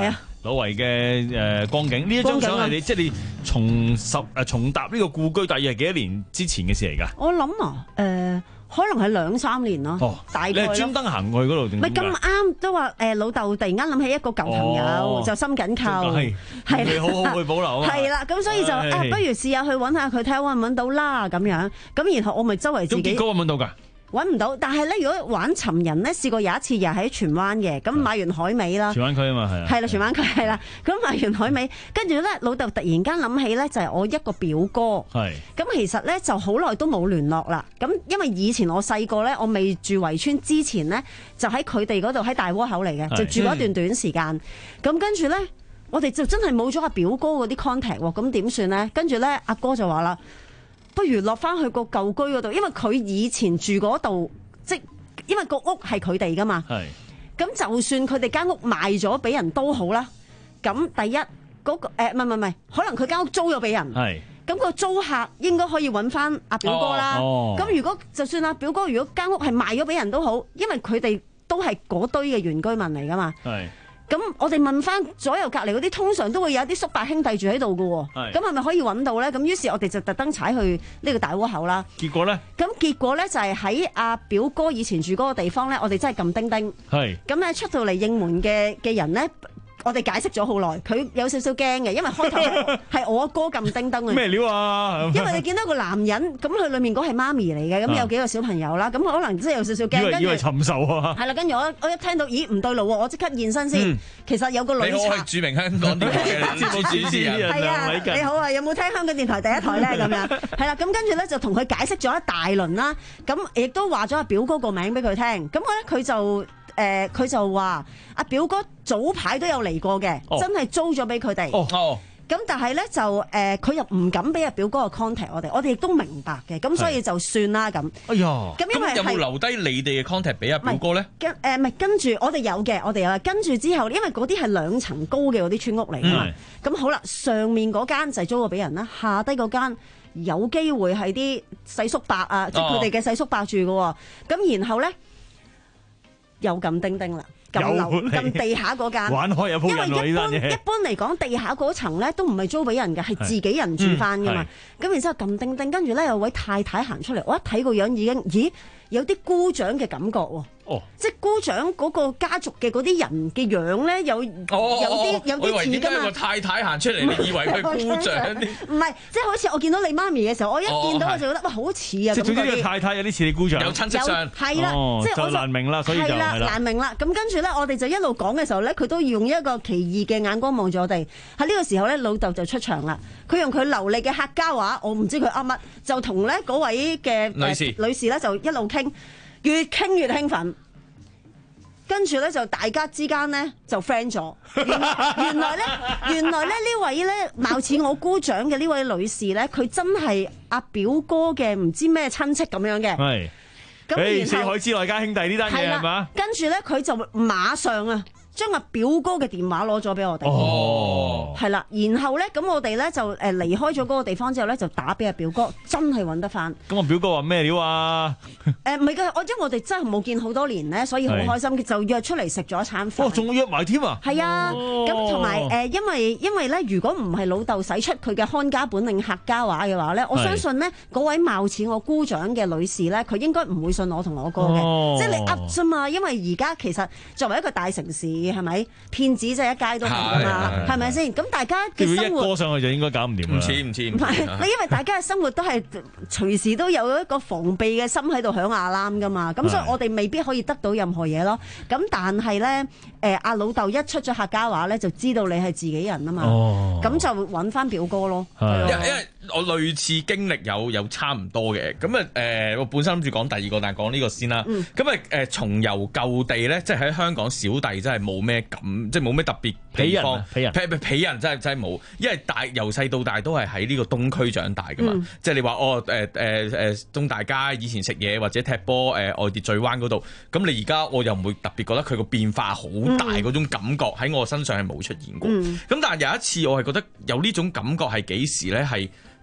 老圍嘅誒光景。呢一張相係你即係你重拾誒重踏呢個故居，大約係幾多年之前嘅事嚟㗎？ 我諗啊，誒。可能係兩三年咯， 哦、 大概你係專登行過去嗰度定？ 唔係咁啱，都話誒老豆突然間諗起一個舊朋友，哦、就心緊扣， 係你好好去保留啊！ 係啦，咁所以就啊，不如試下去揾下佢睇下揾唔揾到啦咁樣。咁然後我咪周圍自己。 咁結果揾唔揾到㗎？揾唔到，但係咧，如果玩尋人咧，試過有一次又喺荃灣嘅，咁買完海味啦， 荃灣區啊嘛，係啊， 係啦，荃灣區係啦，咁買完海味，跟住咧老豆突然間諗起咧，就係我一個表哥， 係， 咁其實咧就好耐都冇聯絡啦，咁因為以前我細個咧，我未住圍村之前咧，就喺佢哋嗰度喺大窩口嚟嘅，就住咗一段短時間，咁跟住咧，我哋就真係冇咗阿表哥嗰啲 contact 喎，咁點算咧？跟住咧，阿哥就話啦。不如落翻去個舊居嗰度，因為佢以前住嗰度，即因為個屋係佢哋噶嘛。係。咁就算佢哋間屋賣咗俾人都好啦。咁第一嗰、嗰個誒唔係唔係，可能佢間屋租咗俾人。係。咁個租客應該可以揾翻阿表哥啦。哦。咁如果就算阿表哥如果間屋係賣咗俾人都好，因為佢哋都係嗰堆嘅原居民嚟噶嘛。係。咁我哋問翻左右隔離嗰啲，通常都會有啲叔伯兄弟住喺度嘅喎。咁係咪可以揾到咧？咁於是我哋就特登踩去呢個大窩口啦。結果咧？咁結果咧就係喺阿表哥以前住嗰個地方咧，我哋真係撳叮叮。係。咁咧出到嚟應門嘅嘅人咧。我哋解釋咗好耐，佢有少少驚嘅，因為開頭係我阿哥撳叮叮嘅。咩料啊？因為你見到個男人，咁佢裡面嗰係媽咪嚟嘅，咁有幾個小朋友啦，咁可能真係有少少驚。以為以為尋仇啊！係啦，跟住我我一聽到，咦唔對路喎，我即刻現身先。其實有個女賊。你好係著名香港電台嘅節目主持人。係啊，你好啊，有冇聽香港電台第一台咧？咁樣係啦，咁跟住咧就同佢解釋咗一大輪啦，咁亦都話咗阿表哥個名俾佢聽，咁咧佢就。誒佢、呃、就話阿表哥早排都有嚟過嘅，哦、真係租咗俾佢哋。哦哦，咁但係咧就誒佢、呃、又唔敢俾阿表哥個 contact 我哋，我哋亦都明白嘅，咁所以就算啦咁。哎呀，咁因為有冇留低你哋嘅 contact 俾阿表哥咧？跟誒唔係跟住我哋有嘅，我哋有跟住之後，因為嗰啲係兩層高嘅嗰啲村屋嚟㗎嘛。咁、嗯、好啦，上面嗰間就租咗俾人啦，下低嗰間有機會係啲細叔伯啊，即係佢哋嘅細叔伯住嘅喎。咁然後咧。又撳叮叮啦，撳樓撳地下嗰間，玩開有鋪人喎呢單嘢。一般嚟講，地下嗰層咧都唔係租俾人嘅，係自己人住翻噶嘛。咁、嗯、然之後撳叮叮，跟住咧有位太太行出嚟，我一睇個樣已經，咦，有啲姑丈嘅感覺喎。哦，即係姑丈嗰個家族嘅嗰啲人嘅樣咧，有有啲有啲似㗎嘛。個太太行出嚟，你以為佢姑丈？唔係，即係好似我見到你媽咪嘅時候，我一見到我就覺得哇，好似啊！即係總之呢個太太有啲似你姑丈，有親戚相，係啦，即係我就難明啦，所以就係啦，難明啦。咁跟住咧，我哋就一路講嘅時候咧，佢都用一個奇異嘅眼光望住我哋。喺呢個時候咧，老豆就出場啦。佢用佢流利嘅客家話，我唔知佢噏乜，就同咧嗰位嘅女士女士咧就一路傾。越傾越興奮，跟住咧就大家之間咧就 friend 咗。原來咧，原來咧呢位咧貌似我姑丈嘅呢位女士咧，佢真係阿表哥嘅唔知咩親戚咁樣嘅。係，咁四海之內皆兄弟呢單嘢係嘛？跟住咧佢就馬上啊，將阿表哥嘅電話攞咗俾我哋，哦，係啦，然後咧，咁我哋咧就誒離開咗嗰個地方之後咧，就打俾阿表哥，真係揾得翻。咁我表哥話咩料啊？誒唔係㗎，我因為我哋真係冇見好多年咧，所以好開心，就約出嚟食咗一餐飯。哦，仲約埋添啊？係啊，咁同埋誒，因為因為咧，如果唔係老豆使出佢嘅看家本領客家話嘅話咧，我相信咧嗰位貌似我姑丈嘅女士咧，佢應該唔會信我同我哥嘅，即係你噏啫嘛。因為而家其實作為一個大城市，係咪騙子即係一街都係㗎嘛？係咪先？咁大家嘅生活，一過上去就應該搞唔掂啦。唔似唔似唔係，你因為大家嘅生活都係隨時都有一個防備嘅心喺度響阿攬㗎嘛。咁所以我哋未必可以得到任何嘢咯。咁但係咧，誒阿老豆一出咗客家話咧，就知道你係自己人啊嘛。哦，咁就揾翻表哥咯。係，因因為我類似經歷有有差唔多嘅。咁啊誒，我本身諗住講第二個，但係講呢個先啦。咁啊誒，重遊舊地咧，即係喺香港小弟真係冇咩感，即係冇咩特別地方。鄙人，鄙人，鄙人真係真係冇，因為大由細到大都係喺呢個東區長大噶嘛。嗯、即係你話哦誒誒誒東大街以前食嘢或者踢波誒、呃、外秩序灣嗰度，咁你而家我又唔會特別覺得佢個變化好大嗰種感覺喺我身上係冇出現過。咁、嗯、但係有一次我係覺得有呢種感覺係幾時咧？係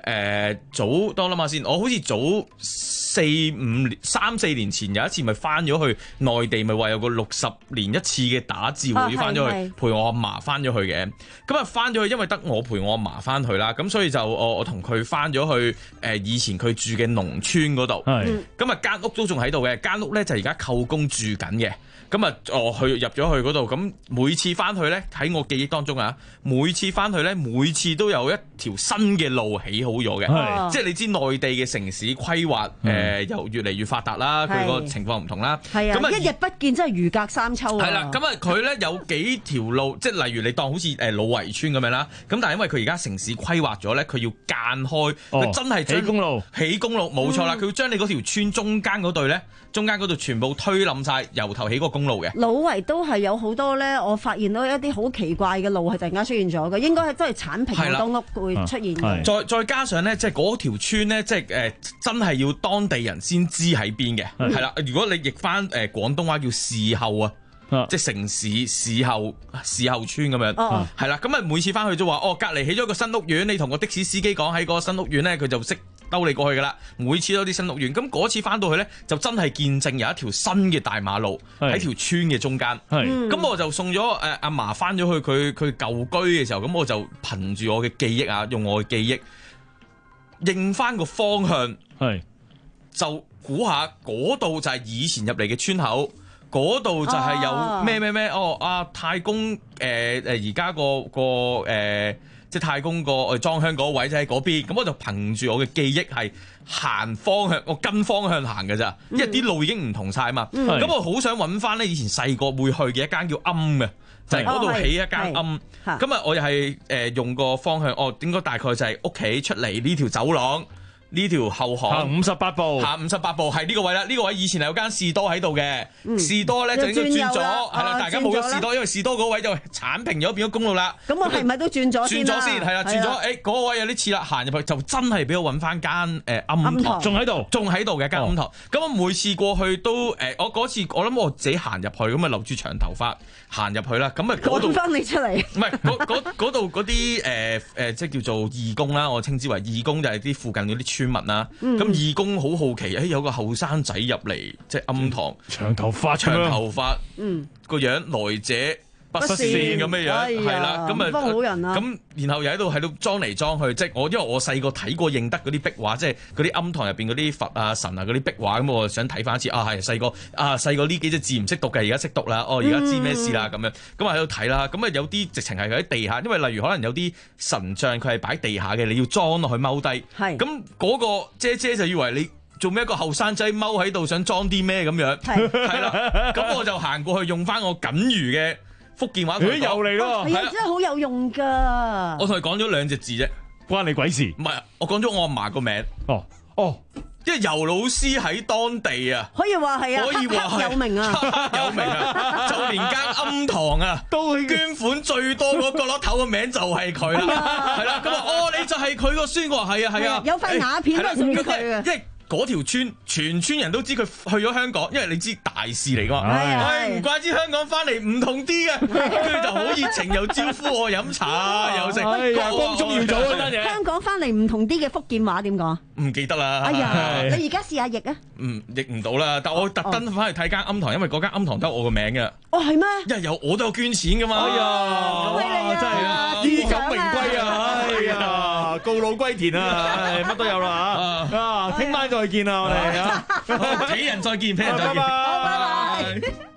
誒早，當我諗下先，我好似早四五年、三四年前有一次咪翻咗去內地，咪話有個六十年一次嘅打醮會翻咗去陪我阿嫲翻咗去嘅。咁啊翻咗去，因為得我陪我阿嫲翻去啦，咁所以就我我同佢翻咗去誒以前佢住嘅農村嗰度。咁啊間屋都仲喺度嘅，間屋咧就而家舅公住緊嘅。咁啊，我去入咗去嗰度，咁每次翻去咧，喺我記憶當中啊，每次翻去咧，每次都有一條新嘅路起好咗嘅，即係你知內地嘅城市規劃誒又越嚟越發達啦，佢個情況唔同啦。 係啊，一日不見真係如隔三秋啊！ 係啦，咁啊佢咧有幾條路，即係例如你當好似誒老圍村咁樣啦，咁但係因為佢而家城市規劃咗咧，佢要間開，佢真係起公路， 起公路冇錯啦，佢要將你嗰條村中間嗰對咧，中間嗰度全部推冧晒，由頭起個公路嘅。 老圍都係有好多咧，我發現到一啲好奇怪嘅路係突然間出現咗嘅，應該係都係剷平好多屋會出現嘅。 再再加上咧，即係嗰條村咧，即係誒真係要當地人先知喺邊嘅，係啦。如果你譯翻誒廣東話叫事後啊。即係城市事後事後村咁樣，係啦、哦。咁啊每次翻去就話，哦隔離起咗個新屋苑，你同個的士司機講喺個新屋苑咧，佢就識兜你過去噶啦。每次都啲新屋苑，咁嗰次翻到去咧，就真係見證有一條新嘅大馬路喺條村嘅中間。咁我就送咗誒阿嫲翻咗去佢佢舊居嘅時候，咁我就憑住我嘅記憶啊，用我嘅記憶認翻個方向，就估下嗰度就係以前入嚟嘅村口。嗰度就係有咩咩咩哦，阿太公誒誒而家個個誒即係太公個誒裝香嗰位就喺嗰邊，咁我就憑住我嘅記憶係行方向，我跟方向行嘅咋，因為啲路已經唔同晒嘛。咁我好想揾翻咧以前細個會去嘅一間叫鵪嘅，就係嗰度起一間鵪。咁啊，我又係誒用個方向，哦應該大概就係屋企出嚟呢條走廊。呢條後巷行五十八步， 行五十八步係呢個位啦。呢、呢個位以前係有間士多喺度嘅，嗯、士多咧就應該轉咗，係啦。大家冇咗士多，因為士多嗰位就剷平咗變咗公路啦。 咁我係咪都轉咗先？轉咗先， 係啦，轉咗。誒嗰個位有啲似啦，行入去就真係俾我揾翻間誒鵪堂，仲喺度，仲喺度嘅間鵪堂。咁我每次過去都誒，我嗰次我諗我自己行入去，咁啊留住長頭髮行入去啦。咁啊嗰度翻你出嚟， 唔係嗰度嗰啲誒誒，即係叫做義工啦，我稱之為義工，就係啲附近嗰啲村民啦，咁、嗯、義工好好奇，誒、哎、有個後生仔入嚟，即係鵪堂， 長頭髮， 長頭髮， 嗯， 個樣來者不善咁嘅樣，係啦，咁啊， 好人啊， 咁然後又喺度喺度裝嚟裝去，即係我因為我細個睇過認得嗰啲壁畫，即係嗰啲鵪堂入邊嗰啲佛啊神啊嗰啲壁畫，咁我想睇翻一次，啊係細個啊細個呢幾隻字唔識讀嘅，而家識讀啦，哦而家知咩事啦咁樣，咁啊喺度睇啦，咁啊有啲直情係喺地下，因為例如可能有啲神像佢係擺地下嘅，你要裝落去踎低，係，咁嗰個姐姐就以為你做咩一個後生仔踎喺度想裝啲咩咁樣，係係啦，咁我就行過去用翻我僅餘嘅福建話，佢又嚟咯， 係啊，真係好有用噶。 我同佢講咗兩隻字啫， 關你鬼事？ 唔係，我講咗我阿嫲個名。 哦哦， 因為尤老師喺當地啊， 可以話係啊， 可以話係有名啊， 有名啊，就連間鵪堂啊，都捐款最多嗰角落頭嘅名就係佢啦，係啦，咁啊，哦，你就係佢個孫，我話係啊係啊， 有塊瓦片都係屬於佢嘅。 嗰條村全村人都知佢去咗香港，因為你知大事嚟㗎嘛。唉，唔怪之香港翻嚟唔同啲嘅，跟住就好熱情又招呼我飲茶又食。 光宗耀祖嗰單嘢。 香港翻嚟唔同啲嘅福建話點講？ 唔記得啦。 哎呀，你而家試下譯啊。 嗯，譯唔到啦，但我特登翻去睇間鵪堂，因為嗰間鵪堂得我個名嘅。 哦，係咩？ 因為有我都有捐錢㗎嘛。 哎呀， 恭喜你啊！ 真係衣錦榮歸啊！哎呀，告老歸田啊！乜都有啦嚇。啊，聽晚再見啦，我哋啊， 睇人再見，聽人再見， 拜拜。